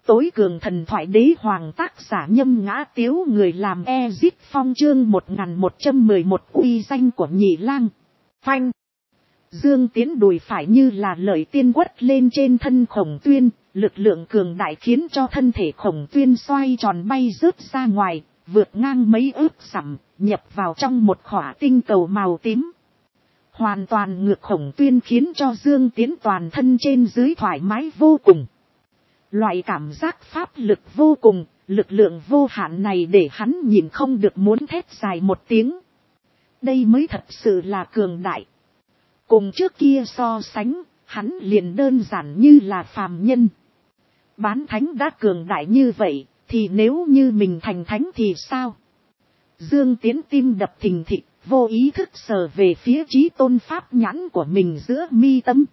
Tối cường thần thoại đế hoàng tác giả Nhâm Ngã Tiếu, người làm Ezit Phong, chương 1111 uy danh của Nhị Lang. Phanh. Dương Tiến đùi phải như là lợi tiên quất lên trên thân Khổng Tuyên, lực lượng cường đại khiến cho thân thể Khổng Tuyên xoay tròn bay rớt ra ngoài, vượt ngang mấy ước dặm, nhập vào trong một khỏa tinh cầu màu tím. Hoàn toàn ngược Khổng Tuyên khiến cho Dương Tiến toàn thân trên dưới thoải mái vô cùng. Loại cảm giác pháp lực vô cùng, lực lượng vô hạn này để hắn nhìn không được muốn thét dài một tiếng. Đây mới thật sự là cường đại. Cùng trước kia so sánh, hắn liền đơn giản như là phàm nhân. Bán thánh đã cường đại như vậy, thì nếu như mình thành thánh thì sao? Dương Tiến tim đập thình thịch, vô ý thức sờ về phía Chí Tôn pháp nhãn của mình giữa mi tâm.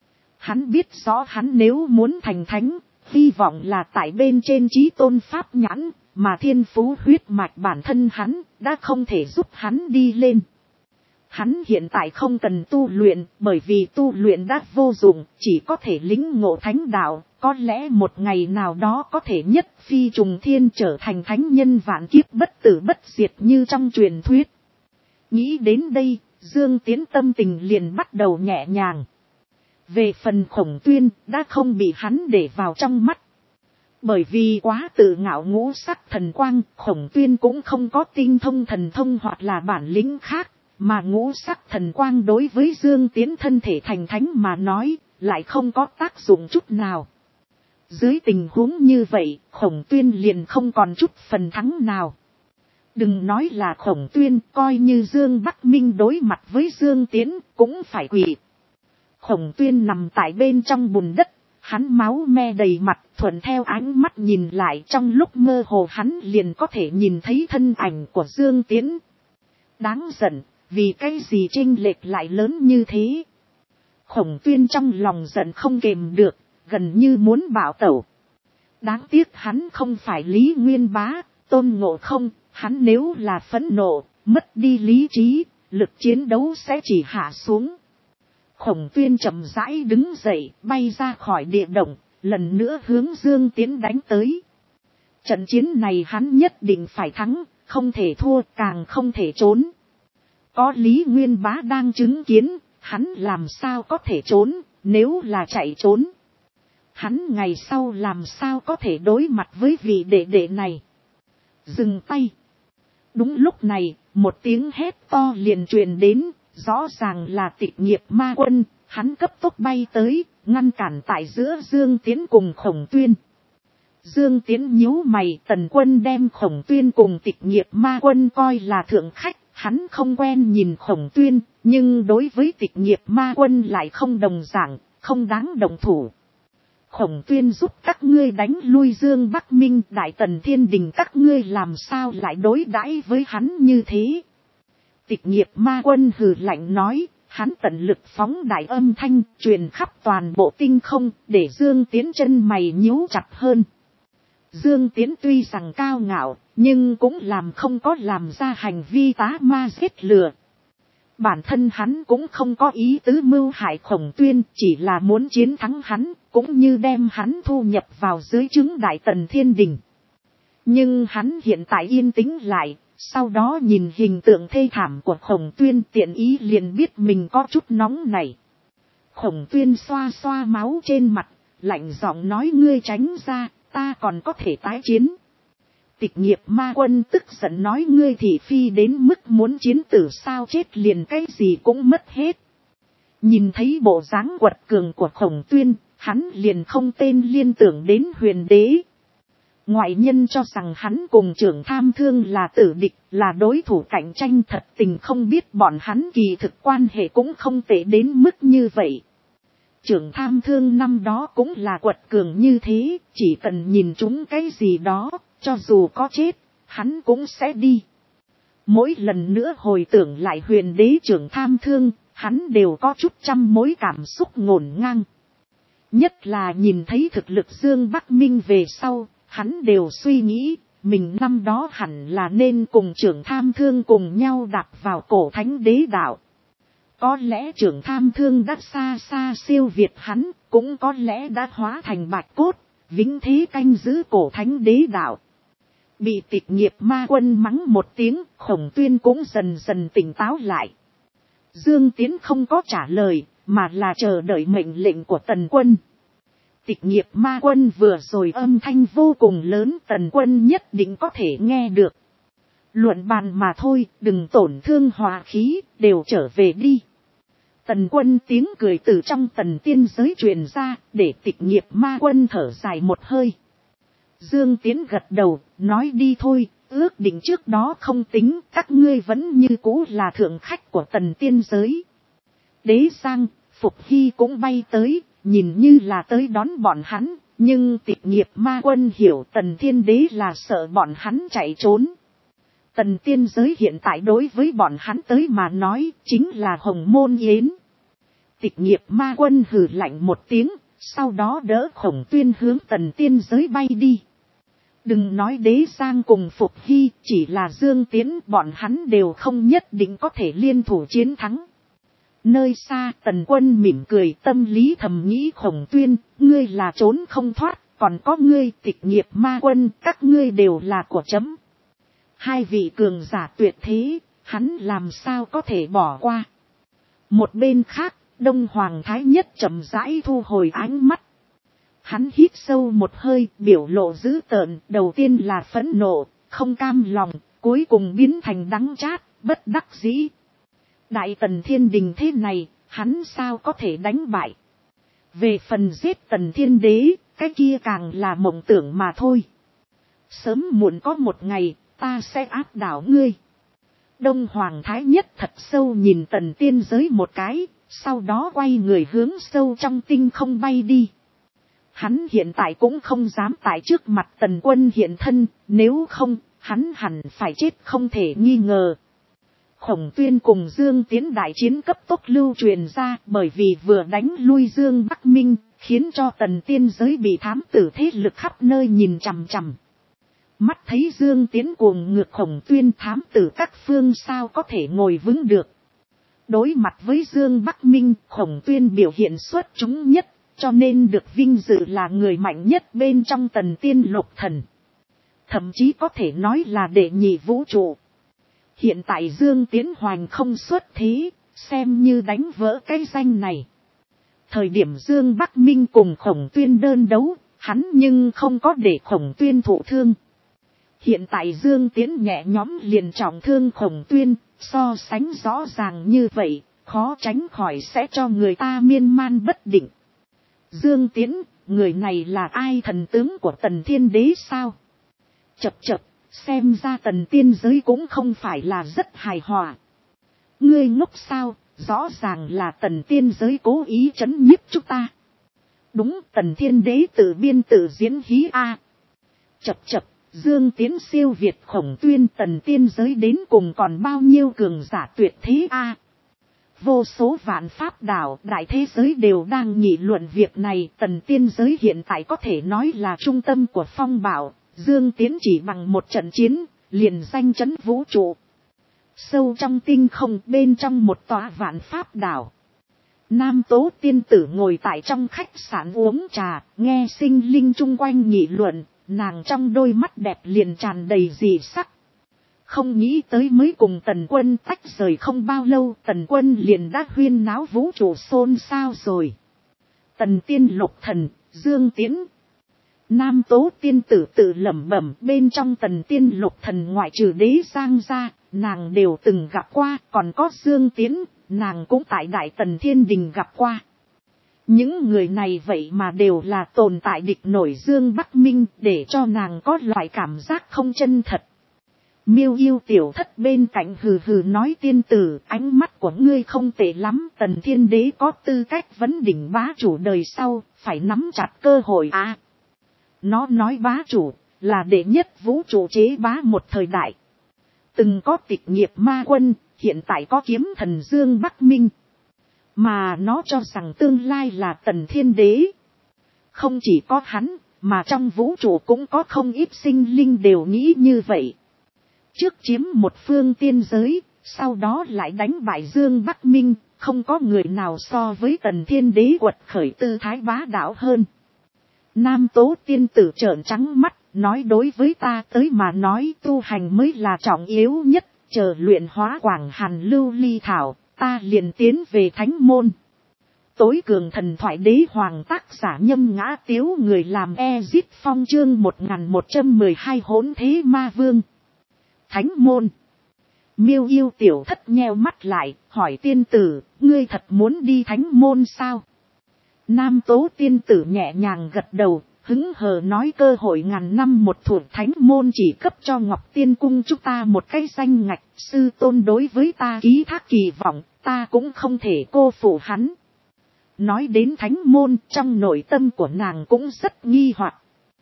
Hắn biết rõ hắn nếu muốn thành thánh, hy vọng là tại bên trên Chí Tôn pháp nhãn, mà thiên phú huyết mạch bản thân hắn đã không thể giúp hắn đi lên. Hắn hiện tại không cần tu luyện, bởi vì tu luyện đã vô dụng, chỉ có thể lĩnh ngộ thánh đạo, có lẽ một ngày nào đó có thể nhất phi trùng thiên trở thành thánh nhân vạn kiếp bất tử bất diệt như trong truyền thuyết. Nghĩ đến đây, Dương Tiến tâm tình liền bắt đầu nhẹ nhàng. Về phần Khổng Tuyên, đã không bị hắn để vào trong mắt. Bởi vì quá tự ngạo ngũ sắc thần quang, Khổng Tuyên cũng không có tinh thông thần thông hoặc là bản lĩnh khác. Mà ngũ sắc thần quang đối với Dương Tiến thân thể thành thánh mà nói, lại không có tác dụng chút nào. Dưới tình huống như vậy, Khổng Tuyên liền không còn chút phần thắng nào. Đừng nói là Khổng Tuyên, coi như Dương Bắc Minh đối mặt với Dương Tiến, cũng phải quỳ. Khổng Tuyên nằm tại bên trong bùn đất, hắn máu me đầy mặt, thuận theo ánh mắt nhìn lại, trong lúc mơ hồ hắn liền có thể nhìn thấy thân ảnh của Dương Tiến. Đáng giận. Vì cái gì chênh lệch lại lớn như thế? Khổng Tuyên trong lòng giận không kềm được, gần như muốn bạo tẩu. Đáng tiếc hắn không phải Lý Nguyên Bá, Tôn Ngộ Không, hắn nếu là phẫn nộ, mất đi lý trí, lực chiến đấu sẽ chỉ hạ xuống. Khổng Tuyên chậm rãi đứng dậy, bay ra khỏi địa động, lần nữa hướng Dương Tiến đánh tới. Trận chiến này hắn nhất định phải thắng, không thể thua, càng không thể trốn. Có Lý Nguyên Bá đang chứng kiến, hắn làm sao có thể trốn, nếu là chạy trốn. Hắn ngày sau làm sao có thể đối mặt với vị đệ đệ này. Dừng tay. Đúng lúc này, một tiếng hét to liền truyền đến, rõ ràng là Tịch Nghiệp Ma Quân, hắn cấp tốc bay tới, ngăn cản tại giữa Dương Tiến cùng Khổng Tuyên. Dương Tiến nhíu mày, Tần Quân đem Khổng Tuyên cùng Tịch Nghiệp Ma Quân coi là thượng khách. Hắn không quen nhìn Khổng Tuyên, nhưng đối với Tịch Nghiệp Ma Quân lại không đồng dạng, không đáng đồng thủ. Khổng Tuyên giúp các ngươi đánh lui Dương Bắc Minh, Đại Tần Thiên Đình, các ngươi làm sao lại đối đãi với hắn như thế? Tịch Nghiệp Ma Quân hừ lạnh nói, hắn tận lực phóng đại âm thanh, truyền khắp toàn bộ tinh không, để Dương Tiến chân mày nhíu chặt hơn. Dương Tiến tuy rằng cao ngạo, nhưng cũng không có làm ra hành vi tá ma giết lừa. Bản thân hắn cũng không có ý tứ mưu hại Khổng Tuyên, chỉ là muốn chiến thắng hắn, cũng như đem hắn thu nhập vào dưới trướng Đại Tần Thiên Đình. Nhưng hắn hiện tại yên tĩnh lại, sau đó nhìn hình tượng thê thảm của Khổng Tuyên, tiện ý liền biết mình có chút nóng này. Khổng Tuyên xoa xoa máu trên mặt, lạnh giọng nói, ngươi tránh ra, ta còn có thể tái chiến. Tịch Nghiệp Ma Quân tức giận nói, ngươi thị phi đến mức muốn chiến tử sao, chết liền cái gì cũng mất hết. Nhìn thấy bộ dáng quật cường của Khổng Tuyên, hắn liền không tên liên tưởng đến Huyền Đế. Ngoại nhân cho rằng hắn cùng Trưởng Tham Thương là tử địch, là đối thủ cạnh tranh, thật tình không biết bọn hắn kỳ thực quan hệ cũng không tệ đến mức như vậy. Trưởng Tham Thương năm đó cũng là quật cường như thế, chỉ cần nhìn chúng cái gì đó, cho dù có chết, hắn cũng sẽ đi. Mỗi lần nữa hồi tưởng lại Huyền Đế Trưởng Tham Thương, hắn đều có chút trăm mối cảm xúc ngổn ngang. Nhất là nhìn thấy thực lực Dương Bắc Minh về sau, hắn đều suy nghĩ, mình năm đó hẳn là nên cùng Trưởng Tham Thương cùng nhau đạp vào cổ thánh đế đạo. Có lẽ Trưởng Tham Thương đã xa xa siêu việt hắn, cũng có lẽ đã hóa thành bạch cốt, vĩnh thế canh giữ cổ thánh đế đạo. Bị tịch nghiệp ma quân mắng một tiếng, Khổng Tuyên cũng dần dần tỉnh táo lại. Dương Tiến không có trả lời, mà là chờ đợi mệnh lệnh của Tần Quân. Tịch nghiệp ma quân vừa rồi âm thanh vô cùng lớn, Tần Quân nhất định có thể nghe được. Luận bàn mà thôi, đừng tổn thương hòa khí, đều trở về đi. Tần Quân tiếng cười từ trong tần tiên giới truyền ra, để tịch nghiệp ma quân thở dài một hơi. Dương Tiến gật đầu, nói đi thôi, ước định trước đó không tính, các ngươi vẫn như cũ là thượng khách của tần tiên giới. Đế Giang, Phục Hy cũng bay tới, nhìn như là tới đón bọn hắn, nhưng tịch nghiệp ma quân hiểu tần thiên đế là sợ bọn hắn chạy trốn. Tần tiên giới hiện tại đối với bọn hắn tới mà nói chính là hồng môn yến. Tịch nghiệp ma quân hừ lạnh một tiếng, sau đó đỡ Khổng Tuyên hướng tần tiên giới bay đi. Đừng nói Đế Giang cùng Phục Hy, chỉ là Dương Tiến bọn hắn đều không nhất định có thể liên thủ chiến thắng. Nơi xa Tần Quân mỉm cười, tâm lý thầm nghĩ Khổng Tuyên, ngươi là trốn không thoát, còn có ngươi tịch nghiệp ma quân, các ngươi đều là của chấm. Hai vị cường giả tuyệt thế, hắn làm sao có thể bỏ qua. Một bên khác, Đông Hoàng Thái Nhất chậm rãi thu hồi ánh mắt. Hắn hít sâu một hơi, biểu lộ dữ tợn, đầu tiên là phẫn nộ, không cam lòng, cuối cùng biến thành đắng chát, bất đắc dĩ. Đại Tần Thiên Đình thế này, hắn sao có thể đánh bại. Về phần giết Tần Thiên Đế, cái kia càng là mộng tưởng mà thôi. Sớm muộn có một ngày, ta sẽ áp đảo ngươi. Đông Hoàng Thái Nhất thật sâu nhìn Tần tiên giới một cái, sau đó quay người hướng sâu trong tinh không bay đi. Hắn hiện tại cũng không dám tại trước mặt Tần Quân hiện thân, nếu không, hắn hẳn phải chết không thể nghi ngờ. Khổng Tuyên cùng Dương Tiến đại chiến cấp tốc lưu truyền ra, bởi vì vừa đánh lui Dương Bắc Minh, khiến cho Tần tiên giới bị thám tử thế lực khắp nơi nhìn chằm chằm. Mắt thấy Dương Tiến cuồng ngược Khổng Tuyên, thám tử các phương sao có thể ngồi vững được. Đối mặt với Dương Bắc Minh, Khổng Tuyên biểu hiện xuất chúng nhất, cho nên được vinh dự là người mạnh nhất bên trong Tần tiên lục thần. Thậm chí có thể nói là đệ nhị vũ trụ. Hiện tại Dương Tiến hoành không xuất thế, xem như đánh vỡ cái danh này. Thời điểm Dương Bắc Minh cùng Khổng Tuyên đơn đấu, hắn nhưng không có để Khổng Tuyên thụ thương. Hiện tại Dương Tiến nhẹ nhõm liền trọng thương Khổng Tuyên, so sánh rõ ràng như vậy, khó tránh khỏi sẽ cho người ta miên man bất định. Dương Tiến, người này là ai, thần tướng của Tần Thiên Đế sao? Chập chập, xem ra Tần tiên giới cũng không phải là rất hài hòa. Ngươi ngốc sao, rõ ràng là Tần tiên giới cố ý trấn nhiếp chúng ta. Đúng, Tần Thiên Đế tự biên tự diễn hí a. Chập chập, Dương Tiến siêu việt Khổng Tuyên, Tần tiên giới đến cùng còn bao nhiêu cường giả tuyệt thế a. Vô số vạn pháp đảo, đại thế giới đều đang nghị luận việc này. Tần tiên giới hiện tại có thể nói là trung tâm của phong bảo. Dương Tiến chỉ bằng một trận chiến, liền danh chấn vũ trụ. Sâu trong tinh không, bên trong một tòa vạn pháp đảo. Nam Tố tiên tử ngồi tại trong khách sạn uống trà, nghe sinh linh chung quanh nghị luận, nàng trong đôi mắt đẹp liền tràn đầy dị sắc. Không nghĩ tới mới cùng Tần Quân tách rời không bao lâu, Tần Quân liền đã huyên náo vũ trụ xôn xao rồi. Tần tiên lục thần, Dương Tiến. Nam Tố tiên tử tự lẩm bẩm, bên trong Tần tiên lục thần ngoại trừ Đế Giang ra, nàng đều từng gặp qua, còn có Dương Tiến, nàng cũng tại Đại Tần Thiên Đình gặp qua. Những người này vậy mà đều là tồn tại địch nổi Dương Bắc Minh, để cho nàng có loại cảm giác không chân thật. Miêu Yêu tiểu thất bên cạnh hừ hừ nói, tiên tử, ánh mắt của ngươi không tệ lắm, Tần Thiên Đế có tư cách vấn đỉnh bá chủ đời sau, phải nắm chặt cơ hội à. Nó nói bá chủ, là đệ nhất vũ trụ chế bá một thời đại. Từng có tịch nghiệp ma quân, hiện tại có kiếm thần Dương Bắc Minh. Mà nó cho rằng tương lai là Tần Thiên Đế. Không chỉ có hắn, mà trong vũ trụ cũng có không ít sinh linh đều nghĩ như vậy. Trước chiếm một phương tiên giới, sau đó lại đánh bại Dương Bắc Minh, không có người nào so với Tần Thiên Đế quật khởi tư thái bá đạo hơn. Nam Tố tiên tử trợn trắng mắt, nói đối với ta tới mà nói tu hành mới là trọng yếu nhất, chờ luyện hóa Quảng Hàn Lưu Ly Thảo, ta liền tiến về thánh môn. Tối cường thần thoại đế hoàng tác giả Nhâm Ngã Tiếu, người làm Ezit Phong chương 1112 hỗn thế ma vương. Thánh môn. Miêu Yêu tiểu thất nheo mắt lại, hỏi tiên tử, ngươi thật muốn đi thánh môn sao? Nam Tố tiên tử nhẹ nhàng gật đầu, hứng hờ nói cơ hội ngàn năm một thủa, thánh môn chỉ cấp cho Ngọc Tiên Cung chúng ta một cái danh ngạch, sư tôn đối với ta ký thác kỳ vọng, ta cũng không thể cô phụ hắn. Nói đến thánh môn, trong nội tâm của nàng cũng rất nghi hoặc.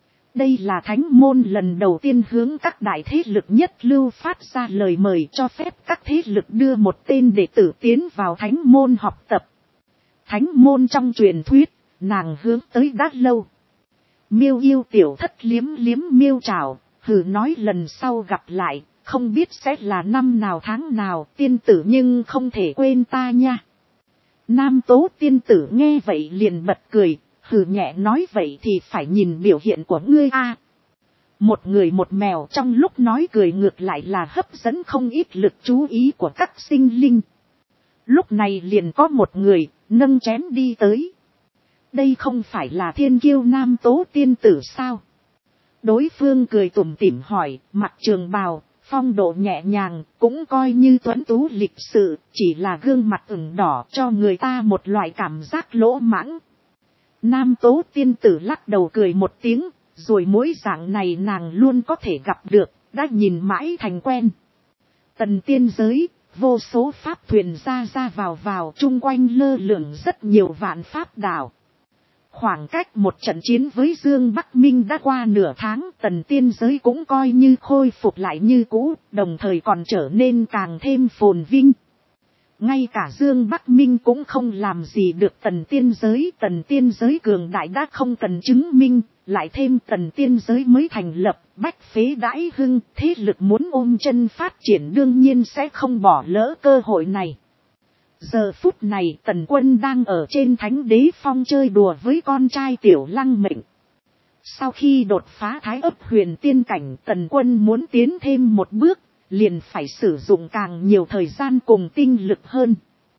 Đây là thánh môn lần đầu tiên hướng các đại thế lực nhất lưu phát ra lời mời cho phép các thế lực đưa một tên đệ tử tiến vào thánh môn học tập. Thánh môn trong truyền thuyết, nàng hướng tới đã lâu. Miêu Yêu tiểu thất liếm liếm miêu trảo, hừ nói lần sau gặp lại, không biết sẽ là năm nào tháng nào, tiên tử nhưng không thể quên ta nha. Nam Tố tiên tử nghe vậy liền bật cười, hừ nhẹ nói vậy thì phải nhìn biểu hiện của ngươi a. Một người một mèo trong lúc nói cười ngược lại là hấp dẫn không ít lực chú ý của các sinh linh. Lúc này liền có một người nâng chén đi tới. Đây không phải là thiên kiêu Nam Tố tiên tử sao? Đối phương cười tủm tỉm hỏi, mặc trường bào, phong độ nhẹ nhàng, cũng coi như tuấn tú lịch sự, chỉ là gương mặt ửng đỏ cho người ta một loại cảm giác lỗ mãng. Nam Tố tiên tử lắc đầu cười một tiếng, rồi mỗi dạng này nàng luôn có thể gặp được, đã nhìn mãi thành quen. Tần tiên giới, vô số pháp thuyền ra vào chung quanh lơ lửng rất nhiều vạn pháp đảo. Khoảng cách một trận chiến với Dương Bắc Minh đã qua nửa tháng, tần tiên giới cũng coi như khôi phục lại như cũ, đồng thời còn trở nên càng thêm phồn vinh. Ngay cả Dương Bắc Minh cũng không làm gì được tần tiên giới cường đại đã không cần chứng minh, lại thêm tần tiên giới mới thành lập, bách phế đãi hưng, thế lực muốn ôm chân phát triển đương nhiên sẽ không bỏ lỡ cơ hội này. Giờ phút này Tần Quân đang ở trên Thánh Đế Phong chơi đùa với con trai Tiểu Lăng Mệnh. Sau khi đột phá Thái Ấp Huyền Tiên Cảnh, Tần Quân muốn tiến thêm một bước, liền phải sử dụng càng nhiều thời gian cùng tinh lực hơn.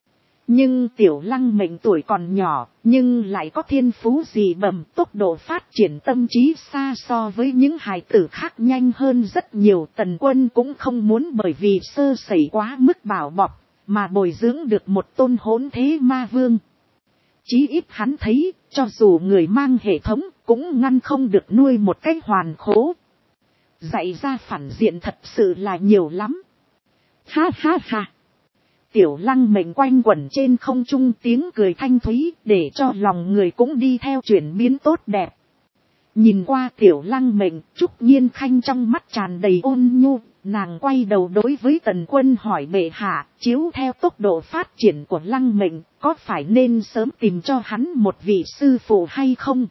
Nhưng Tiểu Lăng Mệnh tuổi còn nhỏ, nhưng lại có thiên phú dị bẩm, tốc độ phát triển tâm trí xa so với những hài tử khác nhanh hơn rất nhiều. Tần Quân cũng không muốn bởi vì sơ sẩy quá mức bảo bọc, mà bồi dưỡng được một tôn hỗn thế ma vương. Chí ít hắn thấy, cho dù người mang hệ thống, cũng ngăn không được nuôi một cách hoàn khố. Dạy ra phản diện thật sự là nhiều lắm. Ha ha ha. Tiểu Lăng Mệnh quanh quẩn trên không trung tiếng cười thanh thúy, để cho lòng người cũng đi theo chuyển biến tốt đẹp. Nhìn qua Tiểu Lăng Mệnh, Trúc Nhiên Khanh trong mắt tràn đầy ôn nhu, nàng quay đầu đối với Tần Quân hỏi bệ hạ, chiếu theo tốc độ phát triển của Lăng Mệnh, có phải nên sớm tìm cho hắn một vị sư phụ hay không?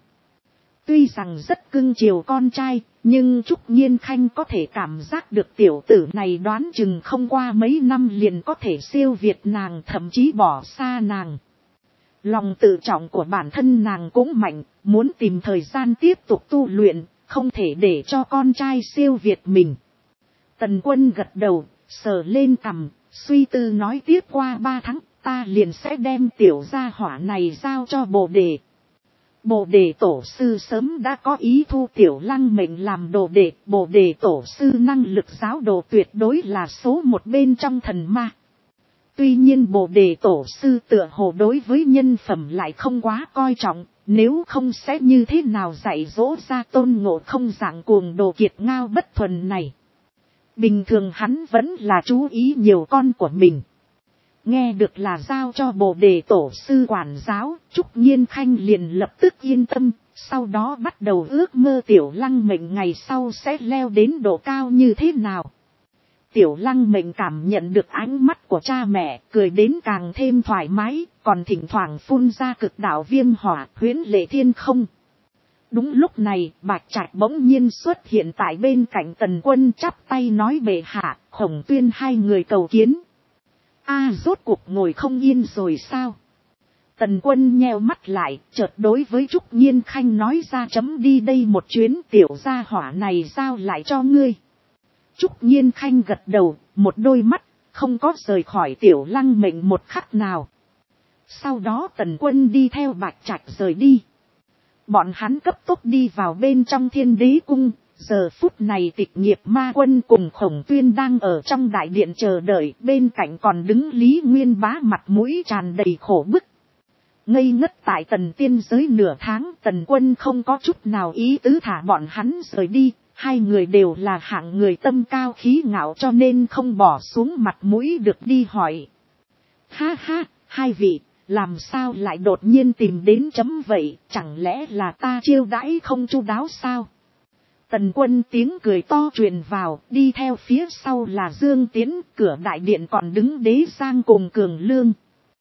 Tuy rằng rất cưng chiều con trai, nhưng Trúc Nhiên Khanh có thể cảm giác được tiểu tử này đoán chừng không qua mấy năm liền có thể siêu việt nàng, thậm chí bỏ xa nàng. Lòng tự trọng của bản thân nàng cũng mạnh, muốn tìm thời gian tiếp tục tu luyện, không thể để cho con trai siêu việt mình. Tần Quân gật đầu, sờ lên cằm, suy tư nói tiếp qua 3 tháng, ta liền sẽ đem tiểu gia hỏa này giao cho Bồ Đề. Bồ Đề tổ sư sớm đã có ý thu Tiểu Lăng Mệnh làm đồ đệ, Bồ Đề tổ sư năng lực giáo đồ tuyệt đối là số một bên trong thần ma. Tuy nhiên Bồ Đề tổ sư tựa hồ đối với nhân phẩm lại không quá coi trọng, nếu không sẽ như thế nào dạy dỗ ra Tôn Ngộ Không dạng cuồng đồ kiệt ngao bất thuần này. Bình thường hắn vẫn là chú ý nhiều con của mình. Nghe được là giao cho Bồ Đề tổ sư quản giáo, Trúc Nhiên Khanh liền lập tức yên tâm, sau đó bắt đầu ước mơ Tiểu Lăng Mệnh ngày sau sẽ leo đến độ cao như thế nào. Tiểu Lăng Mệnh cảm nhận được ánh mắt của cha mẹ, cười đến càng thêm thoải mái, còn thỉnh thoảng phun ra cực đạo viêm hỏa, huyễn lệ thiên không. Đúng lúc này, Bạch Trạch bỗng nhiên xuất hiện tại bên cạnh Tần Quân, chắp tay nói bệ hạ, Khổng Tuyên hai người cầu kiến. Rốt cuộc ngồi không yên rồi sao? Tần Quân nheo mắt lại, chợt đối với Trúc Nhiên Khanh nói ra, chấm đi đây một chuyến, tiểu gia hỏa này giao lại cho ngươi. Trúc Nhiên Khanh gật đầu, một đôi mắt, không có rời khỏi Tiểu Lăng mệnh một khắc nào. Sau đó Tần Quân đi theo Bạch Trạch rời đi. Bọn hắn cấp tốc đi vào bên trong Thiên Đế Cung. Giờ phút này Tịch Nghiệp Ma Quân cùng Khổng Tuyên đang ở trong đại điện chờ đợi, bên cạnh còn đứng Lý Nguyên Bá, mặt mũi tràn đầy khổ bức. Ngây ngất tại Tần Tiên giới nửa tháng, Tần Quân không có chút nào ý tứ thả bọn hắn rời đi. Hai người đều là hạng người tâm cao khí ngạo, cho nên không bỏ xuống mặt mũi được đi hỏi. Ha ha, hai vị, làm sao lại đột nhiên tìm đến chấm vậy, chẳng lẽ là ta chiêu đãi không chu đáo sao? Tần Quân tiếng cười to truyền vào, đi theo phía sau là Dương Tiến, cửa đại điện còn đứng Đế Giang cùng Cường Lương.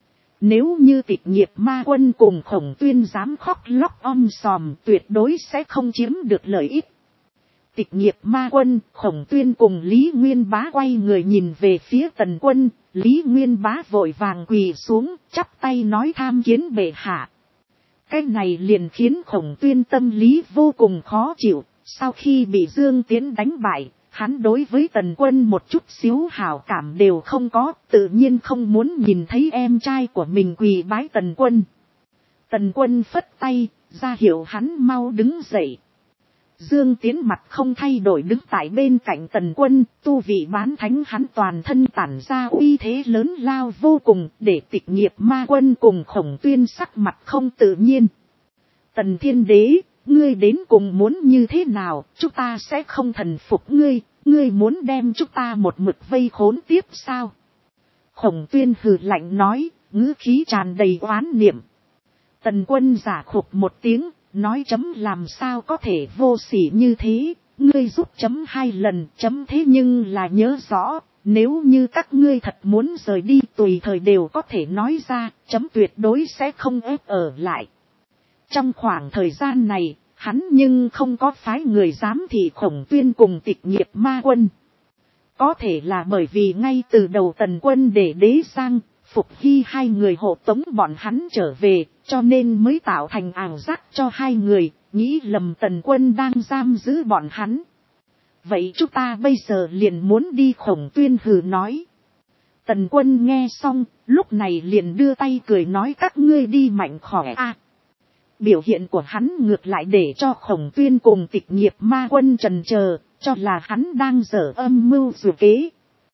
Nếu như Tịch Nghiệp Ma Quân cùng Khổng Tuyên dám khóc lóc om sòm, tuyệt đối sẽ không chiếm được lợi ích. Tịch Nghiệp Ma Quân, Khổng Tuyên cùng Lý Nguyên Bá quay người nhìn về phía Tần Quân, Lý Nguyên Bá vội vàng quỳ xuống, chắp tay nói tham kiến bệ hạ. Cái này liền khiến Khổng Tuyên tâm lý vô cùng khó chịu, sau khi bị Dương Tiến đánh bại, hắn đối với Tần Quân một chút xíu hảo cảm đều không có, tự nhiên không muốn nhìn thấy em trai của mình quỳ bái Tần Quân. Tần Quân phất tay, ra hiệu hắn mau đứng dậy. Dương Tiến mặt không thay đổi đứng tại bên cạnh Tần Quân, tu vị bán thánh hắn toàn thân tản ra uy thế lớn lao vô cùng, để Tịch Nghiệp Ma Quân cùng Khổng Tuyên sắc mặt không tự nhiên. Tần Thiên Đế, ngươi đến cùng muốn như thế nào, chúng ta sẽ không thần phục ngươi, ngươi muốn đem chúng ta một mực vây khốn tiếp sao? Khổng Tuyên hừ lạnh nói, ngữ khí tràn đầy oán niệm. Tần Quân giả khục một tiếng, nói chấm làm sao có thể vô sỉ như thế, ngươi giúp chấm 2 lần, chấm thế nhưng là nhớ rõ, nếu như các ngươi thật muốn rời đi tùy thời đều có thể nói ra, chấm tuyệt đối sẽ không ép ở lại. Trong khoảng thời gian này, hắn nhưng không có phái người giám thị Khổng Tuyên cùng Tịch Nghiệp Ma Quân. Có thể là bởi vì ngay từ đầu Tần Quân để Đế Giang, Phục Hy hai người hộ tống bọn hắn trở về, cho nên mới tạo thành ảo giác cho hai người, nghĩ lầm Tần Quân đang giam giữ bọn hắn. Vậy chúng ta bây giờ liền muốn đi, Khổng Tuyên hừ nói. Tần Quân nghe xong, lúc này liền đưa tay cười nói các ngươi đi mạnh khỏe a. Biểu hiện của hắn ngược lại để cho Khổng Tuyên cùng Tịch Nghiệp Ma Quân trần chờ, cho là hắn đang dở âm mưu dù kế.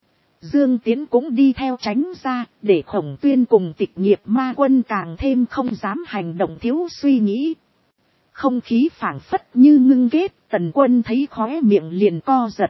Dương Tiến cũng đi theo tránh ra, để Khổng Tuyên cùng Tịch Nghiệp Ma Quân càng thêm không dám hành động thiếu suy nghĩ. Không khí phảng phất như ngưng kết, Tần Quân thấy khóe miệng liền co giật.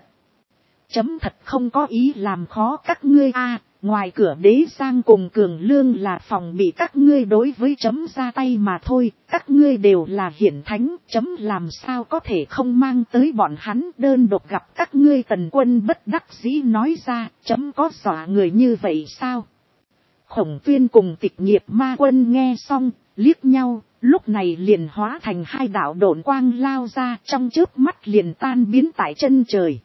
Chấm thật không có ý làm khó các ngươi a. Ngoài cửa Đế Giang cùng Cường Lương là phòng bị các ngươi đối với chấm ra tay mà thôi, các ngươi đều là hiển thánh, chấm làm sao có thể không mang tới bọn hắn đơn độc gặp các ngươi. Tần Quân bất đắc dĩ nói ra, chấm có dọa người như vậy sao? Khổng Tuyên cùng Tịch Nghiệp Ma Quân nghe xong, liếc nhau, lúc này liền hóa thành 2 đạo độn quang lao ra, trong chớp mắt liền tan biến tại chân trời.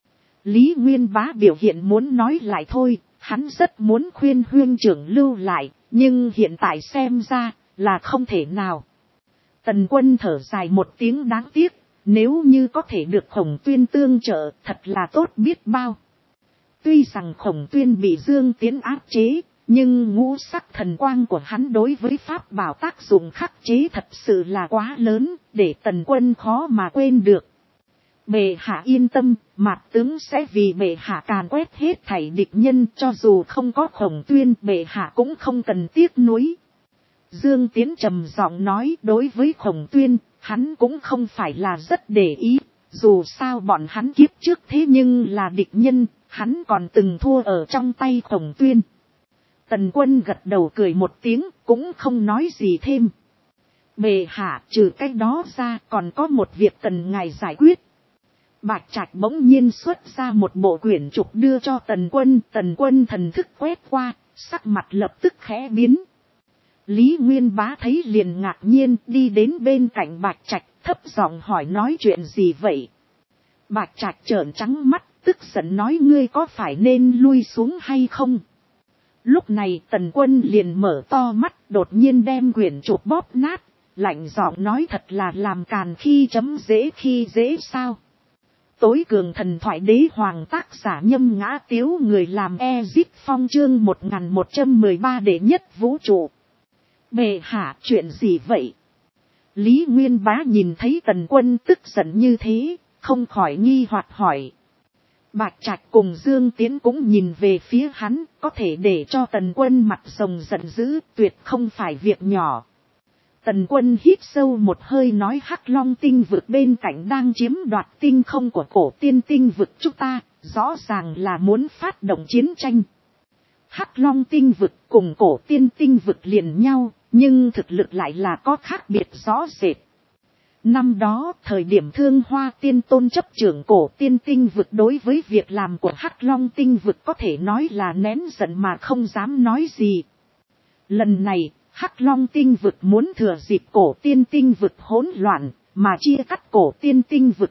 Lý Nguyên Bá biểu hiện muốn nói lại thôi. Hắn rất muốn khuyên Huyên trưởng lưu lại, nhưng hiện tại xem ra là không thể nào. Tần Quân thở dài một tiếng đáng tiếc, nếu như có thể được Khổng Tuyên tương trợ thật là tốt biết bao. Tuy rằng Khổng Tuyên bị Dương Tiến áp chế, nhưng ngũ sắc thần quang của hắn đối với pháp bảo tác dụng khắc chế thật sự là quá lớn, để Tần Quân khó mà quên được. Bệ hạ yên tâm, Mạt tướng sẽ vì bệ hạ càn quét hết thảy địch nhân, cho dù không có Khổng Tuyên bệ hạ cũng không cần tiếc nuối. Dương Tiến trầm giọng nói, đối với Khổng Tuyên, hắn cũng không phải là rất để ý, dù sao bọn hắn kiếp trước thế nhưng là địch nhân, hắn còn từng thua ở trong tay Khổng Tuyên. Tần Quân gật đầu cười một tiếng, cũng không nói gì thêm. Bệ hạ, trừ cái đó ra còn có một việc cần ngài giải quyết. Bạch Trạch bỗng nhiên xuất ra một bộ quyển trục đưa cho Tần Quân. Tần Quân thần thức quét qua, sắc mặt lập tức khẽ biến. Lý Nguyên Bá thấy liền ngạc nhiên, đi đến bên cạnh Bạch Trạch, thấp giọng hỏi nói chuyện gì vậy. Bạch Trạch trợn trắng mắt, tức giận nói ngươi có phải nên lui xuống hay không. Lúc này Tần Quân liền mở to mắt, đột nhiên đem quyển trục bóp nát, lạnh giọng nói thật là làm càn khi chấm dễ khi dễ sao. Tối cường thần thoại đế hoàng tác giả Nhâm Ngã Tiếu, người làm Ezip Phong, chương 1113 đệ nhất vũ trụ. Bệ hạ, chuyện gì vậy? Lý Nguyên Bá nhìn thấy Tần Quân tức giận như thế, không khỏi nghi hoặc hỏi. Bạch Trạch cùng Dương Tiến cũng nhìn về phía hắn, có thể để cho Tần Quân mặt rồng giận dữ, tuyệt không phải việc nhỏ. Tần Quân hít sâu một hơi nói, Hắc Long tinh vực bên cạnh đang chiếm đoạt tinh không của Cổ Tiên tinh vực chúng ta, rõ ràng là muốn phát động chiến tranh. Hắc Long tinh vực cùng Cổ Tiên tinh vực liền nhau, nhưng thực lực lại là có khác biệt rõ rệt. Năm đó, thời điểm Thương Hoa Tiên Tôn chấp trưởng Cổ Tiên tinh vực, đối với việc làm của Hắc Long tinh vực có thể nói là nén giận mà không dám nói gì. Lần này, Hắc Long tinh vực muốn thừa dịp Cổ Tiên tinh vực hỗn loạn, mà chia cắt Cổ Tiên tinh vực.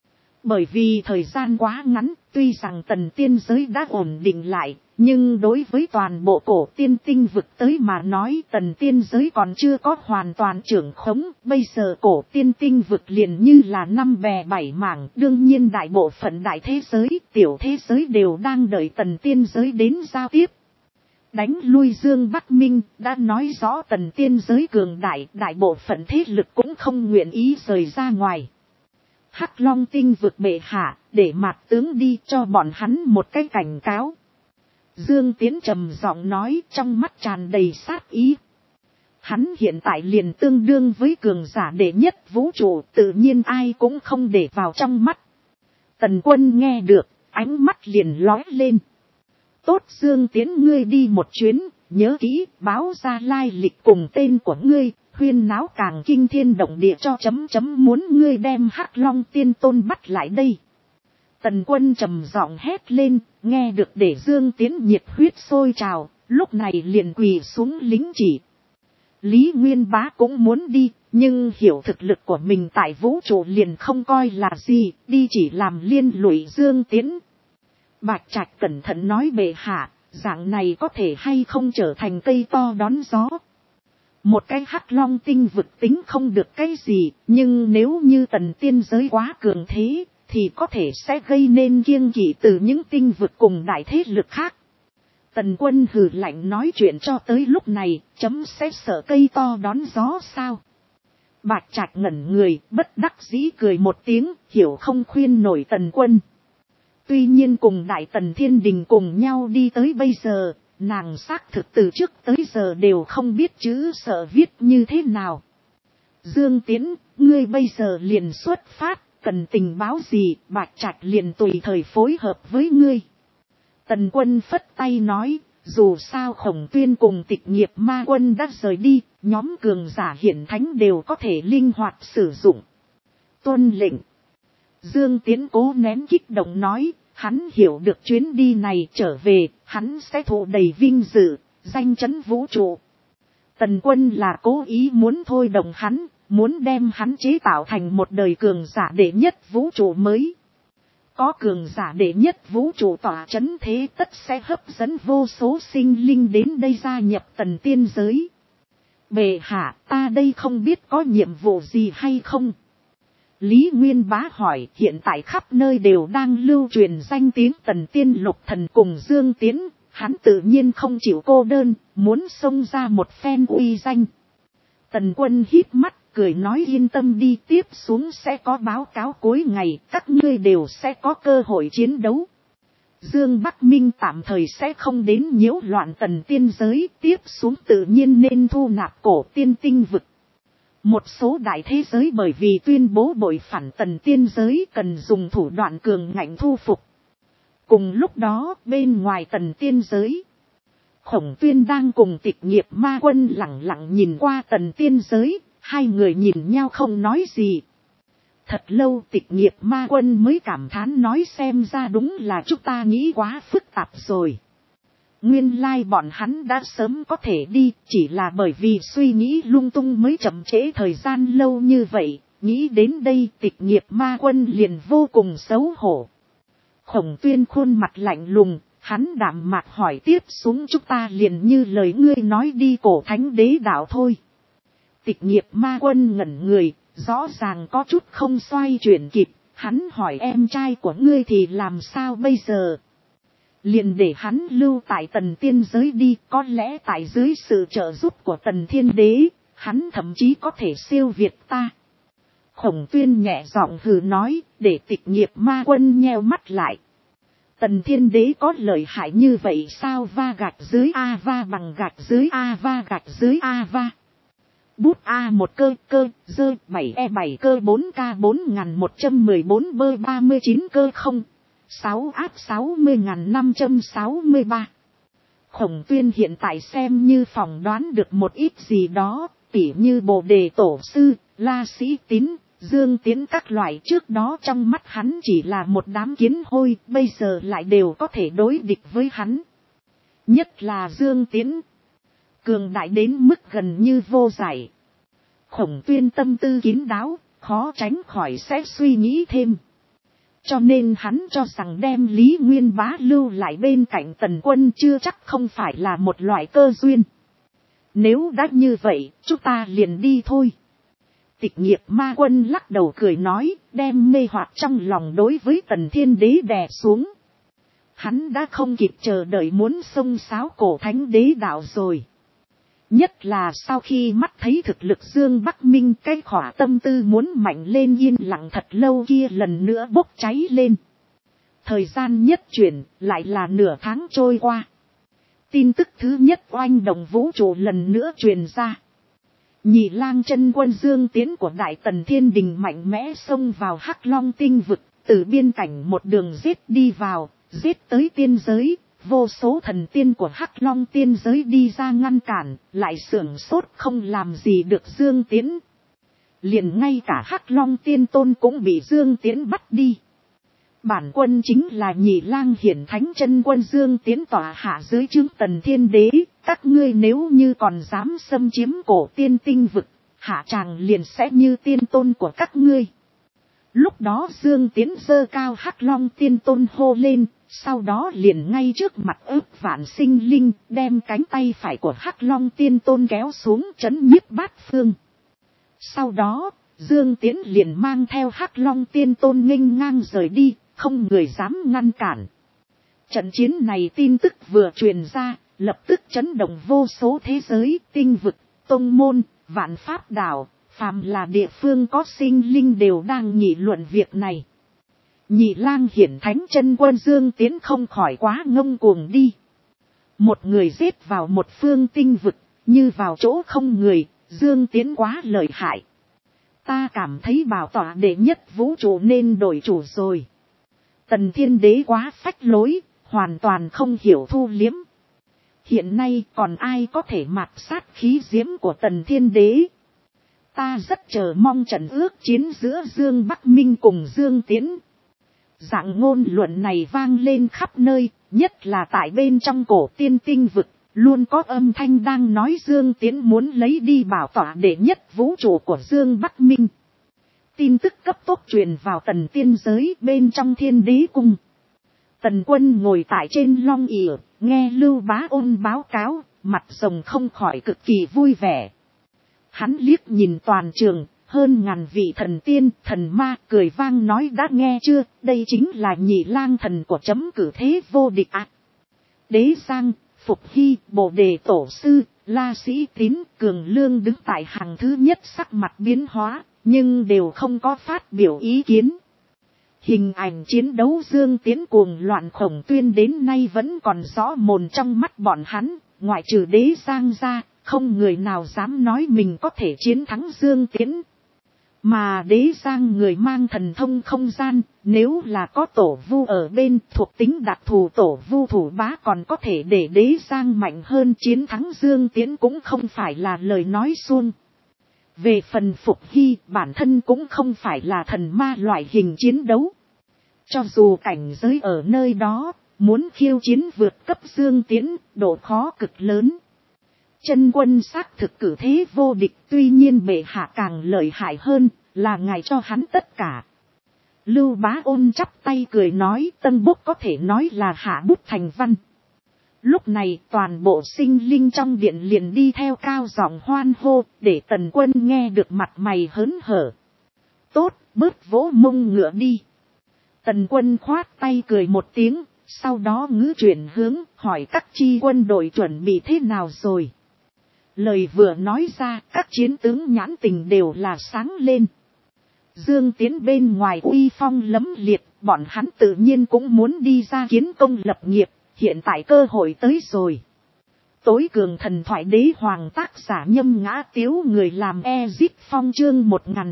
Bởi vì thời gian quá ngắn, tuy rằng Tần Tiên giới đã ổn định lại, nhưng đối với toàn bộ Cổ Tiên tinh vực tới mà nói, Tần Tiên giới còn chưa có hoàn toàn trưởng khống. Bây giờ Cổ Tiên tinh vực liền như là năm bè bảy mảng, đương nhiên đại bộ phận đại thế giới, tiểu thế giới đều đang đợi Tần Tiên giới đến giao tiếp. Đánh lui Dương Bắc Minh, đã nói rõ Tần Tiên giới cường đại, đại bộ phận thế lực cũng không nguyện ý rời ra ngoài. Hắc Long tinh vực bệ hạ, để Mạt tướng đi, cho bọn hắn một cái cảnh cáo. Dương Tiến trầm giọng nói, trong mắt tràn đầy sát ý. Hắn hiện tại liền tương đương với cường giả đệ nhất vũ trụ, tự nhiên ai cũng không để vào trong mắt. Tần Quân nghe được, ánh mắt liền lóe lên. Tốt, Dương Tiến, ngươi đi một chuyến, nhớ kỹ, báo ra lai lịch cùng tên của ngươi, huyên náo càng kinh thiên động địa cho muốn ngươi đem Hắc Long Tiên Tôn bắt lại đây. Tần Quân trầm giọng hét lên, nghe được để Dương Tiến nhiệt huyết sôi trào, lúc này liền quỳ xuống lính chỉ. Lý Nguyên Bá cũng muốn đi, nhưng hiểu thực lực của mình tại vũ trụ liền không coi là gì, đi chỉ làm liên lụy Dương Tiến. Bạch Trạch cẩn thận nói, bệ hạ, dạng này có thể hay không trở thành cây to đón gió. Một cái Hắc Long tinh vực tính không được cái gì, nhưng nếu như Tần Tiên giới quá cường thế, thì có thể sẽ gây nên kiêng kỵ từ những tinh vực cùng đại thế lực khác. Tần Quân hừ lạnh nói, chuyện cho tới lúc này, chấm sẽ sợ cây to đón gió sao? Bạch Trạch ngẩn người, bất đắc dĩ cười một tiếng, hiểu không khuyên nổi Tần Quân. Tuy nhiên cùng Đại Tần Thiên Đình cùng nhau đi tới bây giờ, nàng xác thực từ trước tới giờ đều không biết chữ sợ viết như thế nào. Dương Tiến, ngươi bây giờ liền xuất phát, cần tình báo gì, Bạch Trạch liền tùy thời phối hợp với ngươi. Tần Quân phất tay nói, dù sao Khổng Tuyên cùng Tịch Nghiệp Ma Quân đã rời đi, nhóm cường giả hiển thánh đều có thể linh hoạt sử dụng. Tuân lệnh. Dương Tiến cố nén kích động nói, hắn hiểu được chuyến đi này trở về, hắn sẽ thụ đầy vinh dự, danh chấn vũ trụ. Tần Quân là cố ý muốn thôi động hắn, muốn đem hắn chế tạo thành một đời cường giả đệ nhất vũ trụ mới. Có cường giả đệ nhất vũ trụ tỏa chấn, thế tất sẽ hấp dẫn vô số sinh linh đến đây gia nhập Tần Tiên giới. Bệ hạ, ta đây không biết có nhiệm vụ gì hay không? Lý Nguyên Bá hỏi, hiện tại khắp nơi đều đang lưu truyền danh tiếng Tần Tiên Lục Thần cùng Dương Tiến, hắn tự nhiên không chịu cô đơn, muốn xông ra một phen uy danh. Tần Quân híp mắt, cười nói, yên tâm đi, tiếp xuống sẽ có báo cáo cuối ngày, các ngươi đều sẽ có cơ hội chiến đấu. Dương Bắc Minh tạm thời sẽ không đến nhiễu loạn Tần Tiên giới, tiếp xuống tự nhiên nên thu nạp Cổ Tiên tinh vực. Một số đại thế giới bởi vì tuyên bố bội phản Tần Tiên giới cần dùng thủ đoạn cường ngạnh thu phục. Cùng lúc đó, bên ngoài Tần Tiên giới, Khổng Tuyên đang cùng Tịch Nghiệp Ma Quân lẳng lặng nhìn qua Tần Tiên giới, hai người nhìn nhau không nói gì. Thật lâu Tịch Nghiệp Ma Quân mới cảm thán nói, xem ra đúng là chúng ta nghĩ quá phức tạp rồi. Nguyên lai bọn hắn đã sớm có thể đi, chỉ là bởi vì suy nghĩ lung tung mới chậm trễ thời gian lâu như vậy. Nghĩ đến đây Tịch Nghiệp Ma Quân liền vô cùng xấu hổ. Khổng Tuyên khuôn mặt lạnh lùng, Hắn đạm mạc hỏi tiếp xuống chúng ta liền như lời ngươi nói đi cổ thánh đế đạo thôi. Tịch nghiệp ma quân ngẩn người, rõ ràng có chút không xoay chuyển kịp, hắn hỏi em trai của ngươi thì làm sao bây giờ? Liền để hắn lưu tại tần tiên giới đi, có lẽ tại dưới sự trợ giúp của tần thiên đế, hắn thậm chí có thể siêu việt ta. Khổng Tuyên nhẹ giọng hừ nói, để tịch nghiệp ma quân nheo mắt lại. Tần thiên đế có lợi hại như vậy sao? Va gạch dưới A va bằng gạch dưới A va gạch dưới A va. Bút A một cơ cơ dơ 7E7 cơ 4K 4114 bơ 39 cơ 0. 6 áp 60.563. Khổng Tuyên hiện tại xem như phỏng đoán được một ít gì đó, tỉ như Bồ Đề Tổ Sư, La Sĩ Tín, Dương Tiến các loại trước đó trong mắt hắn chỉ là một đám kiến hôi, bây giờ lại đều có thể đối địch với hắn. Nhất là Dương Tiến, cường đại đến mức gần như vô giải. Khổng Tuyên tâm tư kín đáo, khó tránh khỏi sẽ suy nghĩ thêm. Cho nên hắn cho rằng đem Lý Nguyên Bá lưu lại bên cạnh Tần Quân chưa chắc không phải là một loại cơ duyên. Nếu đã như vậy, chúng ta liền đi thôi. Tịch nghiệp ma quân lắc đầu cười nói, đem mê hoặc trong lòng đối với Tần Thiên Đế đè xuống. Hắn đã không kịp chờ đợi muốn xông xáo cổ thánh đế đạo rồi. Nhất là sau khi mắt thấy thực lực Dương Bắc Minh, cái khỏa tâm tư muốn mạnh lên yên lặng thật lâu kia lần nữa bốc cháy lên. Thời gian nhất chuyển, lại là nửa tháng trôi qua. Tin tức thứ nhất oanh động vũ trụ lần nữa truyền ra. Nhị lang chân quân Dương Tiến của Đại Tần Thiên Đình mạnh mẽ xông vào Hắc Long tinh vực, từ biên cảnh một đường giết đi vào, giết tới tiên giới. Vô số thần tiên của Hắc Long tiên giới đi ra ngăn cản, lại sưởng sốt không làm gì được Dương Tiến. Liền ngay cả Hắc Long tiên tôn cũng bị Dương Tiến bắt đi. Bản quân chính là Nhị lang hiển thánh chân quân Dương Tiến tỏa hạ dưới trướng Tần Thiên Đế, các ngươi nếu như còn dám xâm chiếm cổ tiên tinh vực, hạ tràng liền sẽ như tiên tôn của các ngươi. Lúc đó Dương Tiến giơ cao Hắc Long tiên tôn hô lên, sau đó liền ngay trước mặt ức vạn sinh linh, đem cánh tay phải của Hắc Long tiên tôn kéo xuống trấn nhiếp bát phương. Sau đó, Dương Tiến liền mang theo Hắc Long tiên tôn nghênh ngang rời đi, không người dám ngăn cản. Trận chiến này tin tức vừa truyền ra, lập tức chấn động vô số thế giới, tinh vực, tông môn, vạn pháp đảo, phàm là địa phương có sinh linh đều đang nghị luận việc này. Nhị lang hiển thánh chân quân Dương Tiến không khỏi quá ngông cuồng đi. Một người giết vào một phương tinh vực, như vào chỗ không người, Dương Tiến quá lợi hại. Ta cảm thấy bảo tọa đệ nhất vũ trụ nên đổi chủ rồi. Tần Thiên Đế quá phách lối, hoàn toàn không hiểu thu liếm. Hiện nay còn ai có thể mạt sát khí diễm của Tần Thiên Đế. Ta rất chờ mong trận ước chiến giữa Dương Bắc Minh cùng Dương Tiến. Dạng ngôn luận này vang lên khắp nơi, nhất là tại bên trong cổ tiên tinh vực, luôn có âm thanh đang nói Dương Tiến muốn lấy đi bảo tọa đệ nhất vũ trụ của Dương Bắc Minh. Tin tức cấp tốc truyền vào Tần tiên giới bên trong Thiên Đế cung. Tần Quân ngồi tại trên long ỷ, nghe Lưu Bá Ôn báo cáo, mặt rồng không khỏi cực kỳ vui vẻ. Hắn liếc nhìn toàn trường, hơn ngàn vị thần tiên, thần ma cười vang nói đã nghe chưa, đây chính là Nhị lang thần của chấm cử thế vô địch ạ. Đế Giang, Phục Hy, Bồ Đề Tổ Sư, La Sĩ Tín, Cường Lương đứng tại hàng thứ nhất sắc mặt biến hóa, nhưng đều không có phát biểu ý kiến. Hình ảnh chiến đấu Dương Tiến cuồng loạn Khổng Tuyên đến nay vẫn còn rõ mồn trong mắt bọn hắn, ngoại trừ Đế Giang ra, không người nào dám nói mình có thể chiến thắng Dương Tiến. Mà Đế Giang người mang thần thông không gian, nếu là có tổ vu ở bên thuộc tính đặc thù tổ vu thủ bá còn có thể để Đế Giang mạnh hơn chiến thắng Dương Tiến cũng không phải là lời nói suông. Về phần Phục Hy bản thân cũng không phải là thần ma loại hình chiến đấu. Cho dù cảnh giới ở nơi đó, muốn khiêu chiến vượt cấp Dương Tiến, độ khó cực lớn. Chân quân xác thực cử thế vô địch, tuy nhiên bệ hạ càng lợi hại hơn, là ngài cho hắn tất cả. Lưu Bá Ôn chắp tay cười nói, tân bốc có thể nói là hạ bút thành văn. Lúc này toàn bộ sinh linh trong điện liền đi theo cao giọng hoan hô, để Tần Quân nghe được mặt mày hớn hở. Tốt, bớt vỗ mông ngựa đi. Tần Quân khoát tay cười một tiếng, sau đó ngữ chuyển hướng, hỏi các chi quân đội chuẩn bị thế nào rồi. Lời vừa nói ra, các chiến tướng nhãn tình đều là sáng lên. Dương Tiến bên ngoài uy phong lấm liệt, bọn hắn tự nhiên cũng muốn đi ra kiến công lập nghiệp, hiện tại cơ hội tới rồi. Tối cường thần thoại đế hoàng tác giả Nhâm Ngã Tiếu người làm Ezip Phong chương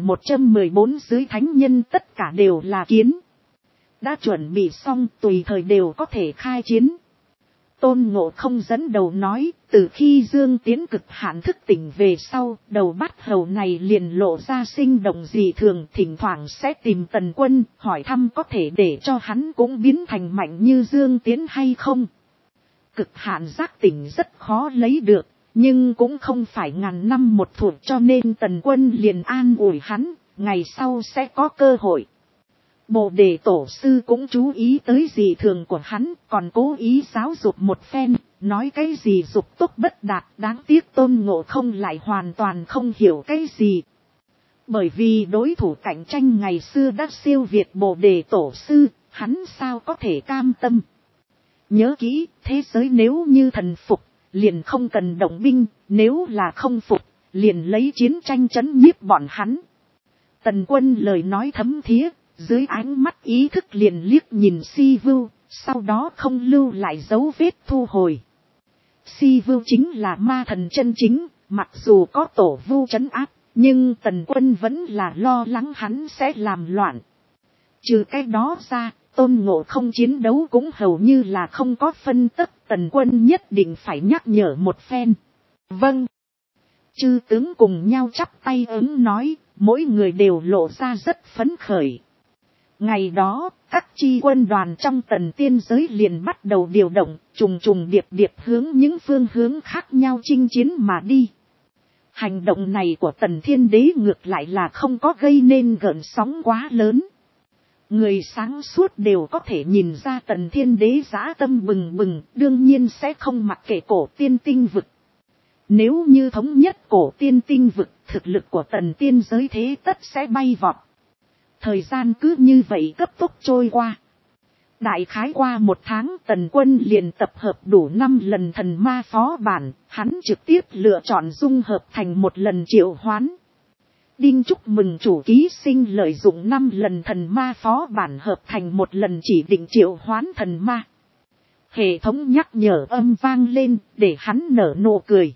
1114 dưới thánh nhân tất cả đều là kiến. Đã chuẩn bị xong tùy thời đều có thể khai chiến. Tôn Ngộ Không dẫn đầu nói, từ khi Dương Tiến cực hạn thức tỉnh về sau, đầu bát hầu này liền lộ ra sinh động dị thường, thỉnh thoảng sẽ tìm Tần Quân, hỏi thăm có thể để cho hắn cũng biến thành mạnh như Dương Tiến hay không. Cực hạn giác tỉnh rất khó lấy được, nhưng cũng không phải ngàn năm một thủa, cho nên Tần Quân liền an ủi hắn, ngày sau sẽ có cơ hội. Bồ Đề Tổ sư cũng chú ý tới dị thường của hắn, còn cố ý giáo dục một phen, nói cái gì dục tốc bất đạt, đáng tiếc Tôn Ngộ Không lại hoàn toàn không hiểu cái gì. Bởi vì đối thủ cạnh tranh ngày xưa đã siêu việt Bồ Đề Tổ sư, hắn sao có thể cam tâm. Nhớ kỹ, thế giới nếu như thần phục, liền không cần động binh, nếu là không phục, liền lấy chiến tranh trấn nhiếp bọn hắn. Tần Quân lời nói thấm thía. Dưới ánh mắt ý thức liền liếc nhìn Si Vưu, sau đó không lưu lại dấu vết thu hồi. Si Vưu chính là ma thần chân chính, mặc dù có Tổ Vu trấn áp, nhưng Tần Quân vẫn là lo lắng hắn sẽ làm loạn. Trừ cái đó ra, Tôn Ngộ Không chiến đấu cũng hầu như là không có phân tất, Tần Quân nhất định phải nhắc nhở một phen. Vâng. Chư tướng cùng nhau chắp tay ứng nói, mỗi người đều lộ ra rất phấn khởi. Ngày đó, các chi quân đoàn trong Tần Tiên giới liền bắt đầu điều động, trùng trùng điệp điệp hướng những phương hướng khác nhau chinh chiến mà đi. Hành động này của Tần Thiên Đế ngược lại là không có gây nên gợn sóng quá lớn. Người sáng suốt đều có thể nhìn ra Tần Thiên Đế dã tâm bừng bừng, đương nhiên sẽ không mặc kệ cổ tiên tinh vực. Nếu như thống nhất cổ tiên tinh vực, thực lực của Tần Tiên giới thế tất sẽ bay vọt. Thời gian cứ như vậy cấp tốc trôi qua. Đại khái qua một tháng, Tần Quân liền tập hợp đủ 5 lần thần ma phó bản, hắn trực tiếp lựa chọn dung hợp thành một lần triệu hoán. Đinh chúc mừng chủ ký sinh lợi dụng 5 lần thần ma phó bản hợp thành một lần chỉ định triệu hoán thần ma. Hệ thống nhắc nhở âm vang lên, để hắn nở nụ cười.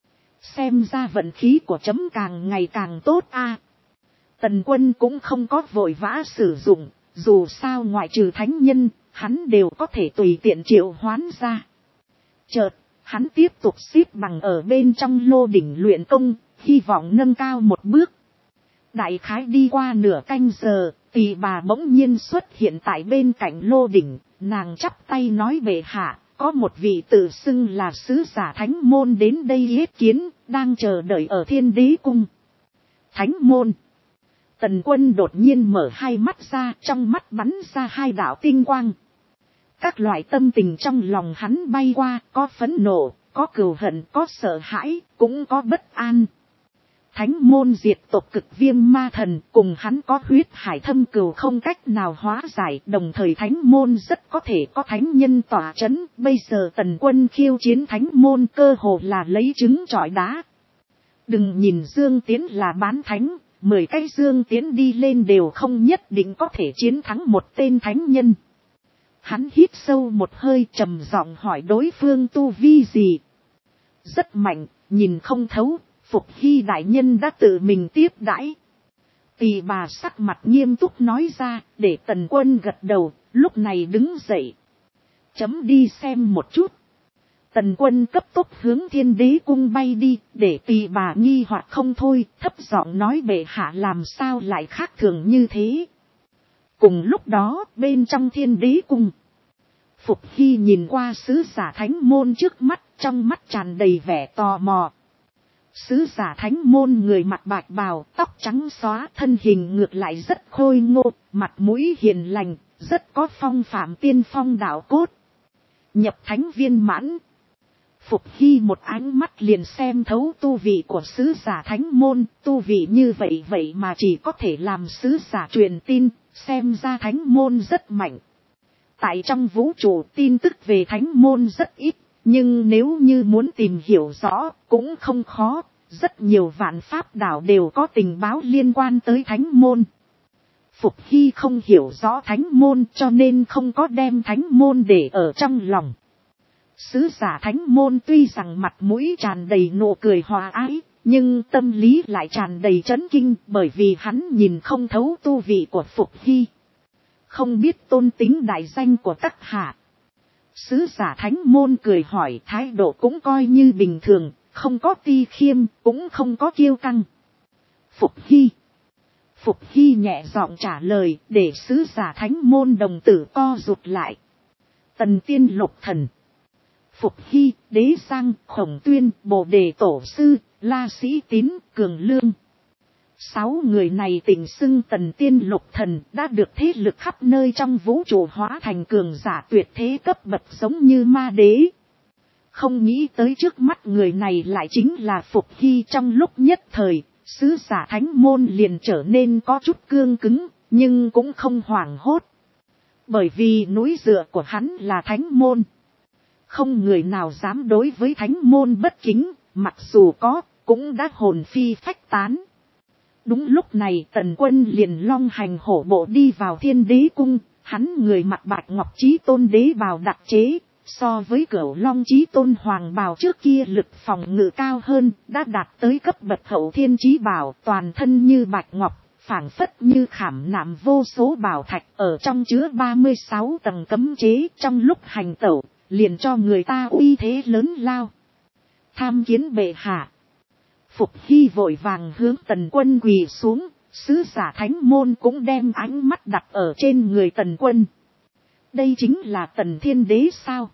Xem ra vận khí của chấm càng ngày càng tốt a. Tần Quân cũng không có vội vã sử dụng, dù sao ngoại trừ thánh nhân, hắn đều có thể tùy tiện triệu hoán ra. Chợt, hắn tiếp tục xếp bằng ở bên trong lô đỉnh luyện công, hy vọng nâng cao một bước. Đại khái đi qua nửa canh giờ, Tỳ Bà bỗng nhiên xuất hiện tại bên cạnh lô đỉnh, nàng chắp tay nói bệ hạ, có một vị tự xưng là sứ giả thánh môn đến đây yết kiến, đang chờ đợi ở Thiên Đế cung. Thánh môn. Tần Quân đột nhiên mở hai mắt ra, trong mắt bắn ra hai đạo tinh quang. Các loại tâm tình trong lòng hắn bay qua, có phẫn nộ, có cừu hận, có sợ hãi, cũng có bất an. Thánh môn diệt tộc Cực Viêm ma thần, cùng hắn có huyết hải thâm cừu không cách nào hóa giải, đồng thời thánh môn rất có thể có thánh nhân tỏa chấn. Bây giờ Tần Quân khiêu chiến thánh môn cơ hồ là lấy trứng trọi đá. Đừng nhìn Dương Tiến là bán thánh, 10 cái Dương Tiến đi lên đều không nhất định có thể chiến thắng một tên thánh nhân. Hắn hít sâu một hơi, trầm giọng hỏi đối phương tu vi gì. Rất mạnh, nhìn không thấu, Phục Hy đại nhân đã tự mình tiếp đãi. Tỳ Bà sắc mặt nghiêm túc nói ra, để Tần Quân gật đầu, lúc này đứng dậy. Chấm đi xem một chút. Tần Quân cấp tốc hướng Thiên Đế cung bay đi, để Tỳ Bà nghi hoặc không thôi, thấp giọng nói bệ hạ làm sao lại khác thường như thế. Cùng lúc đó, bên trong Thiên Đế cung, Phục Hy nhìn qua sứ giả thánh môn trước mắt, trong mắt tràn đầy vẻ tò mò. Sứ giả thánh môn người mặc bạch bào, tóc trắng xóa, thân hình ngược lại rất khôi ngô, mặt mũi hiền lành, rất có phong phạm tiên phong đạo cốt. Nhập thánh viên mãn. Phục Hy một ánh mắt liền xem thấu tu vị của sứ giả thánh môn, tu vị như vậy mà chỉ có thể làm sứ giả truyền tin, xem ra thánh môn rất mạnh. Tại trong vũ trụ tin tức về thánh môn rất ít, nhưng nếu như muốn tìm hiểu rõ cũng không khó, rất nhiều vạn pháp đảo đều có tình báo liên quan tới thánh môn. Phục Hy không hiểu rõ thánh môn cho nên không có đem thánh môn để ở trong lòng. Sứ giả thánh môn tuy rằng mặt mũi tràn đầy nụ cười hòa ái, nhưng tâm lý lại tràn đầy chấn kinh bởi vì hắn nhìn không thấu tu vị của Phục Hy. Không biết tôn tính đại danh của các hạ. Sứ giả thánh môn cười hỏi, thái độ cũng coi như bình thường, không có ti khiêm, cũng không có kiêu căng. Phục Hy nhẹ giọng trả lời, để sứ giả thánh môn đồng tử co rụt lại. Tần Tiên Lục Thần, Phục Hy, Đế Giang, Khổng Tuyên, Bồ Đề Tổ Sư, La Sĩ Tín, Cường Lương. 6 người này tình xưng Tần Tiên Lục Thần, đã được thế lực khắp nơi trong vũ trụ hóa thành cường giả tuyệt thế cấp bậc giống như ma đế. Không nghĩ tới trước mắt người này lại chính là Phục Hy. Trong lúc nhất thời, sứ giả thánh môn liền trở nên có chút cương cứng, nhưng cũng không hoảng hốt. Bởi vì núi dựa của hắn là thánh môn. Không người nào dám đối với thánh môn bất kính, mặc dù có, cũng đã hồn phi phách tán. Đúng lúc này Tần Quân liền long hành hổ bộ đi vào Thiên Đế Cung, hắn người mặc bạch ngọc chí tôn đế bào đặc chế, so với Cửu Long chí tôn hoàng bào trước kia lực phòng ngự cao hơn, đã đạt tới cấp bậc hậu thiên chí bảo, toàn thân như bạch ngọc, phảng phất như khảm nạm vô số bảo thạch, ở trong chứa 36 tầng cấm chế, trong lúc hành tẩu, liền cho người ta uy thế lớn lao. Tham kiến bệ hạ. Phục Hy vội vàng hướng Tần Quân quỳ xuống, sứ giả thánh môn cũng đem ánh mắt đặt ở trên người Tần Quân. Đây chính là Tần Thiên Đế sao?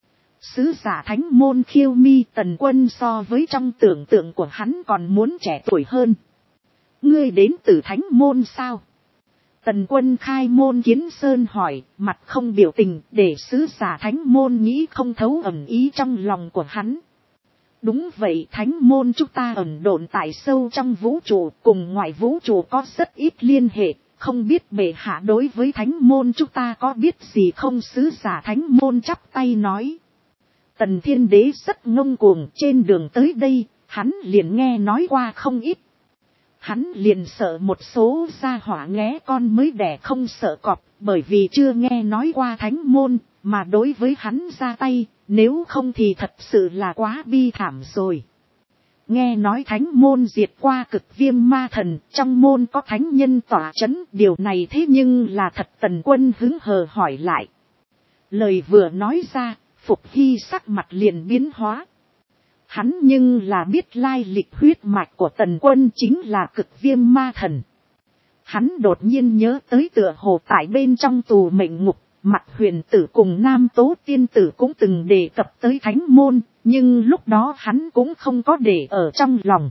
Sứ giả thánh môn khiêu mi, Tần Quân so với trong tưởng tượng của hắn còn muốn trẻ tuổi hơn. Ngươi đến từ thánh môn sao? Tần Quân khai môn kiến sơn hỏi, mặt không biểu tình, để sứ giả thánh môn nghĩ không thấu ẩn ý trong lòng của hắn. Đúng vậy, thánh môn chúng ta ẩn độn tại sâu trong vũ trụ, cùng ngoại vũ trụ có rất ít liên hệ, không biết bệ hạ đối với thánh môn chúng ta có biết gì không? Sứ giả thánh môn chắp tay nói. Tần Thiên Đế rất ngông cuồng, trên đường tới đây, hắn liền nghe nói qua không ít. Hắn liền sợ một số gia hỏa nghé con mới đẻ không sợ cọp, bởi vì chưa nghe nói qua thánh môn, mà đối với hắn ra tay, nếu không thì thật sự là quá bi thảm rồi. Nghe nói thánh môn diệt qua Cực Viêm ma thần, trong môn có thánh nhân tỏa chấn, điều này thế nhưng là thật? Tần Quân hứng hờ hỏi lại. Lời vừa nói ra, Phục Hy sắc mặt liền biến hóa. Hắn nhưng là biết lai lịch huyết mạch của Tần Quân chính là Cực Viêm ma thần. Hắn đột nhiên nhớ tới tựa hồ tại bên trong tù mệnh ngục, Mặt Huyền Tử cùng Nam Tố Tiên Tử cũng từng đề cập tới thánh môn, nhưng lúc đó hắn cũng không có để ở trong lòng.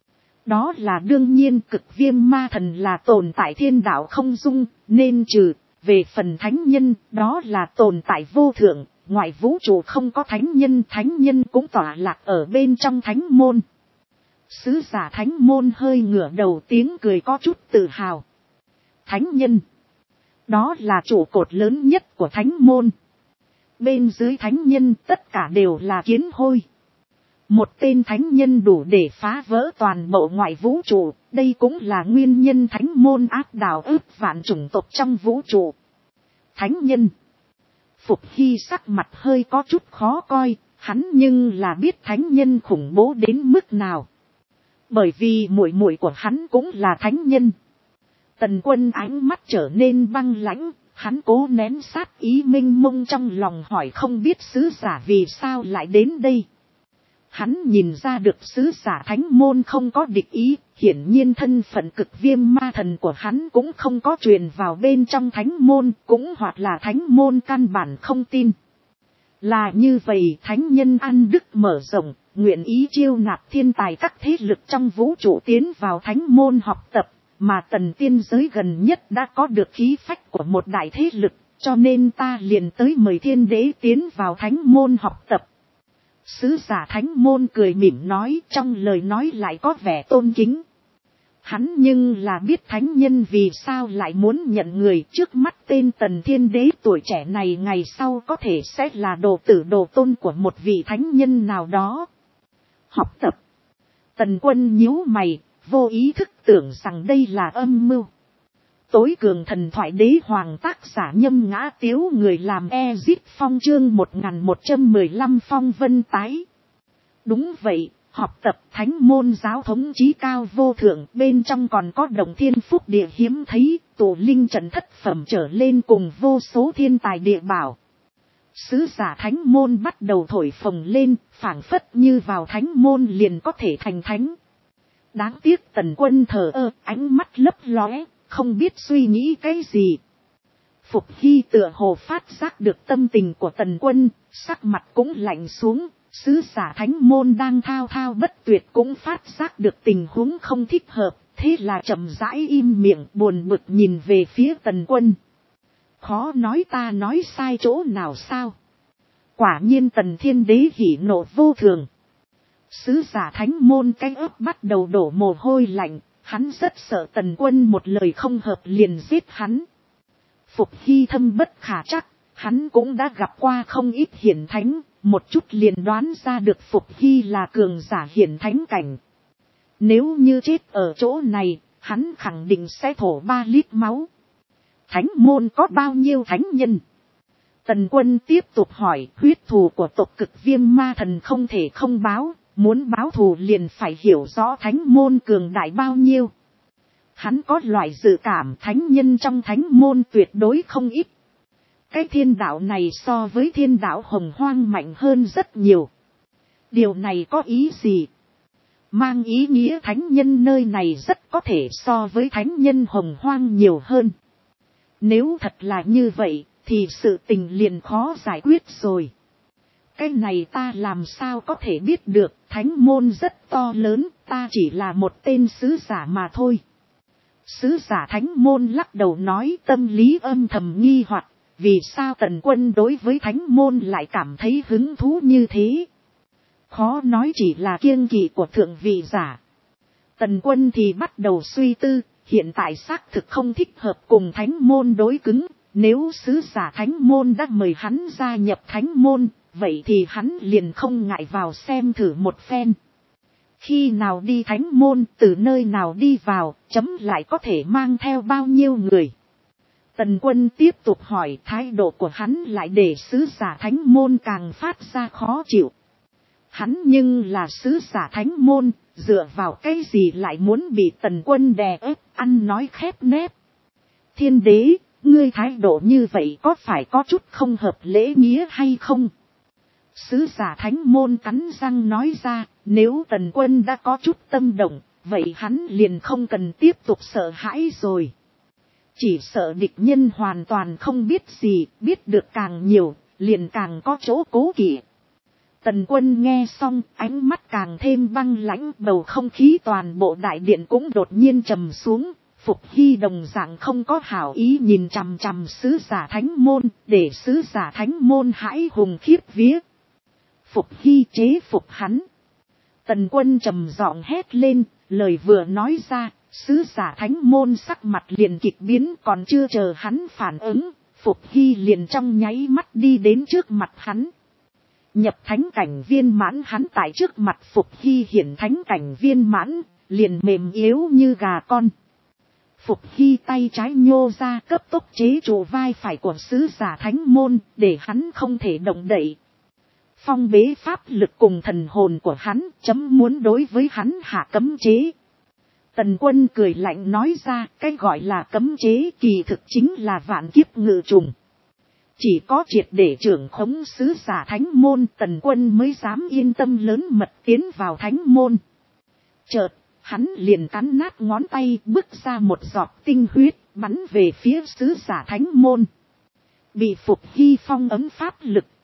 Đó là đương nhiên, Cực Viêm ma thần là tồn tại thiên đạo không dung, nên trừ. Về phần thánh nhân, đó là tồn tại vô thượng, ngoại vũ trụ không có thánh nhân cũng tỏa lạc ở bên trong thánh môn. Sứ giả thánh môn hơi ngửa đầu, tiếng cười có chút tự hào. Thánh nhân, đó là trụ cột lớn nhất của thánh môn. Bên dưới thánh nhân tất cả đều là kiến hôi. Một tên thánh nhân đủ để phá vỡ toàn bộ ngoại vũ trụ, đây cũng là nguyên nhân thánh môn áp đảo ức vạn chủng tộc trong vũ trụ. Thánh nhân. Phục Hy sắc mặt hơi có chút khó coi, hắn nhưng là biết thánh nhân khủng bố đến mức nào. Bởi vì muội muội của hắn cũng là thánh nhân. Tần Quân ánh mắt trở nên băng lãnh, hắn cố nén sát ý minh mông trong lòng, hỏi không biết sứ giả vì sao lại đến đây. Hắn nhìn ra được sứ giả thánh môn không có địch ý, hiển nhiên thân phận Cực Viêm ma thần của hắn cũng không có truyền vào bên trong thánh môn, cũng hoặc là thánh môn căn bản không tin. Là như vậy, thánh nhân ăn đức mở rộng, nguyện ý chiêu nạp thiên tài các thế lực trong vũ trụ tiến vào thánh môn học tập, mà tần tiên giới gần nhất đã có được khí phách của một đại thế lực, cho nên ta liền tới mời thiên đế tiến vào thánh môn học tập. Sứ giả thánh môn cười mỉm nói, trong lời nói lại có vẻ tôn kính. Hắn nhưng là biết thánh nhân vì sao lại muốn nhận người trước mắt tên tần thiên đế tuổi trẻ này ngày sau có thể sẽ là đồ tử đồ tôn của một vị thánh nhân nào đó. Học tập. Tần Quân nhíu mày, vô ý thức tưởng rằng đây là âm mưu. Tối cường thần thoại đế hoàng tác giả Nhâm Ngã Tiếu, người làm Ezit Phong chương 1115 phong vân tái. Đúng vậy, học tập thánh môn giáo thống chí cao vô thượng, bên trong còn có Động Thiên Phúc Địa hiếm thấy, tụ linh trận thất phẩm trở lên cùng vô số thiên tài địa bảo. Sứ giả thánh môn bắt đầu thổi phồng lên, phảng phất như vào thánh môn liền có thể thành thánh. Đáng tiếc Tần Quân thờ ơ, ánh mắt lấp lóe, không biết suy nghĩ cái gì. Phục Hy tựa hồ phát giác được tâm tình của Tần Quân, sắc mặt cũng lạnh xuống. Sứ giả thánh môn đang thao thao bất tuyệt cũng phát giác được tình huống không thích hợp, thế là chậm rãi im miệng buồn bực nhìn về phía Tần Quân. Khó nói ta nói sai chỗ nào sao? Quả nhiên Tần Thiên Đế hỉ nộ vô thường. Sứ giả thánh môn cái ớt bắt đầu đổ mồ hôi lạnh, hắn rất sợ Tần Quân một lời không hợp liền giết hắn. Phục Hy thâm bất khả chắc, hắn cũng đã gặp qua không ít hiển thánh, một chút liền đoán ra được Phục Hy là cường giả hiển thánh cảnh. Nếu như chết ở chỗ này, hắn khẳng định sẽ thổ 3 lít máu. Thánh môn có bao nhiêu thánh nhân? Tần Quân tiếp tục hỏi, huyết thù của tộc Cực Viêm Ma Thần không thể không báo, muốn báo thù liền phải hiểu rõ thánh môn cường đại bao nhiêu. Hắn có loại dự cảm thánh nhân trong thánh môn tuyệt đối không ít. Cái thiên đạo này so với thiên đạo hồng hoang mạnh hơn rất nhiều. Điều này có ý gì? Mang ý nghĩa thánh nhân nơi này rất có thể so với thánh nhân hồng hoang nhiều hơn. Nếu thật là như vậy, thì sự tình liền khó giải quyết rồi. Cái này ta làm sao có thể biết được, thánh môn rất to lớn, ta chỉ là một tên sứ giả mà thôi. Sứ giả thánh môn lắc đầu nói, tâm lý âm thầm nghi hoặc, vì sao Tần Quân đối với thánh môn lại cảm thấy hứng thú như thế. Khó nói chỉ là kiêng kỵ của thượng vị giả. Tần Quân thì bắt đầu suy tư, hiện tại xác thực không thích hợp cùng thánh môn đối cứng, nếu sứ giả thánh môn đã mời hắn gia nhập thánh môn, vậy thì hắn liền không ngại vào xem thử một phen. Khi nào đi thánh môn, từ nơi nào đi vào, chấm lại có thể mang theo bao nhiêu người. Tần Quân tiếp tục hỏi, thái độ của hắn lại để sứ giả thánh môn càng phát ra khó chịu. Hắn nhưng là sứ giả thánh môn, dựa vào cái gì lại muốn bị Tần Quân đè ép, ăn nói khép nép. Thiên đế, ngươi thái độ như vậy có phải có chút không hợp lễ nghĩa hay không? Sứ giả thánh môn cắn răng nói ra, nếu Tần Quân đã có chút tâm động, vậy hắn liền không cần tiếp tục sợ hãi rồi. Chỉ sợ địch nhân hoàn toàn không biết gì, biết được càng nhiều, liền càng có chỗ cố kỵ. Tần Quân nghe xong, ánh mắt càng thêm băng lãnh, bầu không khí toàn bộ đại điện cũng đột nhiên trầm xuống. Phục Hy đồng dạng không có hảo ý nhìn chằm chằm sứ giả thánh môn, để sứ giả thánh môn hãi hùng khiếp vía. Phục Hy chế phục hắn. Tần Quân trầm giọng hét lên, lời vừa nói ra, sứ giả thánh môn sắc mặt liền kịch biến, còn chưa chờ hắn phản ứng, Phục Hy liền trong nháy mắt đi đến trước mặt hắn. Nhập thánh cảnh viên mãn, hắn tại trước mặt Phục Hy hiển thánh cảnh viên mãn, liền mềm yếu như gà con. Phục Hy tay trái nhô ra cấp tốc chế trụ vai phải của sứ giả thánh môn, để hắn không thể động đậy. Phong bế pháp lực cùng thần hồn của hắn, chấm muốn đối với hắn hạ cấm chế. Tần Quân cười lạnh nói ra, cái gọi là cấm chế kỳ thực chính là vạn kiếp ngự trùng. Chỉ có triệt để trưởng khống sứ giả thánh môn, Tần Quân mới dám yên tâm lớn mật tiến vào thánh môn. Chợt, hắn liền cắn nát ngón tay, bước ra một giọt tinh huyết, bắn về phía sứ giả thánh môn. Bị Phục Hy phong ấm pháp lực,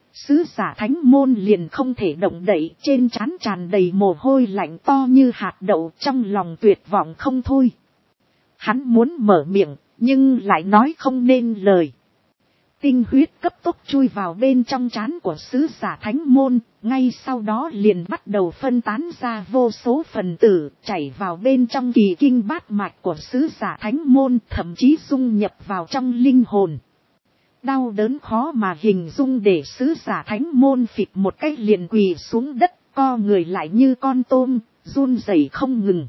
sứ giả thánh môn liền không thể động đậy, trên trán tràn đầy mồ hôi lạnh to như hạt đậu, trong lòng tuyệt vọng không thôi. Hắn muốn mở miệng, nhưng lại nói không nên lời. Tinh huyết cấp tốc chui vào bên trong trán của sứ giả thánh môn, ngay sau đó liền bắt đầu phân tán ra vô số phần tử, chảy vào bên trong kỳ kinh bát mạch của sứ giả thánh môn, thậm chí dung nhập vào trong linh hồn. Đau đớn khó mà hình dung, để sứ giả thánh môn phịch một cách liền quỳ xuống đất, co người lại như con tôm, run rẩy không ngừng.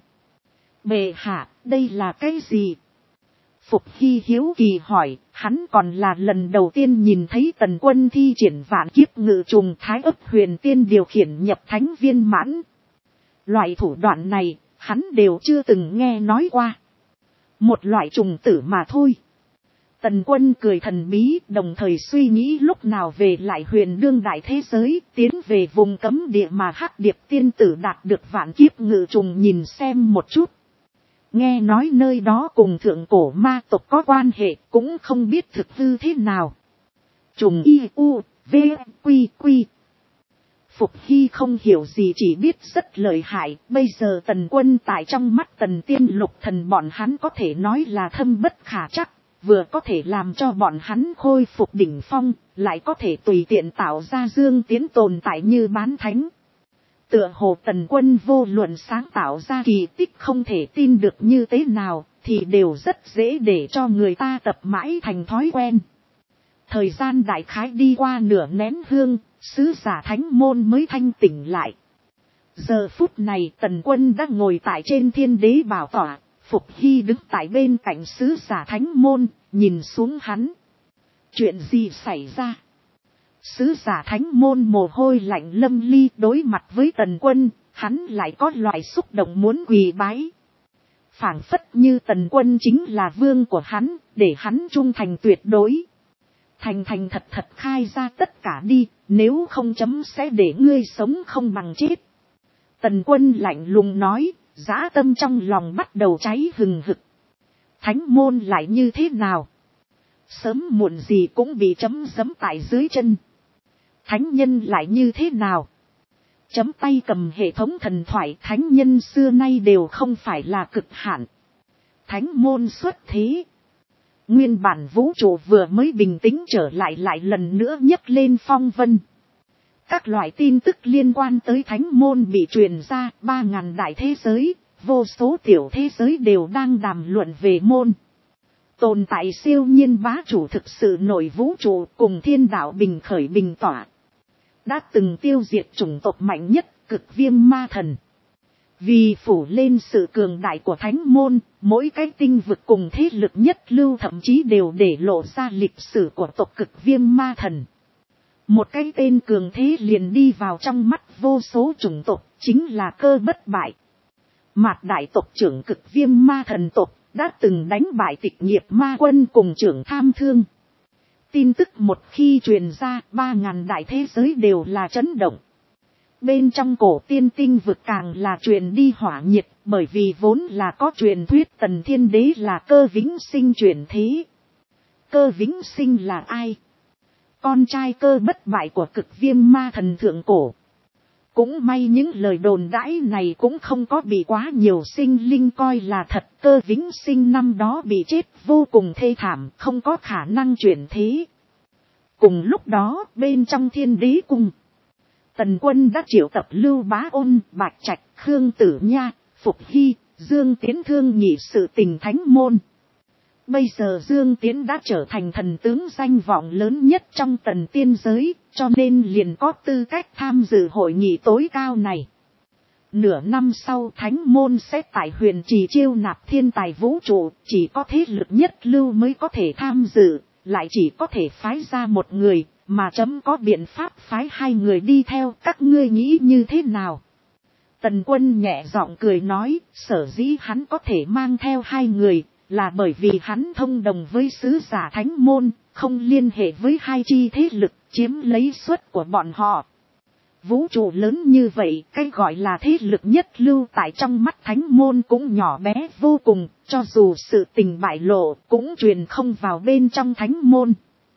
Bệ hạ, đây là cái gì? Phục Hy hiếu kỳ hỏi, hắn còn là lần đầu tiên nhìn thấy Tần Quân thi triển vạn kiếp ngự trùng Thái Ức Huyền Tiên điều khiển nhập thánh viên mãn. Loại thủ đoạn này, hắn đều chưa từng nghe nói qua. Một loại trùng tử mà thôi. Tần Quân cười thần bí, đồng thời suy nghĩ lúc nào về lại huyền đương đại thế giới, tiến về vùng cấm địa mà Hắc Điệp tiên tử đạt được vạn kiếp ngự trùng nhìn xem một chút. Nghe nói nơi đó cùng thượng cổ ma tộc có quan hệ, cũng không biết thực hư thế nào. Trùng y u, v, quy quy. Phục Hy không hiểu gì, chỉ biết rất lợi hại. Bây giờ Tần Quân tại trong mắt Tần Tiên Lục Thần bọn hắn có thể nói là thâm bất khả trắc. Vừa có thể làm cho bọn hắn khôi phục đỉnh phong, lại có thể tùy tiện tạo ra Dương Tiến tồn tại như bán thánh. Tựa hồ Tần Quân vô luận sáng tạo ra kỳ tích không thể tin được như thế nào, thì đều rất dễ để cho người ta tập mãi thành thói quen. Thời gian đại khái đi qua nửa nén hương, sứ giả thánh môn mới thanh tỉnh lại. Giờ phút này Tần Quân đã ngồi tại trên thiên đế bảo tọa, Phục Hy đứng tại bên cạnh sứ giả thánh môn, nhìn xuống hắn. Chuyện gì xảy ra? Sứ giả thánh môn mồ hôi lạnh lâm ly, đối mặt với Tần Quân, hắn lại có loại xúc động muốn quỳ bái. Phảng phất như Tần Quân chính là vương của hắn, để hắn trung thành tuyệt đối. Thành thành thật thật khai ra tất cả đi, nếu không chấm sẽ để ngươi sống không bằng chết. Tần Quân lạnh lùng nói, dã tâm trong lòng bắt đầu cháy hừng hực. Thánh môn lại như thế nào? Sớm muộn gì cũng bị chấm giẫm tại dưới chân. Thánh nhân lại như thế nào? Chấm tay cầm hệ thống thần thoại, thánh nhân xưa nay đều không phải là cực hạn. Thánh môn xuất thế. Nguyên bản vũ trụ vừa mới bình tĩnh trở lại, lại lần nữa nhấc lên phong vân. Các loại tin tức liên quan tới thánh môn bị truyền ra, 3.000 đại thế giới, vô số tiểu thế giới đều đang đàm luận về môn. Tồn tại siêu nhiên bá chủ thực sự nổi vũ trụ, cùng thiên đạo bình khởi bình tỏa. Đã từng tiêu diệt chủng tộc mạnh nhất, Cực Viêm Ma Thần. Vì phủ lên sự cường đại của thánh môn, mỗi cái tinh vực cùng thế lực nhất lưu thậm chí đều để lộ ra lịch sử của tộc Cực Viêm Ma Thần. Một cái tên cường thế liền đi vào trong mắt vô số chủng tộc, chính là Cơ Bất Bại. Mạt đại tộc trưởng Cực Viêm Ma Thần tộc đã từng đánh bại Tịch Nghiệp Ma Quân cùng trưởng Tham Thương. Tin tức một khi truyền ra, 3.000 đại thế giới đều là chấn động. Bên trong cổ tiên tinh vực càng là truyền đi hỏa nhiệt, bởi vì vốn là có truyền thuyết Tần Thiên Đế là Cơ Vĩnh Sinh truyền thế. Cơ Vĩnh Sinh là ai? Con trai Cơ Bất Bại của Cực Viêm Ma Thần thượng cổ. Cũng may những lời đồn đãi này cũng không có bị quá nhiều sinh linh coi là thật. Cơ Vĩnh Sinh năm đó bị chết vô cùng thê thảm, không có khả năng chuyển thế. Cùng lúc đó, bên trong Thiên Đế cung, Tần Quân đã triệu tập Lưu Bá Ôn, Bạch Trạch, Khương Tử Nha, Phục Hy, Dương Tiến thương nghị sự tình thánh môn. Bây giờ Dương Tiến đã trở thành thần tướng danh vọng lớn nhất trong Tần tiên giới, cho nên liền có tư cách tham dự hội nghị tối cao này. Nửa năm sau thánh môn sẽ tại huyền trì chiêu nạp thiên tài vũ trụ, chỉ có thế lực nhất lưu mới có thể tham dự, lại chỉ có thể phái ra một người, mà chấm có biện pháp phái 2 người đi theo, các ngươi nghĩ như thế nào? Tần Quân nhẹ giọng cười nói, sở dĩ hắn có thể mang theo 2 người, là bởi vì hắn thông đồng với sứ giả thánh môn, không liên hệ với 2 chi thế lực, chiếm lấy suất của bọn họ. Vũ trụ lớn như vậy, cái gọi là thế lực nhất lưu tại trong mắt thánh môn cũng nhỏ bé vô cùng, cho dù sự tình bại lộ cũng truyền không vào bên trong thánh môn.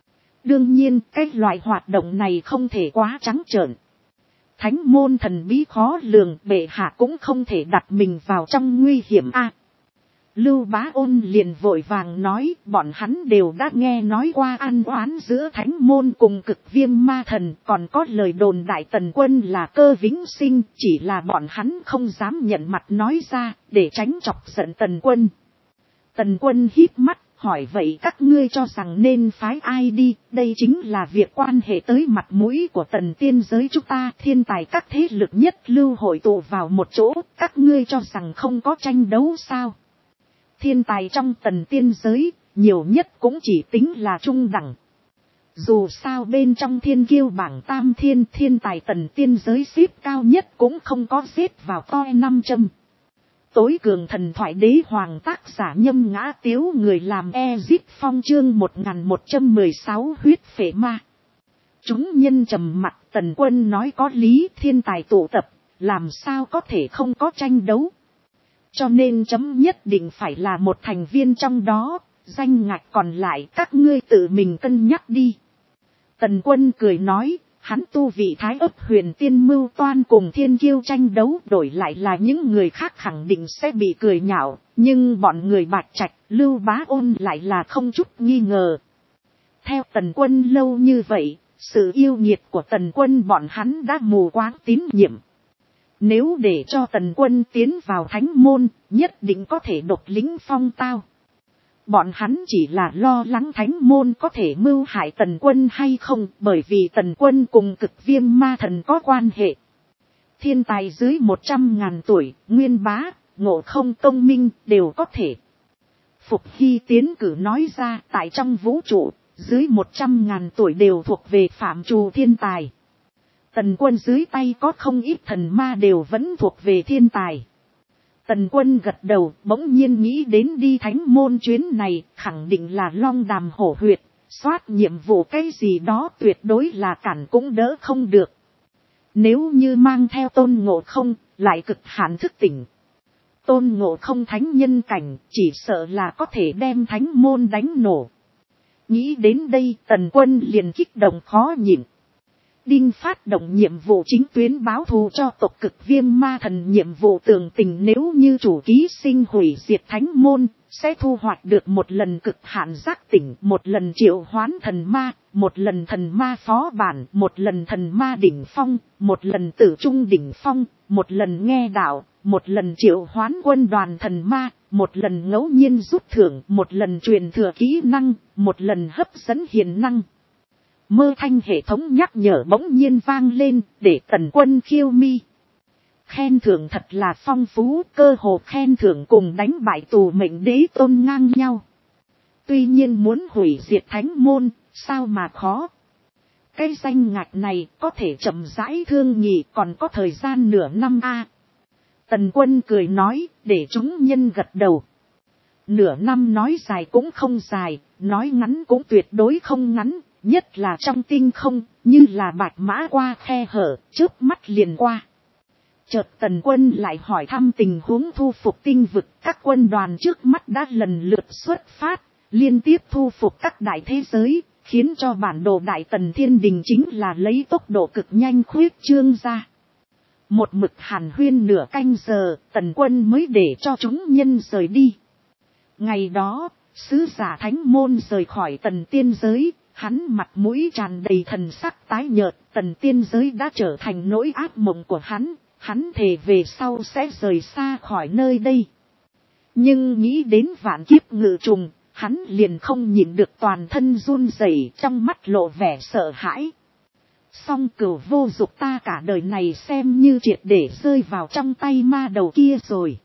Đương nhiên cái loại hoạt động này không thể quá trắng trợn. Thánh môn thần bí khó lường, bệ hạ cũng không thể đặt mình vào trong nguy hiểm a. Lưu Bá Ôn liền vội vàng nói, bọn hắn đều đã nghe nói qua ăn oán giữa thánh môn cùng Cực Viêm ma thần, còn có lời đồn đại Tần Quân là cơ vĩnh sinh, chỉ là bọn hắn không dám nhận mặt nói ra, để tránh chọc giận Tần Quân. Tần Quân híp mắt, hỏi vậy các ngươi cho rằng nên phái ai đi, đây chính là việc quan hệ tới mặt mũi của Tần tiên giới chúng ta, thiên tài các thế lực nhất lưu hội tụ vào một chỗ, các ngươi cho rằng không có tranh đấu sao? Thiên tài trong Tần tiên giới, nhiều nhất cũng chỉ tính là trung đẳng. Dù sao bên trong thiên kiêu bảng tam thiên, thiên tài Tần tiên giới xếp cao nhất cũng không có xếp vào toi 500. Tối cường thần thoại đế hoàng tác giả Nhâm Ngã Tiếu, người làm Ezip Phong, chương 1116 huyết phệ ma. Chúng nhân trầm mặt, Tần Quân nói có lý, thiên tài tụ tập, làm sao có thể không có tranh đấu. Cho nên chấm nhất định phải là một thành viên trong đó, danh ngạch còn lại các ngươi tự mình cân nhắc đi. Tần Quân cười nói, hắn tu vị thái ấp huyền tiên mưu toan cùng thiên kiêu tranh đấu, đổi lại là những người khác khẳng định sẽ bị cười nhạo, nhưng bọn người Bạch Trạch, Lưu Bá Ôn lại là không chút nghi ngờ. Theo Tần Quân lâu như vậy, sự yêu nghiệt của Tần Quân bọn hắn đã mù quáng tín nhiệm. Nếu để cho Tần Quân tiến vào thánh môn, nhất định có thể độc lĩnh phong tao. Bọn hắn chỉ là lo lắng thánh môn có thể mưu hại Tần Quân hay không, bởi vì Tần Quân cùng Cực Viêm ma thần có quan hệ. Thiên tài dưới 100.000 tuổi, Nguyên Bá, Ngộ Không, Công Minh đều có thể. Phục Hy tiến cử nói ra, tại trong vũ trụ, dưới 100.000 tuổi đều thuộc về phạm trù thiên tài. Tần Quân dưới tay có không ít thần ma đều vẫn thuộc về thiên tài. Tần Quân gật đầu, bỗng nhiên nghĩ đến đi thánh môn chuyến này, khẳng định là long đàm hổ huyệt, soát nhiệm vụ cái gì đó tuyệt đối là cản cũng đỡ không được. Nếu như mang theo Tôn Ngộ Không, lại cực hạn thức tỉnh. Tôn Ngộ Không thánh nhân cảnh, chỉ sợ là có thể đem thánh môn đánh nổ. Nghĩ đến đây, Tần Quân liền kích động khó nhịn. Đinh phát động nhiệm vụ chính tuyến báo thù cho tộc Cực Viêm ma thần, nhiệm vụ tường tình nếu như chủ ký sinh hủy diệt thánh môn, sẽ thu hoạch được một lần cực hạn giác tỉnh, một lần triệu hoán thần ma, một lần thần ma phó bản, một lần thần ma đỉnh phong, một lần tử trung đỉnh phong, một lần nghe đạo, một lần triệu hoán quân đoàn thần ma, một lần ngẫu nhiên rút thưởng, một lần truyền thừa kỹ năng, một lần hấp dẫn hiền năng. Mơ thanh hệ thống nhắc nhở bỗng nhiên vang lên, để Tần Quân khiêu mi. Khen thưởng thật là phong phú, cơ hồ khen thưởng cùng đánh bại tù mệnh đế tôn ngang nhau. Tuy nhiên muốn hủy diệt thánh môn, sao mà khó. Cái danh ngạch này có thể chậm rãi thương nghị, còn có thời gian nửa năm a. Tần Quân cười nói, để chúng nhân gật đầu. Nửa năm nói dài cũng không dài, nói ngắn cũng tuyệt đối không ngắn. Nhất là trong tinh không, như là bạch mã qua khe hở, trước mắt liền qua. Chợt Tần Quân lại hỏi thăm tình huống thu phục tinh vực, các quân đoàn trước mắt đã lần lượt xuất phát, liên tiếp thu phục các đại thế giới, khiến cho bản đồ Đại Tần Thiên Đình chính là lấy tốc độ cực nhanh khuyết trương ra. Một mực hàn huyên nửa canh giờ, Tần Quân mới để cho chúng nhân rời đi. Ngày đó, sứ giả thánh môn rời khỏi Tần tiên giới. Hắn mặt mũi tràn đầy thần sắc tái nhợt, Tần tiên giới đã trở thành nỗi ác mộng của hắn thề về sau sẽ rời xa khỏi nơi đây. Nhưng nghĩ đến vạn kiếp ngự trùng, hắn liền không nhịn được toàn thân run rẩy, trong mắt lộ vẻ sợ hãi. Song Cửu Vô Dục ta cả đời này xem như triệt để rơi vào trong tay ma đầu kia rồi.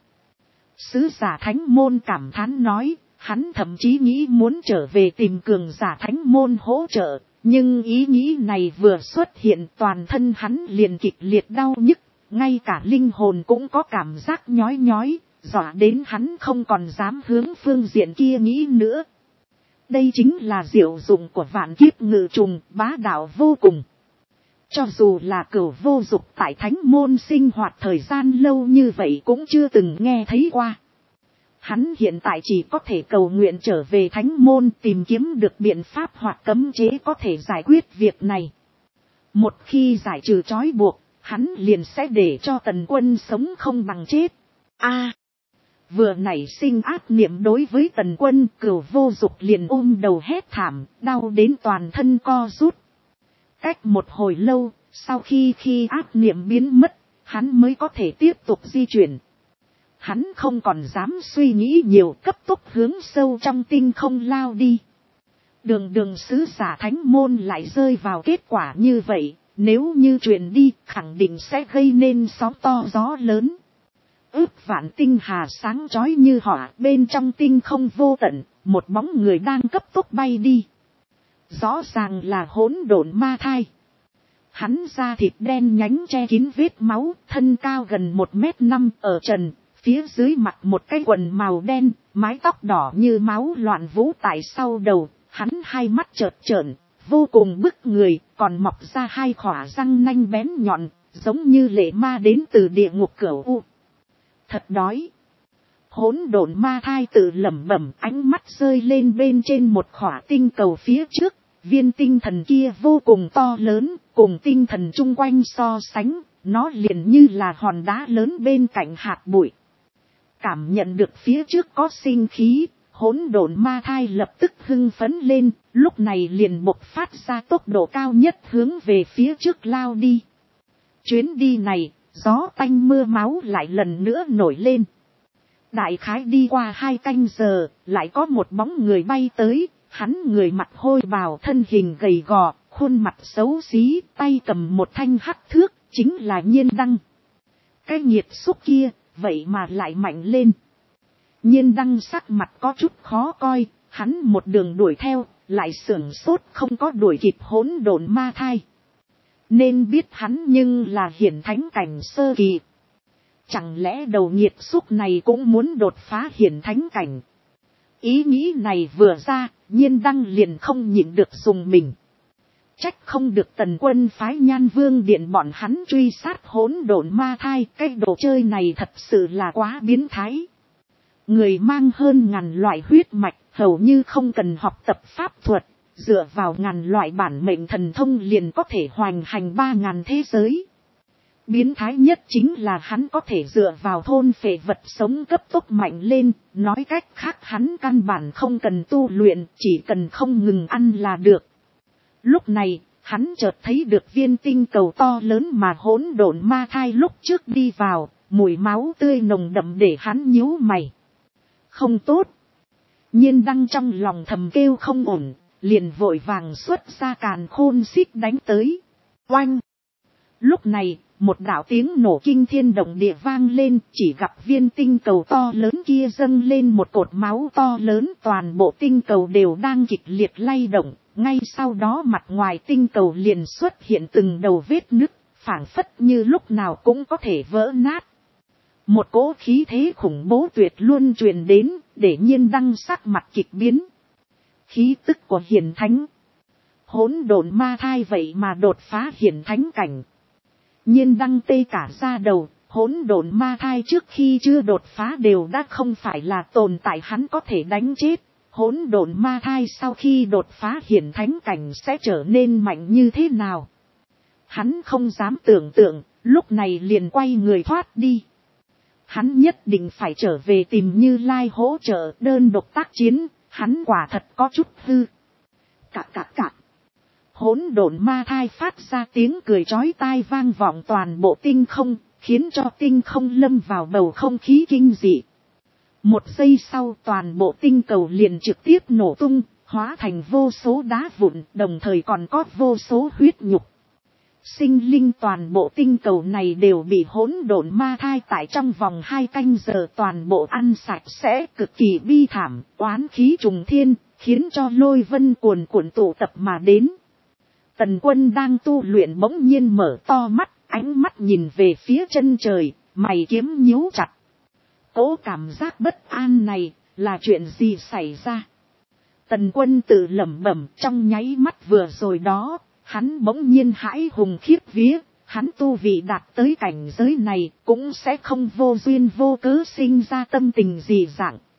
Sứ giả thánh môn cảm thán nói. Hắn thậm chí nghĩ muốn trở về tìm cường giả thánh môn hỗ trợ, nhưng ý nghĩ này vừa xuất hiện toàn thân hắn liền kịch liệt đau nhức, ngay cả linh hồn cũng có cảm giác nhói nhói, dọa đến hắn không còn dám hướng phương diện kia nghĩ nữa. Đây chính là diệu dụng của vạn kiếp ngự trùng, bá đạo vô cùng. Cho dù là Cửu Vô Dục tại thánh môn sinh hoạt thời gian lâu như vậy cũng chưa từng nghe thấy qua. Hắn hiện tại chỉ có thể cầu nguyện trở về thánh môn tìm kiếm được biện pháp hoặc cấm chế có thể giải quyết việc này. Một khi giải trừ trói buộc, hắn liền sẽ để cho Tần Quân sống không bằng chết. Vừa nảy sinh ác niệm đối với Tần Quân, Cửu Vô Dục liền ôm đầu hét thảm, đau đến toàn thân co rút. Cách một hồi lâu, sau khi ác niệm biến mất, hắn mới có thể tiếp tục di chuyển. Hắn không còn dám suy nghĩ nhiều, cấp tốc hướng sâu trong tinh không lao đi. Đường sứ giả thánh môn lại rơi vào kết quả như vậy, nếu như truyền đi khẳng định sẽ gây nên sóng to gió lớn. Ước vạn tinh hà sáng chói như hỏa, bên trong tinh không vô tận, một bóng người đang cấp tốc bay đi. Rõ ràng là Hỗn Độn Ma Thai. Hắn da thịt đen nhánh che kín vết máu, thân cao gần 1m5 ở trần, phía dưới mặc một cái quần màu đen, mái tóc đỏ như máu loạn vũ tại sau đầu, hắn hai mắt chợt trợn, vô cùng bức người, còn mọc ra hai khỏa răng nanh bén nhọn, giống như lệ ma đến từ địa ngục cửu u. Thật đói. Hỗn Độn Ma Thai tự lẩm bẩm, ánh mắt rơi lên bên trên một khỏa tinh cầu phía trước, viên tinh thần kia vô cùng to lớn, cùng tinh thần chung quanh so sánh, nó liền như là hòn đá lớn bên cạnh hạt bụi. Cảm nhận được phía trước có sinh khí, Hỗn Độn Ma Thai lập tức hưng phấn lên, lúc này liền bộc phát ra tốc độ cao nhất hướng về phía trước lao đi. Chuyến đi này, gió tanh mưa máu lại lần nữa nổi lên. Đại khái đi qua 2 canh giờ, lại có một bóng người bay tới, hắn người mặt hôi bào, thân hình gầy gò, khuôn mặt xấu xí, tay cầm một thanh hắc thước, chính là Nhiên Đăng. Cái nhiệt xúc kia, vậy mà lại mạnh lên. Nhiên Đăng sắc mặt có chút khó coi, hắn một đường đuổi theo, lại sưởng sốt không có đuổi kịp Hỗn Độn Ma Thai. Nên biết hắn nhưng là hiển thánh cảnh sơ kỳ. Chẳng lẽ đầu nhiệt xúc này cũng muốn đột phá hiển thánh cảnh? Ý nghĩ này vừa ra, Nhiên Đăng liền không nhịn được dùng mình. Trách không được Tần Quân phái Nhan Vương Điện bọn hắn truy sát Hỗn Độn Ma Thai, cái đồ chơi này thật sự là quá biến thái. Người mang hơn ngàn loại huyết mạch, hầu như không cần học tập pháp thuật, dựa vào ngàn loại bản mệnh thần thông liền có thể hoành hành 3000 thế giới. Biến thái nhất chính là hắn có thể dựa vào thôn phệ vật sống cấp tốc mạnh lên, nói cách khác hắn căn bản không cần tu luyện, chỉ cần không ngừng ăn là được. Lúc này, hắn chợt thấy được viên tinh cầu to lớn mà Hỗn Độn Ma Thai lúc trước đi vào, mùi máu tươi nồng đậm để hắn nhíu mày. Không tốt. Nhiên Đăng trong lòng thầm kêu không ổn, liền vội vàng xuất ra càn khôn xích đánh tới. Oanh! Lúc này, một đạo tiếng nổ kinh thiên động địa vang lên, chỉ gặp viên tinh cầu to lớn kia dâng lên một cột máu to lớn, toàn bộ tinh cầu đều đang kịch liệt lay động, ngay sau đó mặt ngoài tinh cầu liền xuất hiện từng đầu vết nứt, phảng phất như lúc nào cũng có thể vỡ nát. Một cỗ khí thế khủng bố tuyệt luôn truyền đến, để Nhiên Đăng sắc mặt kịch biến. Khí tức của hiển thánh. Hỗn Độn Ma Thai vậy mà đột phá hiển thánh cảnh. Nhiên Đăng tê cả da đầu, Hỗn Độn Ma Thai trước khi chưa đột phá đều đã không phải là tồn tại hắn có thể đánh chết. Hỗn Độn Ma Thai sau khi đột phá hiển thánh cảnh sẽ trở nên mạnh như thế nào? Hắn không dám tưởng tượng, lúc này liền quay người thoát đi. Hắn nhất định phải trở về tìm Như Lai hỗ trợ, đơn độc tác chiến, hắn quả thật có chút hư. Cạc. Hỗn Độn Ma Thai phát ra tiếng cười chói tai vang vọng toàn bộ tinh không, khiến cho tinh không lâm vào bầu không khí kinh dị. Một giây sau toàn bộ tinh cầu liền trực tiếp nổ tung, hóa thành vô số đá vụn, đồng thời còn có vô số huyết nhục. Sinh linh toàn bộ tinh cầu này đều bị Hỗn Độn Ma Thai tại trong vòng 2 canh giờ toàn bộ ăn sạch sẽ, cực kỳ bi thảm, oán khí trùng thiên, khiến cho lôi vân cuồn cuộn tụ tập mà đến. Tần Quân đang tu luyện bỗng nhiên mở to mắt, ánh mắt nhìn về phía chân trời, mày kiếm nhíu chặt. Cố cảm giác bất an này, là chuyện gì xảy ra? Tần Quân tự lẩm bẩm, trong nháy mắt vừa rồi đó, hắn bỗng nhiên hãi hùng khiếp vía, hắn tu vị đạt tới cảnh giới này, cũng sẽ không vô duyên vô cớ sinh ra tâm tình gì dạng.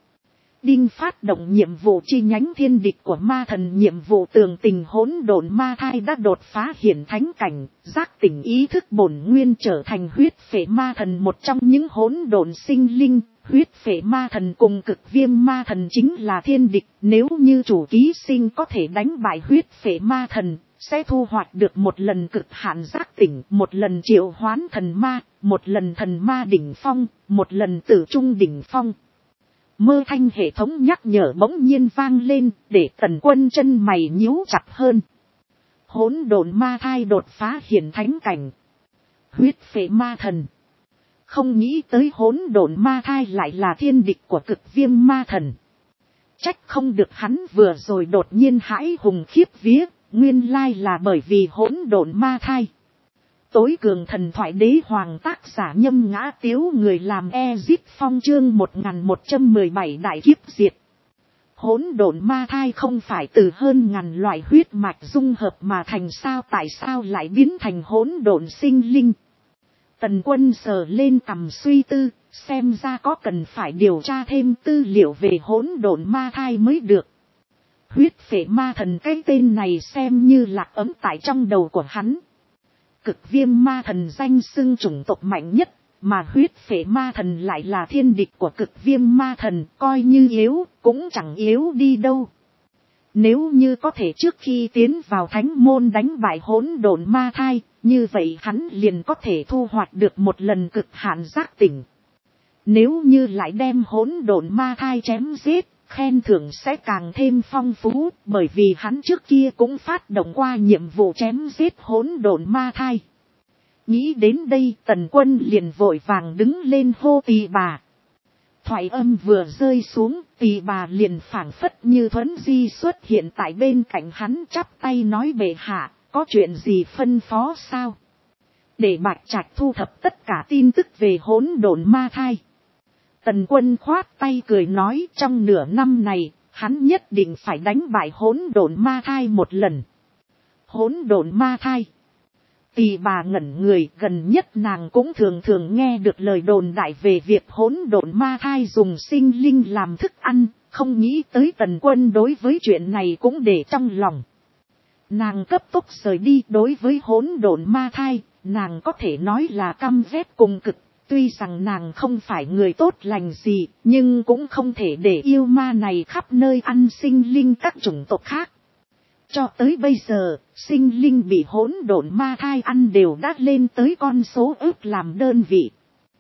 Đinh phát động nhiệm vụ chi nhánh thiên địch của ma thần, nhiệm vụ tường tình hỗn độn ma thai đã đột phá hiển thánh cảnh, giác tỉnh ý thức bổn nguyên trở thành huyết phệ ma thần, một trong những hỗn độn sinh linh. Huyết phệ ma thần cùng cực viêm ma thần chính là thiên địch, nếu như chủ ký sinh có thể đánh bại huyết phệ ma thần, sẽ thu hoạch được một lần cực hạn giác tỉnh, một lần triệu hoán thần ma, một lần thần ma đỉnh phong, một lần tử trung đỉnh phong. Mơ thanh hệ thống nhắc nhở bỗng nhiên vang lên, để Tần Quân chân mày nhíu chặt hơn. Hỗn độn ma thai đột phá hiển thánh cảnh. Huyết phệ ma thần. Không nghĩ tới hỗn độn ma thai lại là thiên địch của cực viêm ma thần. Trách không được hắn vừa rồi đột nhiên hãi hùng khiếp vía, nguyên lai là bởi vì hỗn độn ma thai. Tối cường thần thoại đế hoàng, tác giả Nhâm Ngã Tiếu, người làm Ezip Phong, chương 1117 đại kiếp diệt. Hỗn độn ma thai không phải từ hơn ngàn loại huyết mạch dung hợp mà thành sao, tại sao lại biến thành hỗn độn sinh linh? Tần Quân sờ lên cằm suy tư, xem ra có cần phải điều tra thêm tư liệu về hỗn độn ma thai mới được. Huyết phệ ma thần, cái tên này xem như lạc ấm tại trong đầu của hắn. Cực viêm ma thần danh xưng chủng tộc mạnh nhất, mà huyết phệ ma thần lại là thiên địch của cực viêm ma thần, coi như yếu, cũng chẳng yếu đi đâu. Nếu như có thể trước khi tiến vào thánh môn đánh bại hỗn độn ma thai, như vậy hắn liền có thể thu hoạch được một lần cực hạn giác tỉnh. Nếu như lại đem hỗn độn ma thai chém giết, khen thưởng sẽ càng thêm phong phú, bởi vì hắn trước kia cũng phát động qua nhiệm vụ chém giết hỗn độn ma thai. Nghĩ đến đây, Tần Quân liền vội vàng đứng lên hô Tỳ bà. Thoại âm vừa rơi xuống, Tỳ bà liền phảng phất như thuấn di xuất hiện tại bên cạnh hắn, chắp tay nói: bệ hạ, có chuyện gì phân phó sao? Để Bạch Trạch thu thập tất cả tin tức về hỗn độn ma thai. Tần Quân khoát tay cười nói: trong nửa năm này, hắn nhất định phải đánh bại hỗn độn ma thai một lần. Hỗn độn ma thai. Tỳ bà ngẩn người, gần nhất nàng cũng thường thường nghe được lời đồn đại về việc hỗn độn ma thai dùng sinh linh làm thức ăn, không nghĩ tới Tần Quân đối với chuyện này cũng để trong lòng. Nàng cấp tốc rời đi. Đối với hỗn độn ma thai, nàng có thể nói là căm ghét cùng cực. Tuy rằng nàng không phải người tốt lành gì, nhưng cũng không thể để yêu ma này khắp nơi ăn sinh linh các chủng tộc khác. Cho tới bây giờ, sinh linh bị hỗn độn ma thai ăn đều đã lên tới con số ước làm đơn vị.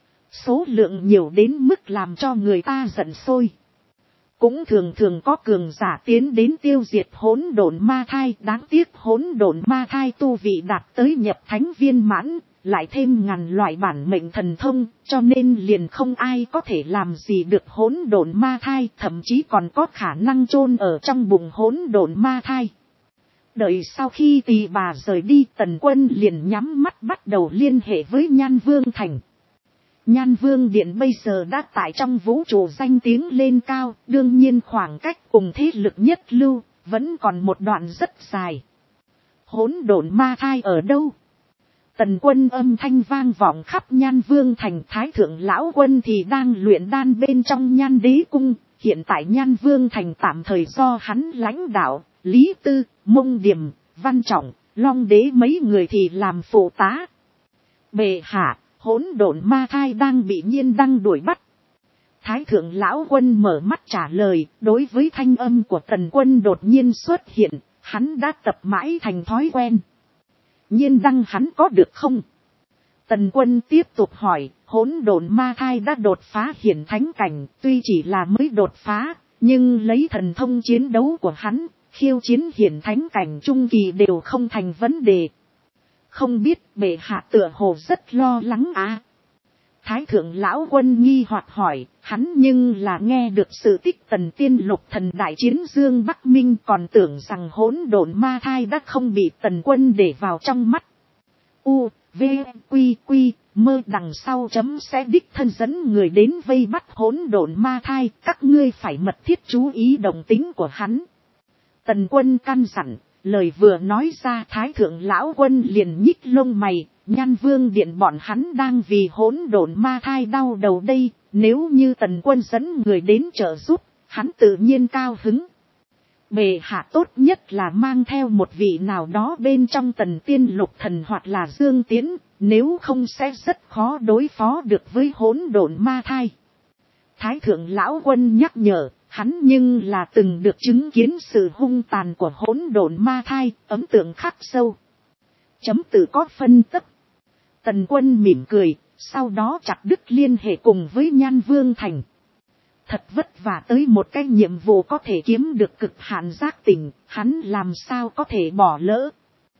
Số lượng nhiều đến mức làm cho người ta giận sôi. Cũng thường thường có cường giả tiến đến tiêu diệt hỗn độn ma thai, đáng tiếc hỗn độn ma thai tu vị đạt tới nhập thánh viên mãn, lại thêm ngàn loại bản mệnh thần thông, cho nên liền không ai có thể làm gì được hỗn độn ma thai, thậm chí còn có khả năng chôn ở trong bụng hỗn độn ma thai. Đợi sau khi Tỳ bà rời đi, Tần Quân liền nhắm mắt bắt đầu liên hệ với Nhan Vương Thành. Nhan Vương Điện bây giờ đã tại trong vũ trụ danh tiếng lên cao, đương nhiên khoảng cách cùng thế lực nhất lưu, vẫn còn một đoạn rất dài. Hỗn độn ma thai ở đâu? Tần Quân âm thanh vang vọng khắp Nhan Vương Thành. Thái thượng lão quân thì đang luyện đan bên trong Nhan Đế Cung, hiện tại Nhan Vương Thành tạm thời do hắn lãnh đạo, Lý Tư, Mông Điềm, Văn Trọng, Long Đế mấy người thì làm phụ tá. Bệ hạ, hỗn độn ma thai đang bị Nhiên Đăng đuổi bắt. Thái thượng lão quân mở mắt trả lời. Đối với thanh âm của Tần Quân đột nhiên xuất hiện, hắn đã tập mãi thành thói quen. Nhiên Đăng hắn có được không? Tần Quân tiếp tục hỏi. Hỗn độn ma thai đã đột phá hiển thánh cảnh, tuy chỉ là mới đột phá, nhưng lấy thần thông chiến đấu của hắn, khiêu chiến hiển thánh cảnh trung kỳ đều không thành vấn đề. Không biết bệ hạ tựa hồ rất lo lắng à? Thái thượng lão quân nghi hoặc hỏi. Hắn nhưng là nghe được sự tích Tần Tiên Lục Thần đại chiến Dương Bắc Minh, còn tưởng rằng hỗn độn ma thai đã không bị Tần Quân để vào trong mắt. U, V, Quy, Quy, mơ đằng sau chấm sẽ đích thân dẫn người đến vây bắt hỗn độn ma thai, các ngươi phải mật thiết chú ý động tính của hắn. Tần Quân căn dặn. Lời vừa nói ra, Thái thượng lão quân liền nhích lông mày. Nhan Vương Điện bọn hắn đang vì hỗn độn ma thai đau đầu đây, nếu như Tần Quân dẫn người đến trợ giúp, hắn tự nhiên cao hứng. Bệ hạ tốt nhất là mang theo một vị nào đó bên trong Tần Tiên Lục Thần hoặc là Dương Tiễn, nếu không sẽ rất khó đối phó được với hỗn độn ma thai. Thái thượng lão quân nhắc nhở, hắn nhưng là từng được chứng kiến sự hung tàn của hỗn độn ma thai, ấn tượng khắc sâu. Chấm tự có phân tích. Tần Quân mỉm cười, sau đó chặt đứt liên hệ cùng với Nhan Vương Thành. Thật vất vả tới một cái nhiệm vụ có thể kiếm được cực hạn giác tỉnh, hắn làm sao có thể bỏ lỡ.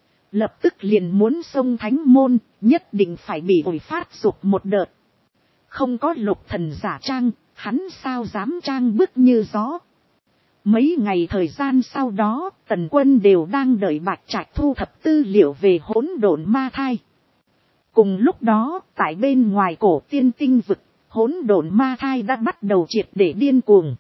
Lập tức liền muốn xông Thánh Môn, nhất định phải bị ổi phát dục một đợt. Không có Lục Thần giả trang, hắn sao dám trang bức như gió. Mấy ngày thời gian sau đó, Tần Quân đều đang đợi Bạch Trạch thu thập tư liệu về hỗn độn ma thai. Cùng lúc đó, tại bên ngoài cổ tiên tinh vực, hỗn độn ma thai đã bắt đầu triệt để điên cuồng.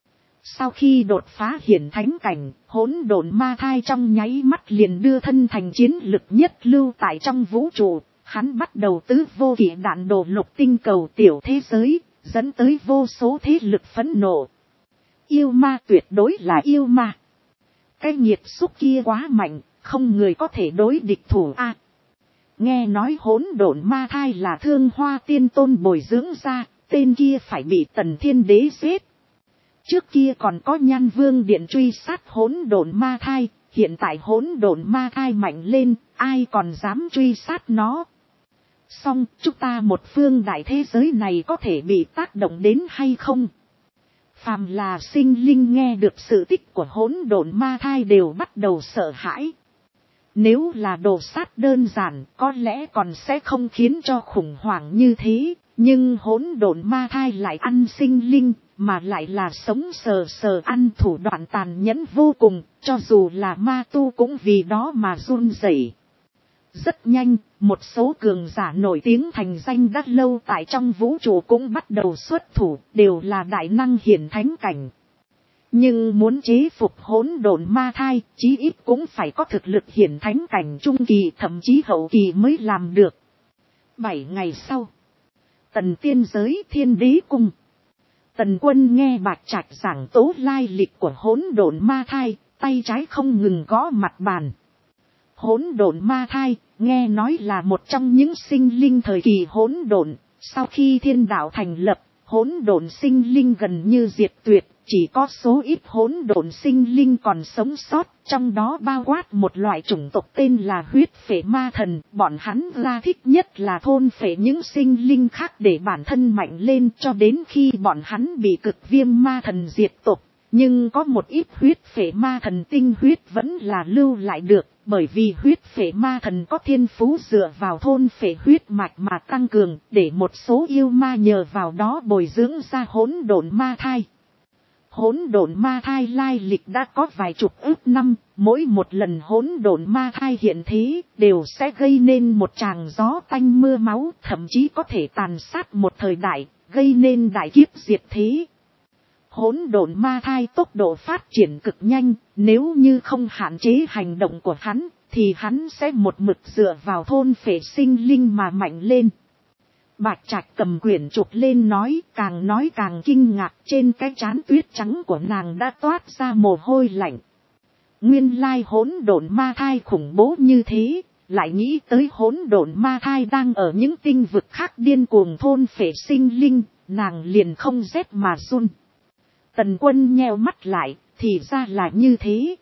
Sau khi đột phá hiển thánh cảnh, hỗn độn ma thai trong nháy mắt liền đưa thân thành chiến lực nhất lưu tại trong vũ trụ. Hắn bắt đầu tứ vô kỵ đạn đổ lục tinh cầu tiểu thế giới, dẫn tới vô số thế lực phẫn nộ. Yêu ma tuyệt đối là yêu ma. Cái nhiệt xúc kia quá mạnh, không người có thể đối địch thủ a. Nghe nói hỗn độn ma thai là Thương Hoa Tiên Tôn bồi dưỡng ra, tên kia phải bị Tần Thiên Đế giết. Trước kia còn có Nhan Vương Điện truy sát hỗn độn ma thai, hiện tại hỗn độn ma thai mạnh lên, ai còn dám truy sát nó. Song, chúng ta một phương đại thế giới này có thể bị tác động đến hay không? Phàm là sinh linh nghe được sự tích của hỗn độn ma thai đều bắt đầu sợ hãi. Nếu là đồ sát đơn giản, có lẽ còn sẽ không khiến cho khủng hoảng như thế, nhưng hỗn độn ma thai lại ăn sinh linh, mà lại là sống sờ sờ ăn, thủ đoạn tàn nhẫn vô cùng, cho dù là ma tu cũng vì đó mà run rẩy. Rất nhanh, một số cường giả nổi tiếng thành danh đã lâu tại trong vũ trụ cũng bắt đầu xuất thủ, đều là đại năng hiển thánh cảnh. Nhưng muốn chế phục hỗn độn ma thai, chí ít cũng phải có thực lực hiển thánh cảnh trung kỳ thậm chí hậu kỳ mới làm được. 7 ngày sau, Tần Tiên giới Thiên Đế cung. Tần Quân nghe Bạch Trạch giảng tố lai lịch của hỗn độn ma thai, tay trái không ngừng gõ mặt bàn. Hỗn độn ma thai, nghe nói là một trong những sinh linh thời kỳ hỗn độn, sau khi thiên đạo thành lập, hỗn độn sinh linh gần như diệt tuyệt, chỉ có số ít hỗn độn sinh linh còn sống sót, trong đó bao quát một loại chủng tộc tên là huyết phệ ma thần, bọn hắn ra thích nhất là thôn phệ những sinh linh khác để bản thân mạnh lên cho đến khi bọn hắn bị cực viêm ma thần diệt tộc. Nhưng có một ít huyết phệ ma thần tinh huyết vẫn là lưu lại được, bởi vì huyết phệ ma thần có thiên phú dựa vào thôn phệ huyết mạch mà tăng cường, để một số yêu ma nhờ vào đó bồi dưỡng ra hỗn độn ma thai. Hỗn độn ma thai lai lịch đã có vài chục ức năm, mỗi một lần hỗn độn ma thai hiện thế, đều sẽ gây nên một tràng gió tanh mưa máu, thậm chí có thể tàn sát một thời đại, gây nên đại kiếp diệt thế. Hỗn độn ma thai tốc độ phát triển cực nhanh, nếu như không hạn chế hành động của hắn, thì hắn sẽ một mực dựa vào thôn phệ sinh linh mà mạnh lên. Bạch Trạch cầm quyển trục lên nói càng kinh ngạc, trên cái trán tuyết trắng của nàng đã toát ra mồ hôi lạnh. Nguyên lai hỗn độn ma thai khủng bố như thế, lại nghĩ tới hỗn độn ma thai đang ở những tinh vực khác điên cuồng thôn phệ sinh linh, nàng liền không rét mà run. Tần Quân nheo mắt lại, thì ra là như thế.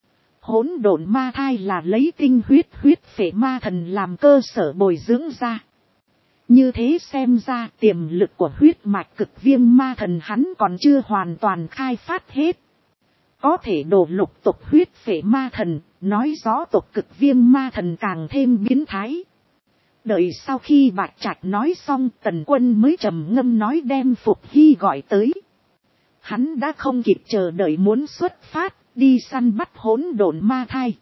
Hỗn độn ma thai là lấy tinh huyết phệ ma thần làm cơ sở bồi dưỡng ra. Như thế xem ra tiềm lực của huyết mạch cực viêm ma thần hắn còn chưa hoàn toàn khai phát hết. Có thể đổ lục tộc huyết phệ ma thần, nói rõ tộc cực viêm ma thần càng thêm biến thái. Đợi sau khi Bạch Trạch nói xong, Tần Quân mới trầm ngâm nói đem Phục Hy gọi tới. Hắn đã không kịp chờ đợi muốn xuất phát, đi săn bắt hỗn độn ma thai.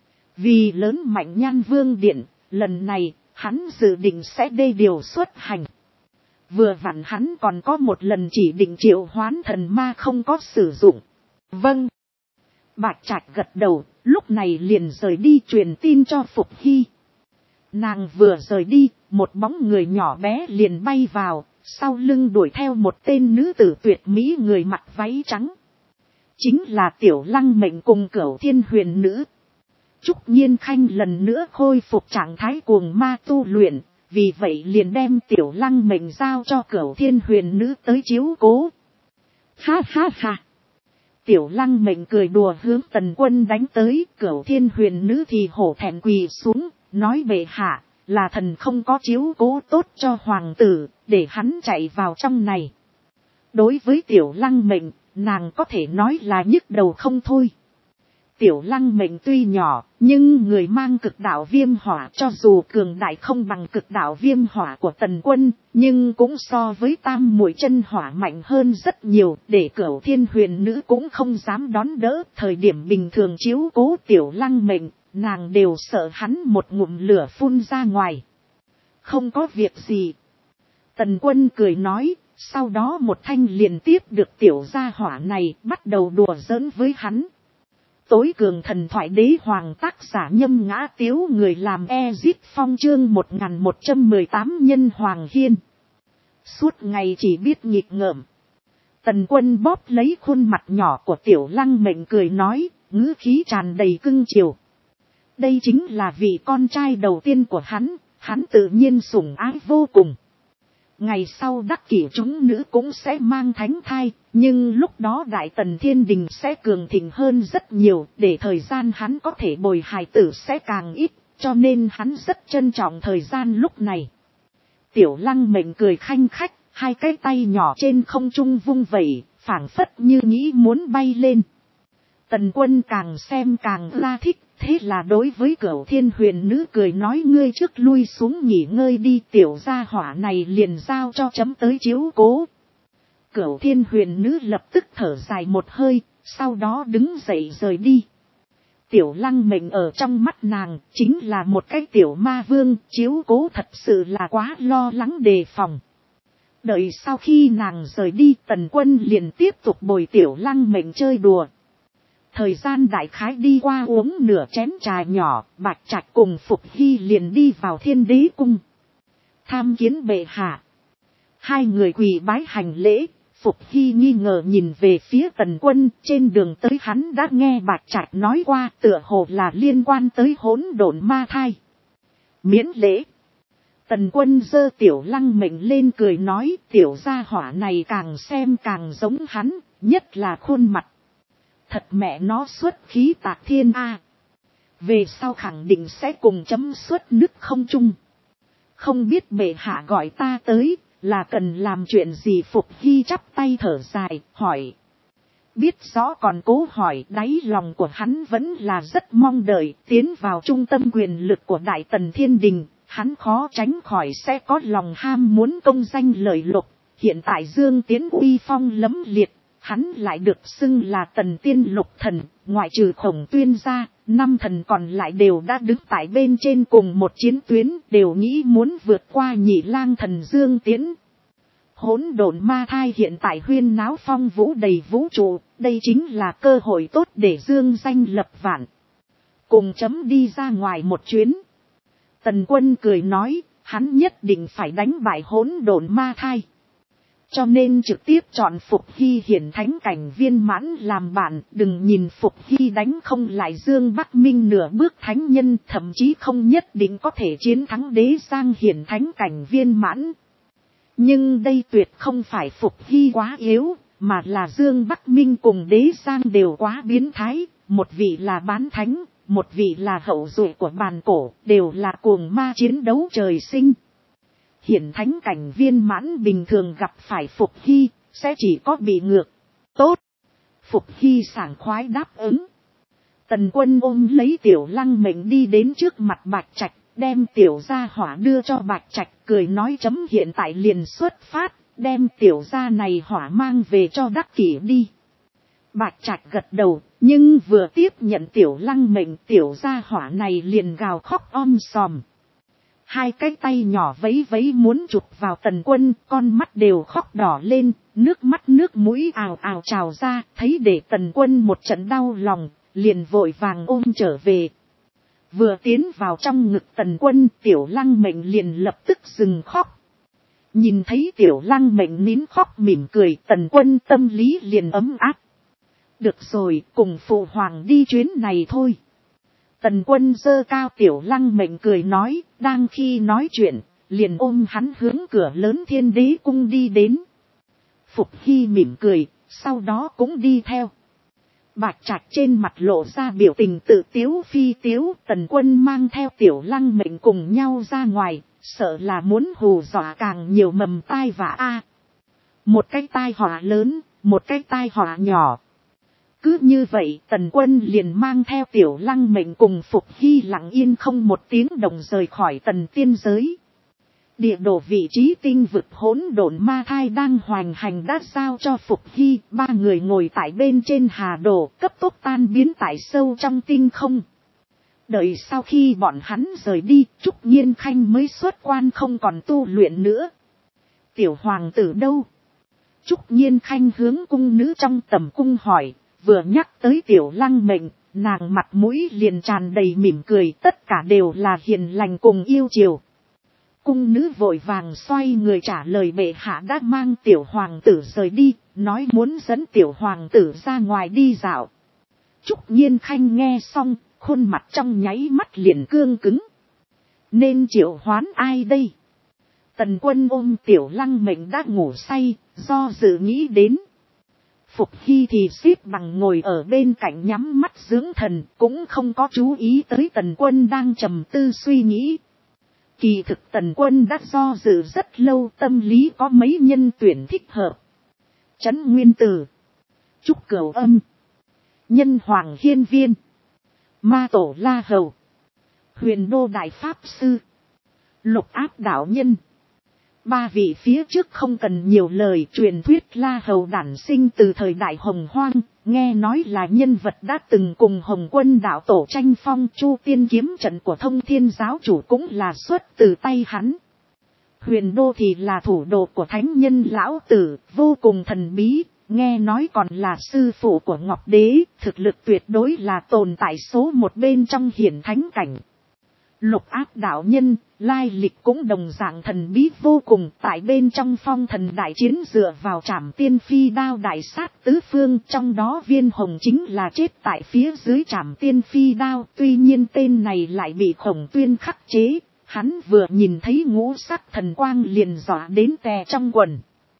Vì lớn mạnh Nhan Vương Điện, lần này, hắn dự định sẽ đê điều xuất hành. Vừa vặn hắn còn có một lần chỉ định triệu hoán thần ma không có sử dụng. Vâng. Bạch Trạch gật đầu, lúc này liền rời đi truyền tin cho Phục Hy. Nàng vừa rời đi, một bóng người nhỏ bé liền bay vào, sau lưng đuổi theo một tên nữ tử tuyệt mỹ người mặc váy trắng. chính là Tiểu Lăng mệnh cùng Cửu Thiên Huyền Nữ. Trúc Nhiên Khanh lần nữa khôi phục trạng thái cuồng ma tu luyện, vì vậy liền đem Tiểu Lăng mệnh giao cho Cửu Thiên Huyền Nữ tới chiếu cố. Ha ha ha! Tiểu Lăng mệnh cười đùa hướng Tần Quân đánh tới, Cửu Thiên Huyền Nữ thì hổ thẹn quỳ xuống, nói bệ hạ, là thần không có chiếu cố tốt cho hoàng tử, để hắn chạy vào trong này. Đối với Tiểu Lăng mệnh, nàng có thể nói là nhức đầu không thôi. Tiểu Lăng mệnh tuy nhỏ, nhưng người mang cực đạo viêm hỏa, cho dù cường đại không bằng cực đạo viêm hỏa của Tần Quân, nhưng cũng so với tam muội chân hỏa mạnh hơn rất nhiều, để Cửu Thiên Huyền Nữ cũng không dám đón đỡ. Thời điểm bình thường chiếu cố Tiểu Lăng mệnh, nàng đều sợ hắn một ngụm lửa phun ra ngoài. Không có việc gì. Tần Quân cười nói, sau đó một thanh liền tiếp được tiểu gia hỏa này, bắt đầu đùa giỡn với hắn. Tối cường thần thoại đế hoàng, tác giả Nhâm Ngã Tiếu, người làm Ezit Phong, chương 1118 nhân Hoàng Hiên. Suốt ngày chỉ biết nghịch ngợm. Tần Quân bóp lấy khuôn mặt nhỏ của Tiểu Lăng mệnh cười nói, ngữ khí tràn đầy cưng chiều. Đây chính là vị con trai đầu tiên của hắn tự nhiên sủng ái vô cùng. Ngày sau đắc kỷ chúng nữ cũng sẽ mang thánh thai, nhưng lúc đó Đại Tần Thiên Đình sẽ cường thịnh hơn rất nhiều, để thời gian hắn có thể bồi hài tử sẽ càng ít, cho nên hắn rất trân trọng thời gian lúc này. Tiểu Lăng mệnh cười khanh khách, hai cái tay nhỏ trên không trung vung vẩy, phảng phất như nghĩ muốn bay lên. Tần Quân càng xem càng la thích, thế là đối với Cửu Thiên Huyền Nữ cười nói, ngươi trước lui xuống nghỉ ngơi đi, tiểu gia hỏa này liền giao cho chấm tới chiếu cố. Cửu Thiên Huyền Nữ lập tức thở dài một hơi, sau đó đứng dậy rời đi. Tiểu Lăng mệnh ở trong mắt nàng chính là một cái tiểu ma vương, chiếu cố thật sự là quá lo lắng đề phòng. Đợi sau khi nàng rời đi, Tần Quân liền tiếp tục bồi Tiểu Lăng mệnh chơi đùa. Thời gian đại khái đi qua uống nửa chén trà nhỏ, Bạch Trạch cùng Phục Hy liền đi vào Thiên Đế cung. Tham kiến bệ hạ. Hai người quỳ bái hành lễ, Phục Hy nghi ngờ nhìn về phía Tần Quân, trên đường tới hắn đã nghe Bạch Trạch nói qua, tựa hồ là liên quan tới hỗn độn ma thai. Miễn lễ. Tần Quân giơ Tiểu Lăng mệnh lên cười nói, tiểu gia hỏa này càng xem càng giống hắn, nhất là khuôn mặt. Thật mẹ nó xuất khí tạc thiên a. Về sau khẳng định sẽ cùng chấm xuất nước không chung. Không biết bệ hạ gọi ta tới, là cần làm chuyện gì? Phục Hy chắp tay thở dài, hỏi. Biết rõ còn cố hỏi, đáy lòng của hắn vẫn là rất mong đợi, tiến vào trung tâm quyền lực của Đại Tần Thiên Đình, hắn khó tránh khỏi sẽ có lòng ham muốn công danh lợi lộc. Hiện tại Dương Tiến uy phong lẫm liệt. Hắn lại được xưng là Tần Tiên Lục Thần, ngoại trừ Khổng Tuyên ra, 5 thần còn lại đều đã đứng tại bên trên cùng một chiến tuyến, đều nghĩ muốn vượt qua Nhị Lang Thần Dương Tiễn. Hỗn độn ma thai hiện tại huyên náo phong vũ đầy vũ trụ, đây chính là cơ hội tốt để dương danh lập vạn. Cùng chấm đi ra ngoài một chuyến. Tần Quân cười nói, hắn nhất định phải đánh bại hỗn độn ma thai. Cho nên trực tiếp chọn Phục Hy hiển thánh cảnh viên mãn làm bạn, đừng nhìn Phục Hy đánh không lại Dương Bắc Minh nửa bước thánh nhân, thậm chí không nhất định có thể chiến thắng Đế Giang hiển thánh cảnh viên mãn. Nhưng đây tuyệt không phải Phục Hy quá yếu, mà là Dương Bắc Minh cùng Đế Giang đều quá biến thái, một vị là bán thánh, một vị là hậu duệ của bàn cổ, đều là cuồng ma chiến đấu trời sinh. Hiển thánh cảnh viên mãn bình thường gặp phải Phục Hy, sẽ chỉ có bị ngược. Tốt! Phục Hy sảng khoái đáp ứng. Tần Quân ôm lấy Tiểu Lăng mệnh đi đến trước mặt Bạch Trạch, đem tiểu gia hỏa đưa cho Bạch Trạch, cười nói chấm hiện tại liền xuất phát, đem tiểu gia này hỏa mang về cho đắc kỷ đi. Bạch Trạch gật đầu, nhưng vừa tiếp nhận Tiểu Lăng mệnh, tiểu gia hỏa này liền gào khóc om sòm. Hai cái tay nhỏ vấy vấy muốn chụp vào Tần Quân, con mắt đều khóc đỏ lên, nước mắt nước mũi ào ào trào ra, thấy để Tần Quân một trận đau lòng, liền vội vàng ôm trở về. Vừa tiến vào trong ngực Tần Quân, Tiểu Lăng mệnh liền lập tức dừng khóc. Nhìn thấy Tiểu Lăng mệnh nín khóc mỉm cười, Tần Quân tâm lý liền ấm áp. Được rồi, cùng phụ hoàng đi chuyến này thôi. Tần Quân giơ cao Tiểu Lăng mệnh cười nói, đang khi nói chuyện, liền ôm hắn hướng cửa lớn Thiên Đế cung đi đến. Phục Hy mỉm cười, sau đó cũng đi theo. Bạch Trạch trên mặt lộ ra biểu tình tự tiếu phi tiếu, Tần Quân mang theo Tiểu Lăng mệnh cùng nhau ra ngoài, sợ là muốn hù dọa càng nhiều mầm tai vạ một cái tai họa lớn, một cái tai họa nhỏ. Cứ như vậy Tần Quân liền mang theo Tiểu Lăng mệnh cùng Phục Hy lặng yên không một tiếng động rời khỏi Tần tiên giới. Địa đồ vị trí tinh vực hỗn độn ma thai đang hoành hành đã giao cho Phục Hy, ba người ngồi tại bên trên hà đồ cấp tốc tan biến tại sâu trong tinh không. Đợi sau khi bọn hắn rời đi, Trúc Nhiên Khanh mới xuất quan không còn tu luyện nữa. Tiểu hoàng tử đâu? Trúc Nhiên Khanh hướng cung nữ trong tầm cung hỏi, vừa nhắc tới Tiểu Lăng mệnh, nàng mặt mũi liền tràn đầy mỉm cười, tất cả đều là hiền lành cùng yêu chiều. Cung nữ vội vàng xoay người trả lời bệ hạ đã mang Tiểu hoàng tử rời đi, nói muốn dẫn Tiểu hoàng tử ra ngoài đi dạo. Trúc Nhiên Khanh nghe xong, khuôn mặt trong nháy mắt liền cương cứng. Nên triệu hoán ai đây? Tần Quân ôm Tiểu Lăng mệnh đã ngủ say, do dự nghĩ đến. Phục Hy thì xếp bằng ngồi ở bên cạnh nhắm mắt dưỡng thần, cũng không có chú ý tới Tần Quân đang trầm tư suy nghĩ. Kỳ thực Tần Quân đã do dự rất lâu, tâm lý có mấy nhân tuyển thích hợp. Trấn Nguyên Tử, Trúc Cửu Âm, Nhân Hoàng Hiên Viên, Ma Tổ La Hầu, Huyền Đô Đại Pháp Sư, Lục Áp Đạo Nhân. Ba vị phía trước không cần nhiều lời, truyền thuyết La Hầu đản sinh từ thời đại Hồng Hoang, nghe nói là nhân vật đã từng cùng Hồng Quân đạo tổ tranh phong, Chu Tiên kiếm trận của Thông Thiên giáo chủ cũng là xuất từ tay hắn. Huyền Đô thì là thủ đồ của thánh nhân lão tử, vô cùng thần bí, nghe nói còn là sư phụ của Ngọc Đế, thực lực tuyệt đối là tồn tại số một bên trong hiển thánh cảnh. Lục Áp đạo nhân, lai lịch cũng đồng dạng thần bí vô cùng, tại bên trong phong thần đại chiến dựa vào Trảm Tiên Phi đao đại sát tứ phương, trong đó Viên Hồng chính là chết tại phía dưới Trảm Tiên Phi đao, tuy nhiên tên này lại bị Khổng Tuyên khắc chế, hắn vừa nhìn thấy ngũ sắc thần quang liền dọa đến tè trong quần.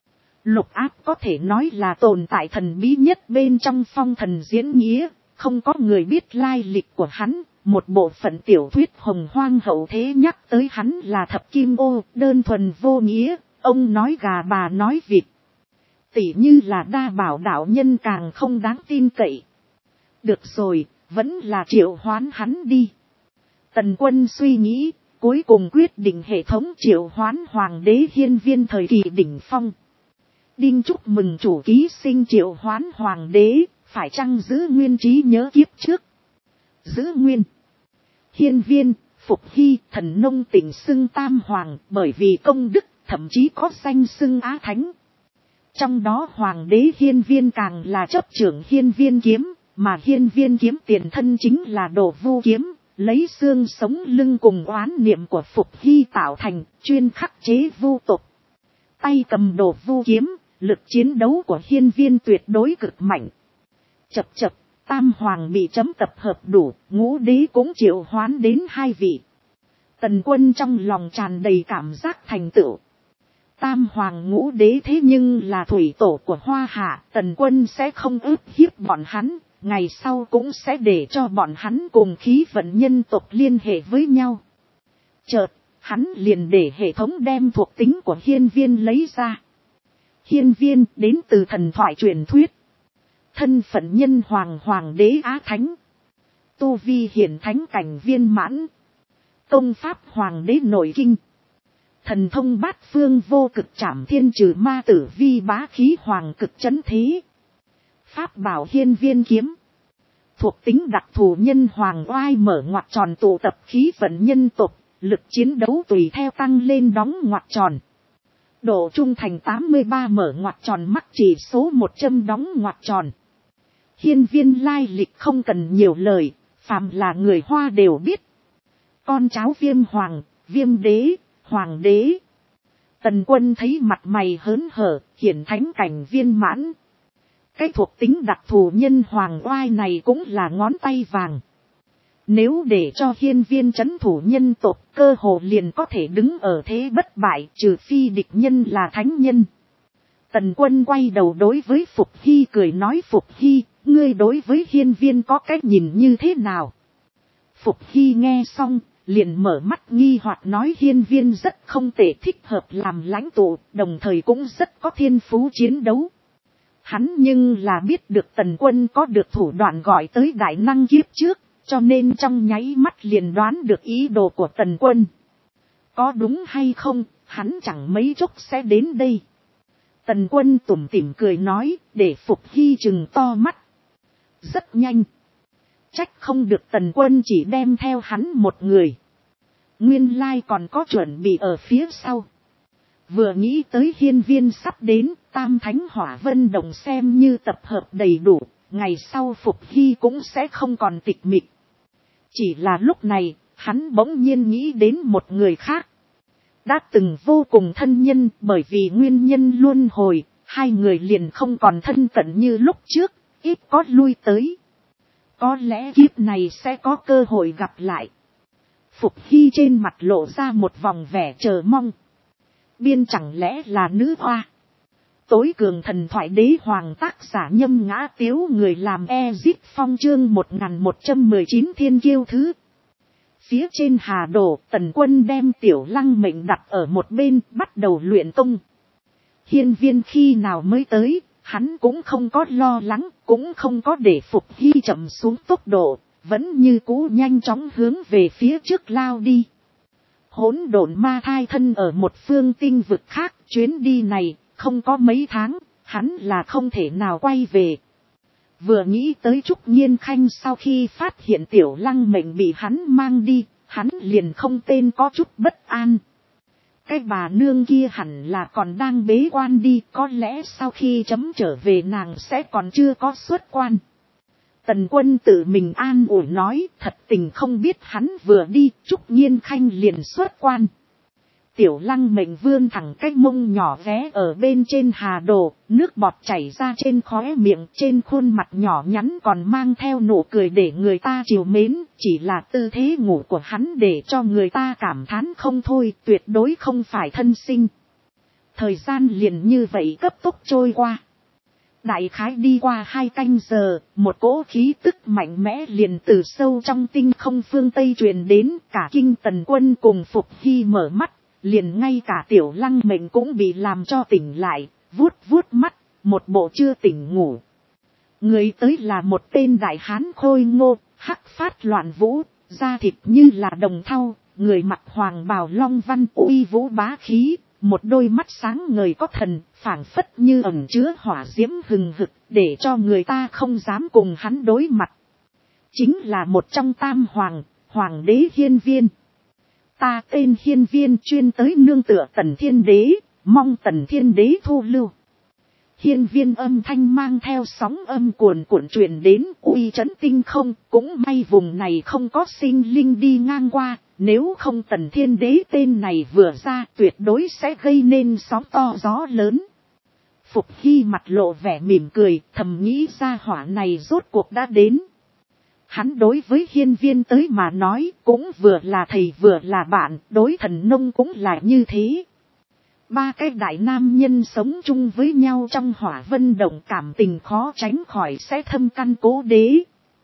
Lục Áp có thể nói là tồn tại thần bí nhất bên trong phong thần diễn nghĩa, không có người biết lai lịch của hắn. Một bộ phận tiểu thuyết Hồng Hoang hậu thế nhắc tới hắn là thập kim ô, đơn thuần vô nghĩa, ông nói gà bà nói vịt. Tỉ như là đa bảo đạo nhân càng không đáng tin cậy. Được rồi, vẫn là triệu hoán hắn đi. Tần Quân suy nghĩ, cuối cùng quyết định hệ thống triệu hoán Hoàng đế Hiên Viên thời kỳ đỉnh phong. Đinh chúc mừng chủ ký sinh triệu hoán Hoàng đế, phải chăng giữ nguyên trí nhớ kiếp trước? Giữ nguyên. Hiên Viên, Phục Hy, thần nông tỉnh xưng Tam Hoàng, bởi vì công đức, thậm chí có danh xưng Á Thánh. Trong đó Hoàng đế Hiên Viên càng là chấp trưởng Hiên Viên kiếm, mà Hiên Viên kiếm tiền thân chính là Đồ Vu kiếm, lấy xương sống lưng cùng oán niệm của Phục Hy tạo thành, chuyên khắc chế vu tục. Tay cầm Đồ Vu kiếm, lực chiến đấu của Hiên Viên tuyệt đối cực mạnh. Chập chập. Tam Hoàng bị chấm tập hợp đủ, ngũ đế cũng triệu hoán đến hai vị. Tần Quân trong lòng tràn đầy cảm giác thành tựu. Tam Hoàng ngũ đế thế nhưng là thủy tổ của Hoa Hạ, Tần Quân sẽ không ức hiếp bọn hắn, ngày sau cũng sẽ để cho bọn hắn cùng khí vận nhân tộc liên hệ với nhau. Chợt, hắn liền để hệ thống đem thuộc tính của Hiên Viên lấy ra. Hiên Viên đến từ thần thoại truyền thuyết. Thân phận nhân hoàng hoàng đế Á Thánh. Tu vi hiển thánh cảnh viên mãn. Công pháp hoàng đế nội kinh. Thần thông bát phương vô cực trảm thiên trừ ma tử vi bá khí hoàng cực chấn thế. Pháp bảo Hiên Viên kiếm. Thuộc tính đặc thù nhân hoàng oai mở ngoặc tròn tụ tập khí vận nhân tộc. Lực chiến đấu tùy theo tăng lên đóng ngoặc tròn. Độ trung thành 83 mở ngoặc tròn mắc chỉ số 100 đóng ngoặc tròn. Hiên Viên lai lịch không cần nhiều lời, phàm là người Hoa đều biết. Con cháu Viêm Hoàng, Viêm Đế, Hoàng Đế. Tần Quân thấy mặt mày hớn hở, hiển thánh cảnh viên mãn. cái thuộc tính đặc thù nhân hoàng oai này cũng là ngón tay vàng. Nếu để cho hiên viên trấn thủ nhân tộc, cơ hồ liền có thể đứng ở thế bất bại, trừ phi địch nhân là thánh nhân. Tần Quân quay đầu đối với Phục Hy cười nói, Phục Hy, ngươi đối với hiên viên có cách nhìn như thế nào? Phục Hy nghe xong, liền mở mắt nghi hoặc nói, hiên viên rất không tệ, thích hợp làm lãnh tụ, đồng thời cũng rất có thiên phú chiến đấu. Hắn nhưng là biết được Tần Quân có được thủ đoạn gọi tới đại năng kiếp trước, cho nên trong nháy mắt liền đoán được ý đồ của Tần Quân. Có đúng hay không, hắn chẳng mấy chốc sẽ đến đây. Tần Quân tủm tỉm cười nói, để Phục Hy chừng to mắt. Rất nhanh. Trách không được Tần Quân chỉ đem theo hắn một người. Nguyên lai còn có chuẩn bị ở phía sau. Vừa nghĩ tới hiên viên sắp đến, Tam Thánh Hỏa Vân Đồng xem như tập hợp đầy đủ, ngày sau Phục Hy cũng sẽ không còn tịch mịch. Chỉ là lúc này, hắn bỗng nhiên nghĩ đến một người khác. Đã từng vô cùng thân nhân, bởi vì nguyên nhân luân hồi, hai người liền không còn thân cận như lúc trước, ít có lui tới. Có lẽ kiếp này sẽ có cơ hội gặp lại. Phục Hy trên mặt lộ ra một vòng vẻ chờ mong. Biên chẳng lẽ là nữ hoa? Tối cường thần thoại đế hoàng, tác giả Nhâm Ngã Tiếu, người làm Ezip Phong, chương 1119 thiên kiêu thứ. Phía trên hà đồ, Tần Quân đem Tiểu Lăng mệnh đặt ở một bên, bắt đầu luyện công. Hiên viên khi nào mới tới, hắn cũng không có lo lắng, cũng không có để Phục Hy chậm xuống tốc độ, vẫn như cũ nhanh chóng hướng về phía trước lao đi. Hỗn độn ma thai thân ở một phương tinh vực khác, chuyến đi này, không có mấy tháng, hắn là không thể nào quay về. Vừa nghĩ tới Trúc Nhiên Khanh sau khi phát hiện Tiểu Lăng mệnh bị hắn mang đi, hắn liền không tên có chút bất an. Cái bà nương kia hẳn là còn đang bế quan đi, có lẽ sau khi chấm trở về nàng sẽ còn chưa có xuất quan. Tần Quân tự mình an ủi nói, thật tình không biết hắn vừa đi, Trúc Nhiên Khanh liền xuất quan. Tiểu Lăng mệnh vươn thẳng cái mông nhỏ vé ở bên trên hà đồ, nước bọt chảy ra trên khóe miệng, trên khuôn mặt nhỏ nhắn còn mang theo nụ cười để người ta trìu mến, chỉ là tư thế ngủ của hắn để cho người ta cảm thán không thôi, tuyệt đối không phải thân sinh. Thời gian liền như vậy cấp tốc trôi qua. Đại khái đi qua 2 canh giờ, một cỗ khí tức mạnh mẽ liền từ sâu trong tinh không phương Tây truyền đến, cả kinh Tần Quân cùng Phục Hy mở mắt. Liền ngay cả Tiểu Lăng mệnh cũng bị làm cho tỉnh lại, vuốt vuốt mắt, một bộ chưa tỉnh ngủ. Người tới là một tên đại hán khôi ngô, hắc phát loạn vũ, da thịt như là đồng thau, người mặc hoàng bào long văn uy vũ bá khí, một đôi mắt sáng ngời có thần, phảng phất như ẩn chứa hỏa diễm hừng hực, để cho người ta không dám cùng hắn đối mặt. Chính là một trong tam hoàng, hoàng đế Hiên Viên. Ta tên Hiên Viên, chuyên tới nương tựa Tần Thiên Đế, mong Tần Thiên Đế thu lưu. Hiên Viên âm thanh mang theo sóng âm cuồn cuộn truyền đến, uy chấn tinh không, cũng may vùng này không có sinh linh đi ngang qua, nếu không Tần Thiên Đế tên này vừa ra tuyệt đối sẽ gây nên sóng to gió lớn. Phục Hy mặt lộ vẻ mỉm cười, thầm nghĩ ra hỏa này rốt cuộc đã đến. Hắn đối với Hiên Viên tới mà nói cũng vừa là thầy vừa là bạn, đối thần nông cũng là như thế. 3 cái đại nam nhân sống chung với nhau trong hỏa vân động, cảm tình khó tránh khỏi sẽ thâm căn cố đế.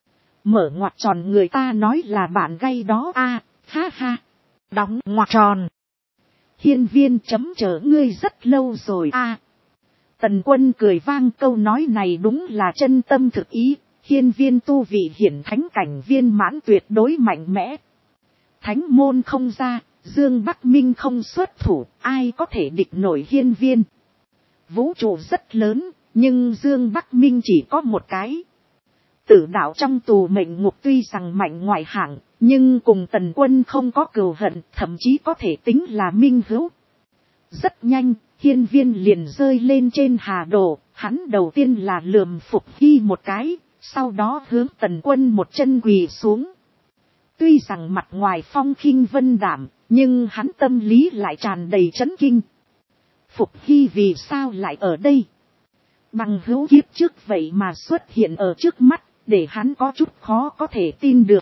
Mở ngoặc tròn, người ta nói là bạn gay đó a, ha ha. Đóng ngoặc tròn. Hiên Viên chấm chờ ngươi rất lâu rồi a. Tần Quân cười vang, câu nói này đúng là chân tâm thực ý. Hiên Viên tu vị hiển thánh cảnh viên mãn, tuyệt đối mạnh mẽ. Thánh môn không ra, Dương Bắc Minh không xuất thủ, ai có thể địch nổi Hiên Viên. Vũ trụ rất lớn, nhưng Dương Bắc Minh chỉ có một cái. Tử đạo trong tù mệnh ngục tuy rằng mạnh ngoại hạng, nhưng cùng Tần Quân không có cừu hận, thậm chí có thể tính là minh hữu. Rất nhanh, Hiên Viên liền rơi lên trên hà đồ, hắn đầu tiên là lườm Phục Hy một cái. Sau đó hướng Tần Quân một chân quỳ xuống. Tuy rằng mặt ngoài phong khinh vân đảm, nhưng hắn tâm lý lại tràn đầy chấn kinh. Phục Hy vì sao lại ở đây? Bằng hữu kiếp trước vậy mà xuất hiện ở trước mắt, để hắn có chút khó có thể tin được.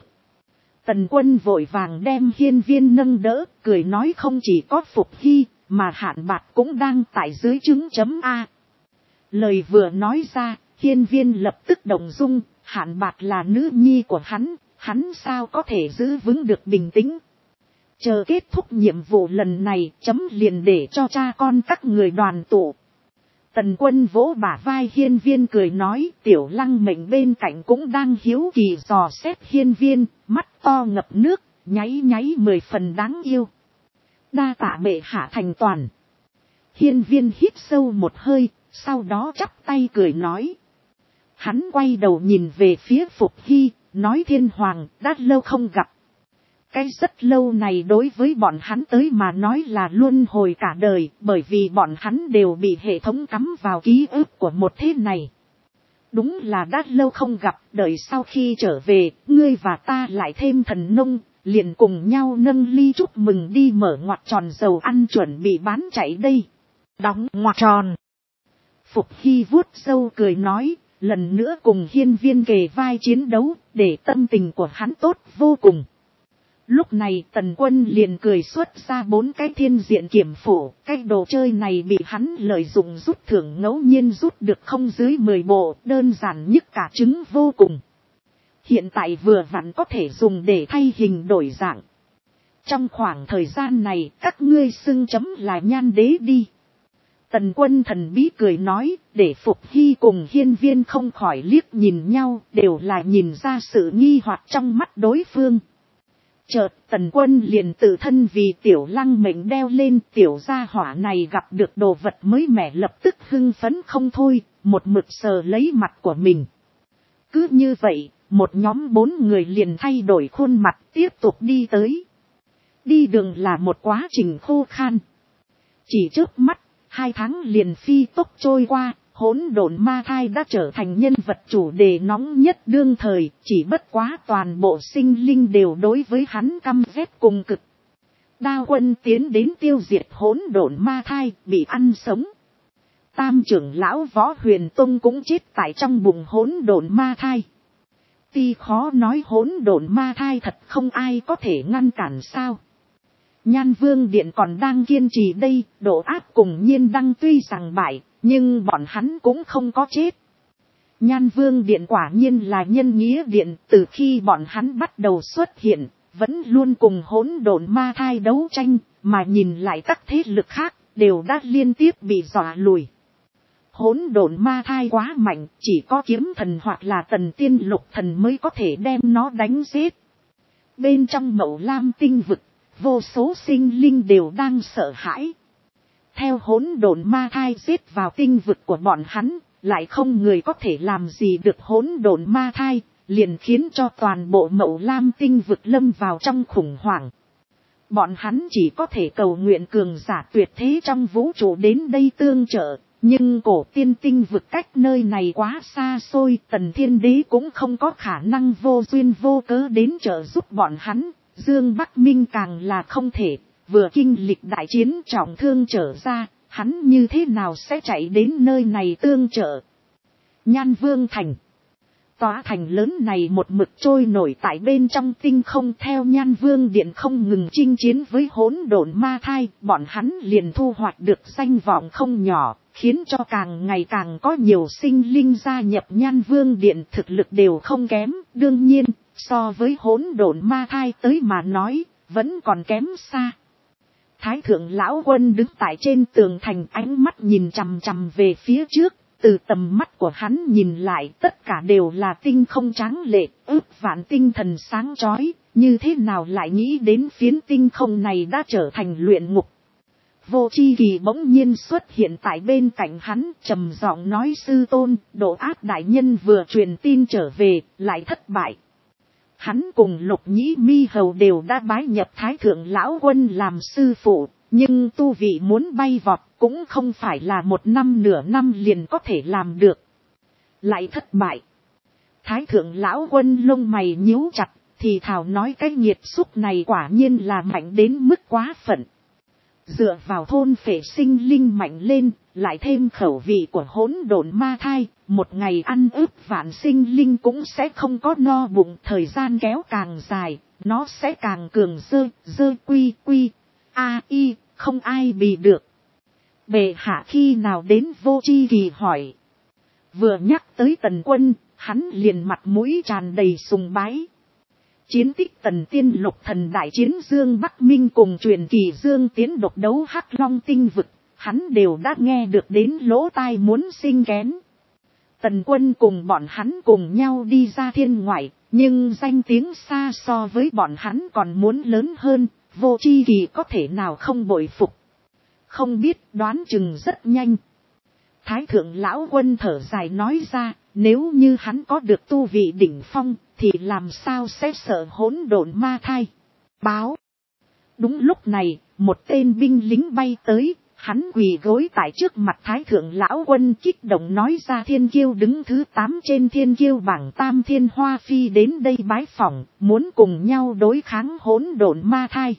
Tần Quân vội vàng đem Hiên Viên nâng đỡ, cười nói không chỉ có Phục Hy, mà Hạn Bạt cũng đang tại dưới chứng chấm A. Lời vừa nói ra, Hiên Viên lập tức động dung, Hạn Bạt là nữ nhi của hắn sao có thể giữ vững được bình tĩnh. Chờ kết thúc nhiệm vụ lần này, chấm liền để cho cha con các người đoàn tụ. Tần Quân vỗ bả vai Hiên Viên cười nói, Tiểu Lăng Mệnh bên cạnh cũng đang hiếu kỳ dò xét Hiên Viên, mắt to ngập nước, nháy nháy 10 phần đáng yêu. Đa tạ bệ hạ thành toàn. Hiên Viên hít sâu một hơi, sau đó chắp tay cười nói. Hắn quay đầu nhìn về phía Phục Hy, nói Thiên Hoàng, đã lâu không gặp. Cái rất lâu này đối với bọn hắn tới mà nói là luân hồi cả đời, bởi vì bọn hắn đều bị hệ thống cắm vào ký ức của một thế này. Đúng là đã lâu không gặp, đợi sau khi trở về, ngươi và ta lại thêm thần nông, liền cùng nhau nâng ly chúc mừng đi mở ngoặt tròn dầu ăn chuẩn bị bán chạy đây. Đóng ngoặt tròn. Phục Hy vuốt râu cười nói, lần nữa cùng Hiên Viên kề vai chiến đấu, để tâm tình của hắn tốt vô cùng. Lúc này Tần Quân liền cười xuất ra 4 cái thiên diện kiểm phổ, cái đồ chơi này bị hắn lợi dụng rút thưởng ngẫu nhiên rút được không dưới 10 bộ, đơn giản nhất cả trứng vô cùng. Hiện tại vừa vặn có thể dùng để thay hình đổi dạng. Trong khoảng thời gian này các ngươi xưng chấm là Nhan Đế đi. Tần Quân thần bí cười nói, để Phục Hy cùng Hiên Viên không khỏi liếc nhìn nhau, đều là nhìn ra sự nghi hoặc trong mắt đối phương. Chợt Tần Quân liền tự thân vì Tiểu Lăng Mệnh đeo lên, tiểu gia hỏa này gặp được đồ vật mới mẻ lập tức hưng phấn không thôi, một mực sờ lấy mặt của mình. Cứ như vậy, một nhóm 4 người liền thay đổi khuôn mặt tiếp tục đi tới. Đi đường là một quá trình khô khan. Chỉ trước mắt, 2 tháng liền phi tốc trôi qua, Hỗn Độn Ma Thai đã trở thành nhân vật chủ đề nóng nhất đương thời, chỉ bất quá toàn bộ sinh linh đều đối với hắn căm ghét cùng cực. Đao Quân tiến đến tiêu diệt Hỗn Độn Ma Thai, bị ăn sống. Tam trưởng lão Võ Huyền Tông cũng chết tại trong bụng Hỗn Độn Ma Thai. Tuy khó nói Hỗn Độn Ma Thai thật không ai có thể ngăn cản sao. Nhan Vương Điện còn đang kiên trì đây, Độ Áp cùng Nhiên Đăng tuy rằng bại, nhưng bọn hắn cũng không có chết. Nhan Vương Điện quả nhiên là nhân nghĩa điện, từ khi bọn hắn bắt đầu xuất hiện, vẫn luôn cùng Hỗn Độn Ma Thai đấu tranh, mà nhìn lại các thế lực khác, đều đã liên tiếp bị dọa lùi. Hỗn Độn Ma Thai quá mạnh, chỉ có Kiếm Thần hoặc là Tần Tiên Lục Thần mới có thể đem nó đánh giết. Bên trong Mậu Lam tinh vực, vô số sinh linh đều đang sợ hãi. Theo Hỗn Độn Ma Thai giết vào tinh vực của bọn hắn, lại không người có thể làm gì được Hỗn Độn Ma Thai, liền khiến cho toàn bộ Mậu Lam tinh vực lâm vào trong khủng hoảng. Bọn hắn chỉ có thể cầu nguyện cường giả tuyệt thế trong vũ trụ đến đây tương trợ, nhưng cổ tiên tinh vực cách nơi này quá xa xôi, Tần Thiên Đế cũng không có khả năng vô duyên vô cớ đến trợ giúp bọn hắn. Dương Bắc Minh càng là không thể, vừa kinh lịch đại chiến trọng thương trở ra, hắn như thế nào sẽ chạy đến nơi này tương trợ. Nhan Vương Thành. Tòa thành lớn này một mực trôi nổi tại bên trong tinh không, theo Nhan Vương Điện không ngừng chinh chiến với Hỗn Độn Ma Thai, bọn hắn liền thu hoạch được danh vọng không nhỏ, khiến cho càng ngày càng có nhiều sinh linh gia nhập Nhan Vương Điện, thực lực đều không kém, đương nhiên. So với Hỗn Độn Ma Thai tới mà nói, vẫn còn kém xa. Thái thượng lão quân đứng tại trên tường thành, ánh mắt nhìn chằm chằm về phía trước, từ tầm mắt của hắn nhìn lại tất cả đều là tinh không tráng lệ, ước vạn tinh thần sáng chói, như thế nào lại nghĩ đến phiến tinh không này đã trở thành luyện ngục. Vô Chi Kỳ bỗng nhiên xuất hiện tại bên cạnh hắn, trầm giọng nói sư tôn, Độ Áp đại nhân vừa truyền tin trở về, lại thất bại. Hắn cùng Lục Nhĩ Mi Hầu đều đã bái nhập Thái thượng lão quân làm sư phụ, nhưng tu vị muốn bay vọt cũng không phải là 1 năm nửa năm liền có thể làm được. Lại thất bại. Thái thượng lão quân lông mày nhíu chặt, thì thào nói cái nghiệt xúc này quả nhiên là mạnh đến mức quá phận. Dựa vào thôn phệ sinh linh mạnh lên, lại thêm khẩu vị của hỗn độn ma thai, một ngày ăn ức vạn sinh linh cũng sẽ không có no bụng. Thời gian kéo càng dài, nó sẽ càng cường dơ quy quy, y, không ai bị được. Bệ hạ khi nào đến? Vô Chi Kỳ hỏi. Vừa nhắc tới Tần Quân, hắn liền mặt mũi tràn đầy sùng bái. Chiến tích Tần Tiên Lục Thần đại chiến Dương Bắc Minh cùng truyền kỳ Dương Tiến độc đấu Hắc Long tinh vực, hắn đều đã nghe được đến lỗ tai muốn sinh kén. Tần Quân cùng bọn hắn cùng nhau đi ra thiên ngoại, nhưng danh tiếng xa so với bọn hắn còn muốn lớn hơn, Vô Chi Kỳ có thể nào không bội phục. Không biết, đoán chừng rất nhanh. Thái thượng lão quân thở dài nói ra, nếu như hắn có được tu vị đỉnh phong, thì làm sao sẽ sợ hỗn độn ma thai. Báo. Đúng lúc này, một tên binh lính bay tới, hắn quỳ gối tại trước mặt Thái thượng lão quân kích động nói ra thiên kiêu đứng thứ 8 trên thiên kiêu bảng Tam Thiên Hoa Phi đến đây bái phỏng, muốn cùng nhau đối kháng hỗn độn ma thai.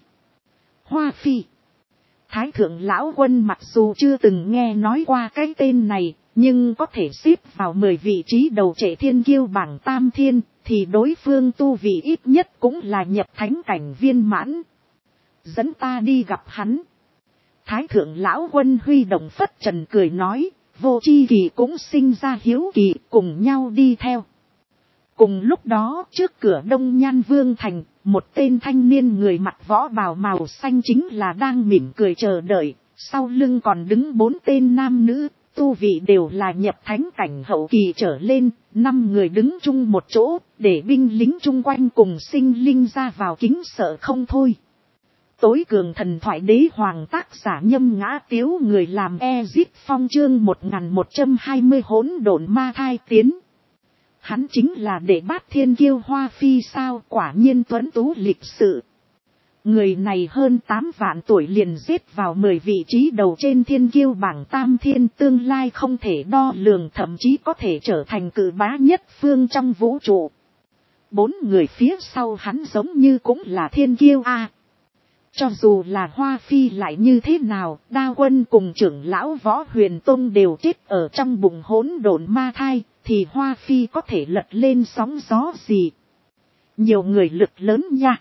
Hoa Phi. Thái thượng lão quân mặc dù chưa từng nghe nói qua cái tên này, nhưng có thể xếp vào 10 vị trí đầu trệ thiên kiêu bảng Tam Thiên, thì đối phương tu vị ít nhất cũng là nhập thánh cảnh viên mãn. Dẫn ta đi gặp hắn. Thái thượng lão quân huy động phất trần cười nói, Vô Chi Kỳ cũng sinh ra hiếu kỳ, cùng nhau đi theo. Cùng lúc đó, trước cửa Đông Nhan Vương thành, một tên thanh niên người mặc võ bào màu xanh chính là đang mỉm cười chờ đợi, sau lưng còn đứng 4 tên nam nữ, tu vị đều là nhập thánh cảnh hậu kỳ trở lên, 5 người đứng chung một chỗ, để binh lính chung quanh cùng sinh linh ra vào kính sợ không thôi. Tối cường thần thoại đế hoàng tác giả Nhâm Ngã Tiếu, người làm Ezip Phong chương 1120 hỗn độn ma thai tiến. Hắn chính là đệ bát thiên kiêu Hoa Phi sao? Quả nhiên tuấn tú lịch sự. Người này hơn 8 vạn tuổi liền giết vào 10 vị trí đầu trên thiên kiêu bảng Tam Thiên, tương lai không thể đo lường, thậm chí có thể trở thành cự bá nhất phương trong vũ trụ. 4 người phía sau hắn giống như cũng là thiên kiêu a. Cho dù là Hoa Phi lại như thế nào, Đao Quân cùng trưởng lão Võ Huyền Tông đều chết ở trong bụng hỗn độn ma thai, thì Hoa Phi có thể lật lên sóng gió gì? Nhiều người lực lớn nha.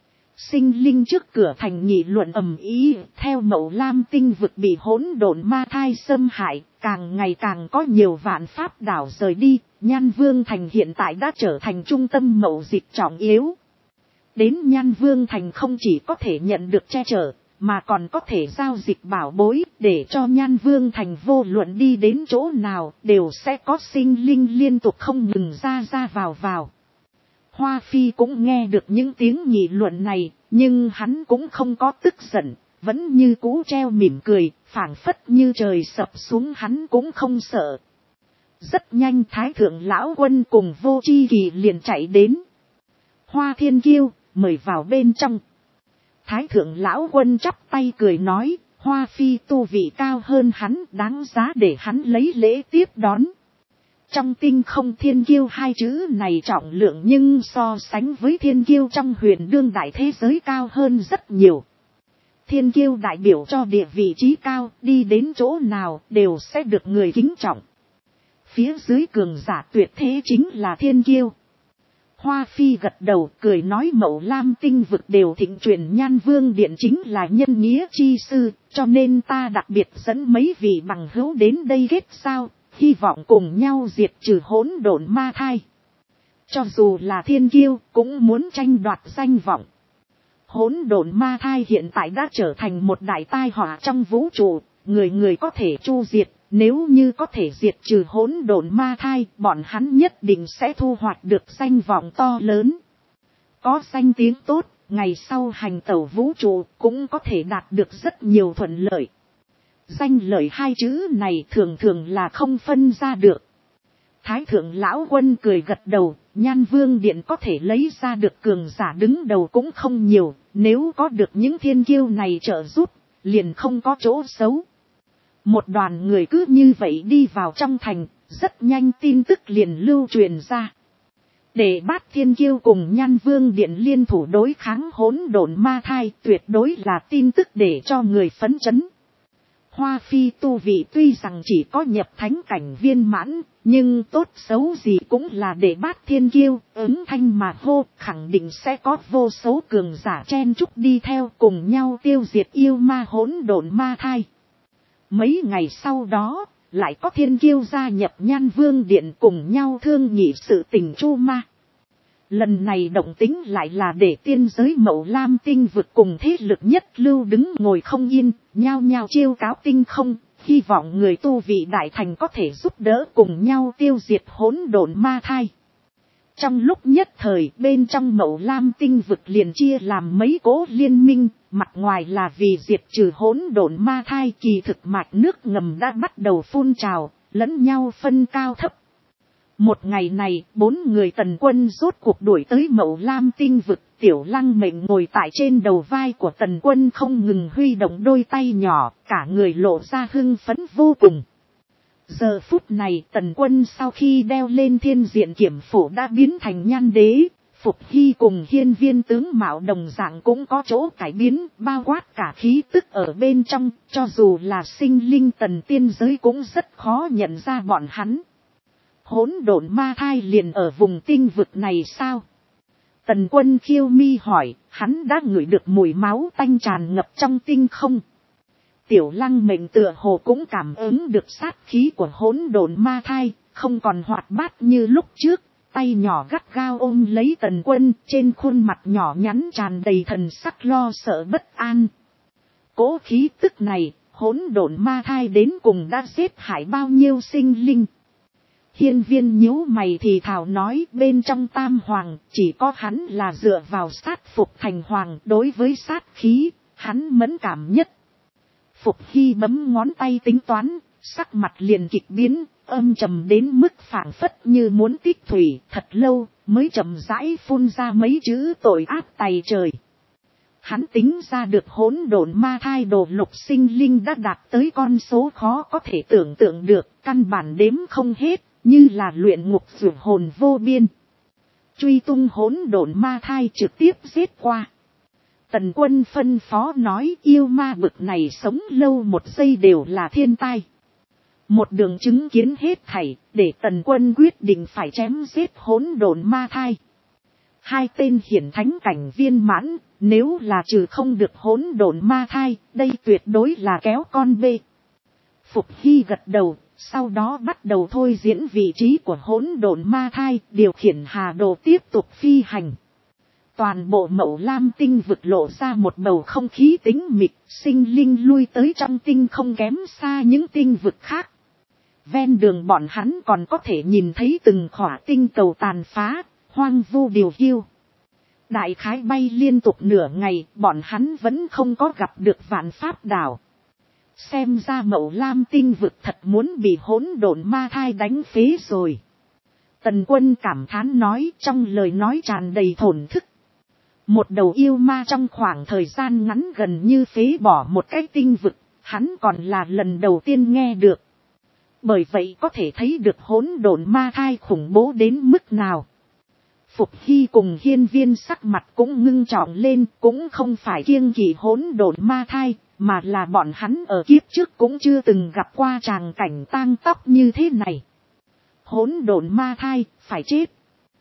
Sinh linh trước cửa thành nghị luận ầm ĩ, theo Mậu Lam tinh vực bị hỗn độn ma thai xâm hại, càng ngày càng có nhiều vạn pháp đảo rời đi, Nhan Vương thành hiện tại đã trở thành trung tâm mậu dịch trọng yếu. Đến Nhan Vương thành không chỉ có thể nhận được che chở, mà còn có thể giao dịch bảo bối, để cho Nhan Vương thành vô luận đi đến chỗ nào, đều sẽ có sinh linh liên tục không ngừng ra vào. Hoa Phi cũng nghe được những tiếng nghị luận này, nhưng hắn cũng không có tức giận, vẫn như cũ treo mỉm cười, phảng phất như trời sập xuống hắn cũng không sợ. Rất nhanh Thái thượng lão quân cùng Vô Chi Kỳ liền chạy đến. Hoa Thiên Kiêu, mời vào bên trong. Thái thượng lão quân chắp tay cười nói, Hoa Phi tu vị cao hơn hắn, đáng giá để hắn lấy lễ tiếp đón. Trong tinh không thiên kiêu hai chữ này trọng lượng nhưng so sánh với thiên kiêu trong huyền đương đại thế giới cao hơn rất nhiều. Thiên kiêu đại biểu cho địa vị trí cao, đi đến chỗ nào đều sẽ được người kính trọng. Phía dưới cường giả tuyệt thế chính là thiên kiêu. Hoa Phi gật đầu cười nói Mậu Lam tinh vực đều thịnh truyền Nhan Vương điện chính là nhân nghĩa chi sư, cho nên ta đặc biệt dẫn mấy vị bằng hữu đến đây kết giao, hy vọng cùng nhau diệt trừ hỗn độn ma thai. Cho dù là thiên kiêu cũng muốn tranh đoạt danh vọng. Hỗn độn ma thai hiện tại đã trở thành một đại tai họa trong vũ trụ, người người có thể chu diệt. Nếu như có thể diệt trừ hỗn độn ma thai, bọn hắn nhất định sẽ thu hoạch được danh vọng to lớn. Có danh tiếng tốt, ngày sau hành tẩu vũ trụ cũng có thể đạt được rất nhiều thuận lợi. Danh lợi hai chữ này thường thường là không phân ra được. Thái thượng lão quân cười gật đầu, Nhan Vương điện có thể lấy ra được cường giả đứng đầu cũng không nhiều, nếu có được những thiên kiêu này trợ giúp, liền không có chỗ xấu. Một đoàn người cứ như vậy đi vào trong thành, rất nhanh tin tức liền lưu truyền ra. Để Bát Thiên Kiêu cùng Nhan Vương Điện liên thủ đối kháng hỗn độn ma thai tuyệt đối là tin tức để cho người phấn chấn. Hoa Phi tu vị tuy rằng chỉ có nhập thánh cảnh viên mãn, nhưng tốt xấu gì cũng là để Bát Thiên Kiêu ứng thanh mà hô, khẳng định sẽ có vô số cường giả chen chúc đi theo cùng nhau tiêu diệt yêu ma hỗn độn ma thai. Mấy ngày sau đó, lại có thiên kiêu gia nhập Nhan Vương Điện cùng nhau thương nghị sự tình chu ma. Lần này động tính lại là để tiên giới Mậu Lam tinh vực cùng thế lực nhất lưu đứng ngồi không yên, nhao nhao chiêu cáo tinh không, hy vọng người tu vị đại thành có thể giúp đỡ cùng nhau tiêu diệt hỗn độn ma thai. Trong lúc nhất thời bên trong Mậu Lam tinh vực liền chia làm mấy cỗ liên minh, mặt ngoài là vì diệt trừ hỗn độn ma thai, kỳ thực mạch nước ngầm đã bắt đầu phun trào, lẫn nhau phân cao thấp. Một ngày này, 4 người Tần Quân rốt cuộc đuổi tới Mậu Lam tinh vực, Tiểu Lăng Mệnh ngồi tại trên đầu vai của Tần Quân không ngừng huy động đôi tay nhỏ, cả người lộ ra hưng phấn vô cùng. Giờ phút này Tần Quân sau khi đeo lên thiên diện kiểm phổ đã biến thành Nhan Đế, Phục Hy cùng Hiên Viên tướng mạo đồng dạng cũng có chỗ cải biến, bao quát cả khí tức ở bên trong, cho dù là sinh linh tần tiên giới cũng rất khó nhận ra bọn hắn. Hỗn độn ma thai liền ở vùng tinh vực này sao? Tần Quân khiêu mi hỏi, hắn đã ngửi được mùi máu tanh tràn ngập trong tinh không. Tiểu Lăng Mệnh tựa hồ cũng cảm ứng được sát khí của hỗn độn ma thai, không còn hoạt bát như lúc trước, tay nhỏ gắt gao ôm lấy Tần Quân, trên khuôn mặt nhỏ nhắn tràn đầy thần sắc lo sợ bất an. Cố khí tức này, hỗn độn ma thai đến cùng đã giết hại bao nhiêu sinh linh. Hiên Viên nhíu mày thì thào nói, bên trong Tam Hoàng, chỉ có hắn là dựa vào sát phục thành hoàng, đối với sát khí, hắn mẫn cảm nhất. Phục Hy bấm ngón tay tính toán, sắc mặt liền kịch biến, âm trầm đến mức phảng phất như muốn tích thủy, thật lâu, mới chậm rãi phun ra mấy chữ tội ác tày trời. Hắn tính ra được hỗn độn ma thai đồ lục sinh linh đã đạt tới con số khó có thể tưởng tượng được, căn bản đếm không hết, như là luyện ngục vượt hồn vô biên. Truy tung hỗn độn ma thai trực tiếp giết qua. Tần Quân phân phó nói, yêu ma bực này sống lâu một giây đều là thiên tai. Một đường chứng kiến hết thảy, để Tần Quân quyết định phải chém giết hỗn độn ma thai. 2 tên hiển thánh cảnh viên mãn, nếu là trừ không được hỗn độn ma thai, đây tuyệt đối là kéo con bê. Phục Hy gật đầu, sau đó bắt đầu thôi diễn vị trí của hỗn độn ma thai, điều khiển hà đồ tiếp tục phi hành. Toàn bộ Mậu Lam tinh vực lộ ra một bầu không khí tĩnh mịch, sinh linh lui tới trong tinh không kém xa những tinh vực khác. Ven đường bọn hắn còn có thể nhìn thấy từng khỏa tinh cầu tàn phá, hoang vu điều hiu. Đại khái bay liên tục nửa ngày, bọn hắn vẫn không có gặp được Vạn Pháp đảo. Xem ra Mậu Lam tinh vực thật muốn bị hỗn độn ma thai đánh phế rồi. Tần Quân cảm thán nói, trong lời nói tràn đầy thổn thức. Một đầu yêu ma trong khoảng thời gian ngắn gần như phế bỏ một cái tinh vực, hắn còn là lần đầu tiên nghe được. Bởi vậy có thể thấy được hỗn độn ma thai khủng bố đến mức nào. Phục Hy cùng Hiên Viên sắc mặt cũng ngưng trọng lên, cũng không phải kiêng kỵ hỗn độn ma thai, mà là bọn hắn ở kiếp trước cũng chưa từng gặp qua tràng cảnh tang tóc như thế này. Hỗn độn ma thai, phải chết.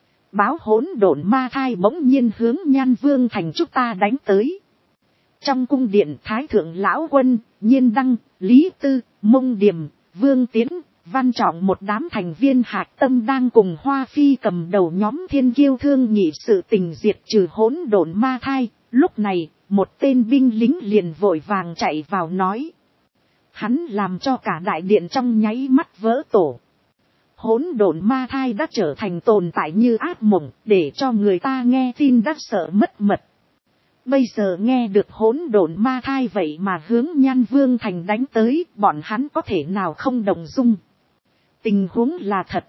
Báo hỗn độn ma thai bỗng nhiên hướng Nhan Vương thành chúng ta đánh tới. Trong cung điện Thái Thượng Lão Quân, Nhiên Đăng, Lý Tư, Mông Điềm, Vương Tiến, Văn Trọng một đám thành viên hạc tâm đang cùng Hoa Phi cầm đầu nhóm thiên kiêu thương nghị sự tình diệt trừ hỗn độn ma thai. Lúc này, một tên binh lính liền vội vàng chạy vào nói. Hắn làm cho cả đại điện trong nháy mắt vỡ tổ. Hỗn độn ma thai đã trở thành tồn tại như ác mộng, để cho người ta nghe tin đã sợ mất mật. Bây giờ nghe được hỗn độn ma thai vậy mà hướng Nhan Vương thành đánh tới, bọn hắn có thể nào không động dung. Tình huống là thật.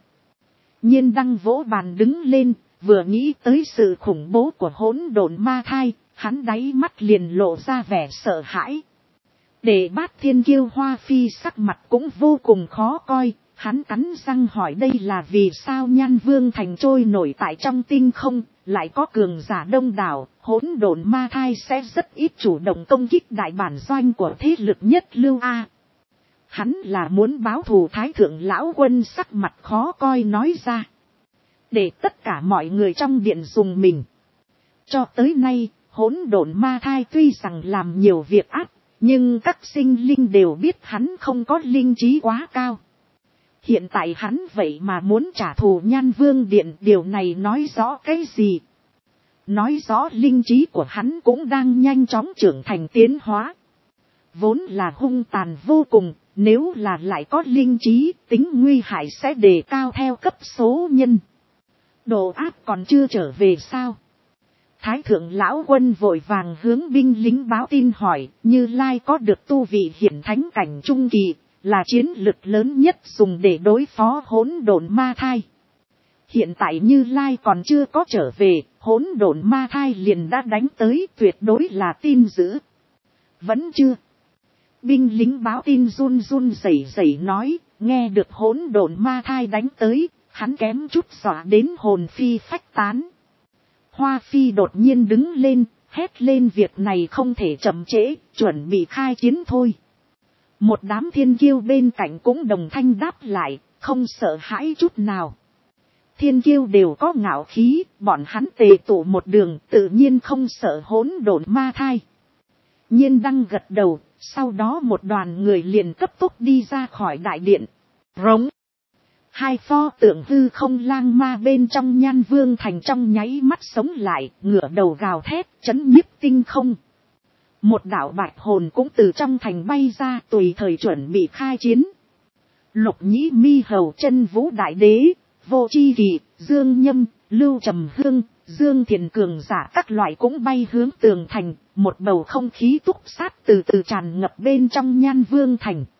Nhiên Đăng vỗ bàn đứng lên, vừa nghĩ tới sự khủng bố của hỗn độn ma thai, hắn đáy mắt liền lộ ra vẻ sợ hãi. Để Bát Thiên kiêu Hoa Phi sắc mặt cũng vô cùng khó coi, Hắn cắn răng hỏi đây là vì sao Nhan Vương thành trôi nổi tại trong tinh không, lại có cường giả đông đảo, hỗn độn ma thai sẽ rất ít chủ động công kích đại bản doanh của thế lực nhất lưu A. Hắn là muốn báo thù Thái thượng lão quân, sắc mặt khó coi nói ra. Để tất cả mọi người trong điện dùng mình. Cho tới nay, hỗn độn ma thai tuy rằng làm nhiều việc ác, nhưng các sinh linh đều biết hắn không có linh trí quá cao. Hiện tại hắn vậy mà muốn trả thù Nhan Vương điện, điều này nói rõ cái gì? Nói rõ linh trí của hắn cũng đang nhanh chóng trưởng thành tiến hóa. Vốn là hung tàn vô cùng, nếu là lại có linh trí, tính nguy hại sẽ đề cao theo cấp số nhân. Đồ ác còn chưa trở về sao? Thái thượng lão quân vội vàng hướng binh lính báo tin hỏi, Như Lai có được tu vị hiển thánh cảnh trung kỳ, là chiến lực lớn nhất dùng để đối phó hỗn độn ma thai. Hiện tại Như Lai còn chưa có trở về, hỗn độn ma thai liền đã đánh tới, tuyệt đối là tin dữ. Vẫn chưa. Binh lính báo tin run run rẩy rẩy nói, nghe được hỗn độn ma thai đánh tới, hắn kém chút dọa đến hồn phi phách tán. Hoa Phi đột nhiên đứng lên, hét lên việc này không thể chậm trễ, chuẩn bị khai chiến thôi. Một đám thiên kiêu bên cạnh cũng đồng thanh đáp lại, không sợ hãi chút nào. Thiên kiêu đều có ngạo khí, bọn hắn tề tụ một đường, tự nhiên không sợ hỗn độn ma thai. Nhiên Đăng gật đầu, sau đó một đoàn người liền cấp tốc đi ra khỏi đại điện. Rống. Hai pho tượng hư không lang ma bên trong Nhan Vương thành trong nháy mắt sống lại, ngửa đầu gào thét, chấn nhiếp tinh không. Một đạo bạch hồn cũng từ trong thành bay ra, tùy thời chuẩn bị khai chiến. Lục Nhĩ Mi Hầu Chân Vũ Đại Đế, Vô Chi Kỳ, Dương Nhâm, Lưu Trầm Hương, Dương Thiền cường giả các loại cũng bay hướng tường thành, một bầu không khí túc sát từ từ tràn ngập bên trong Nhan Vương thành.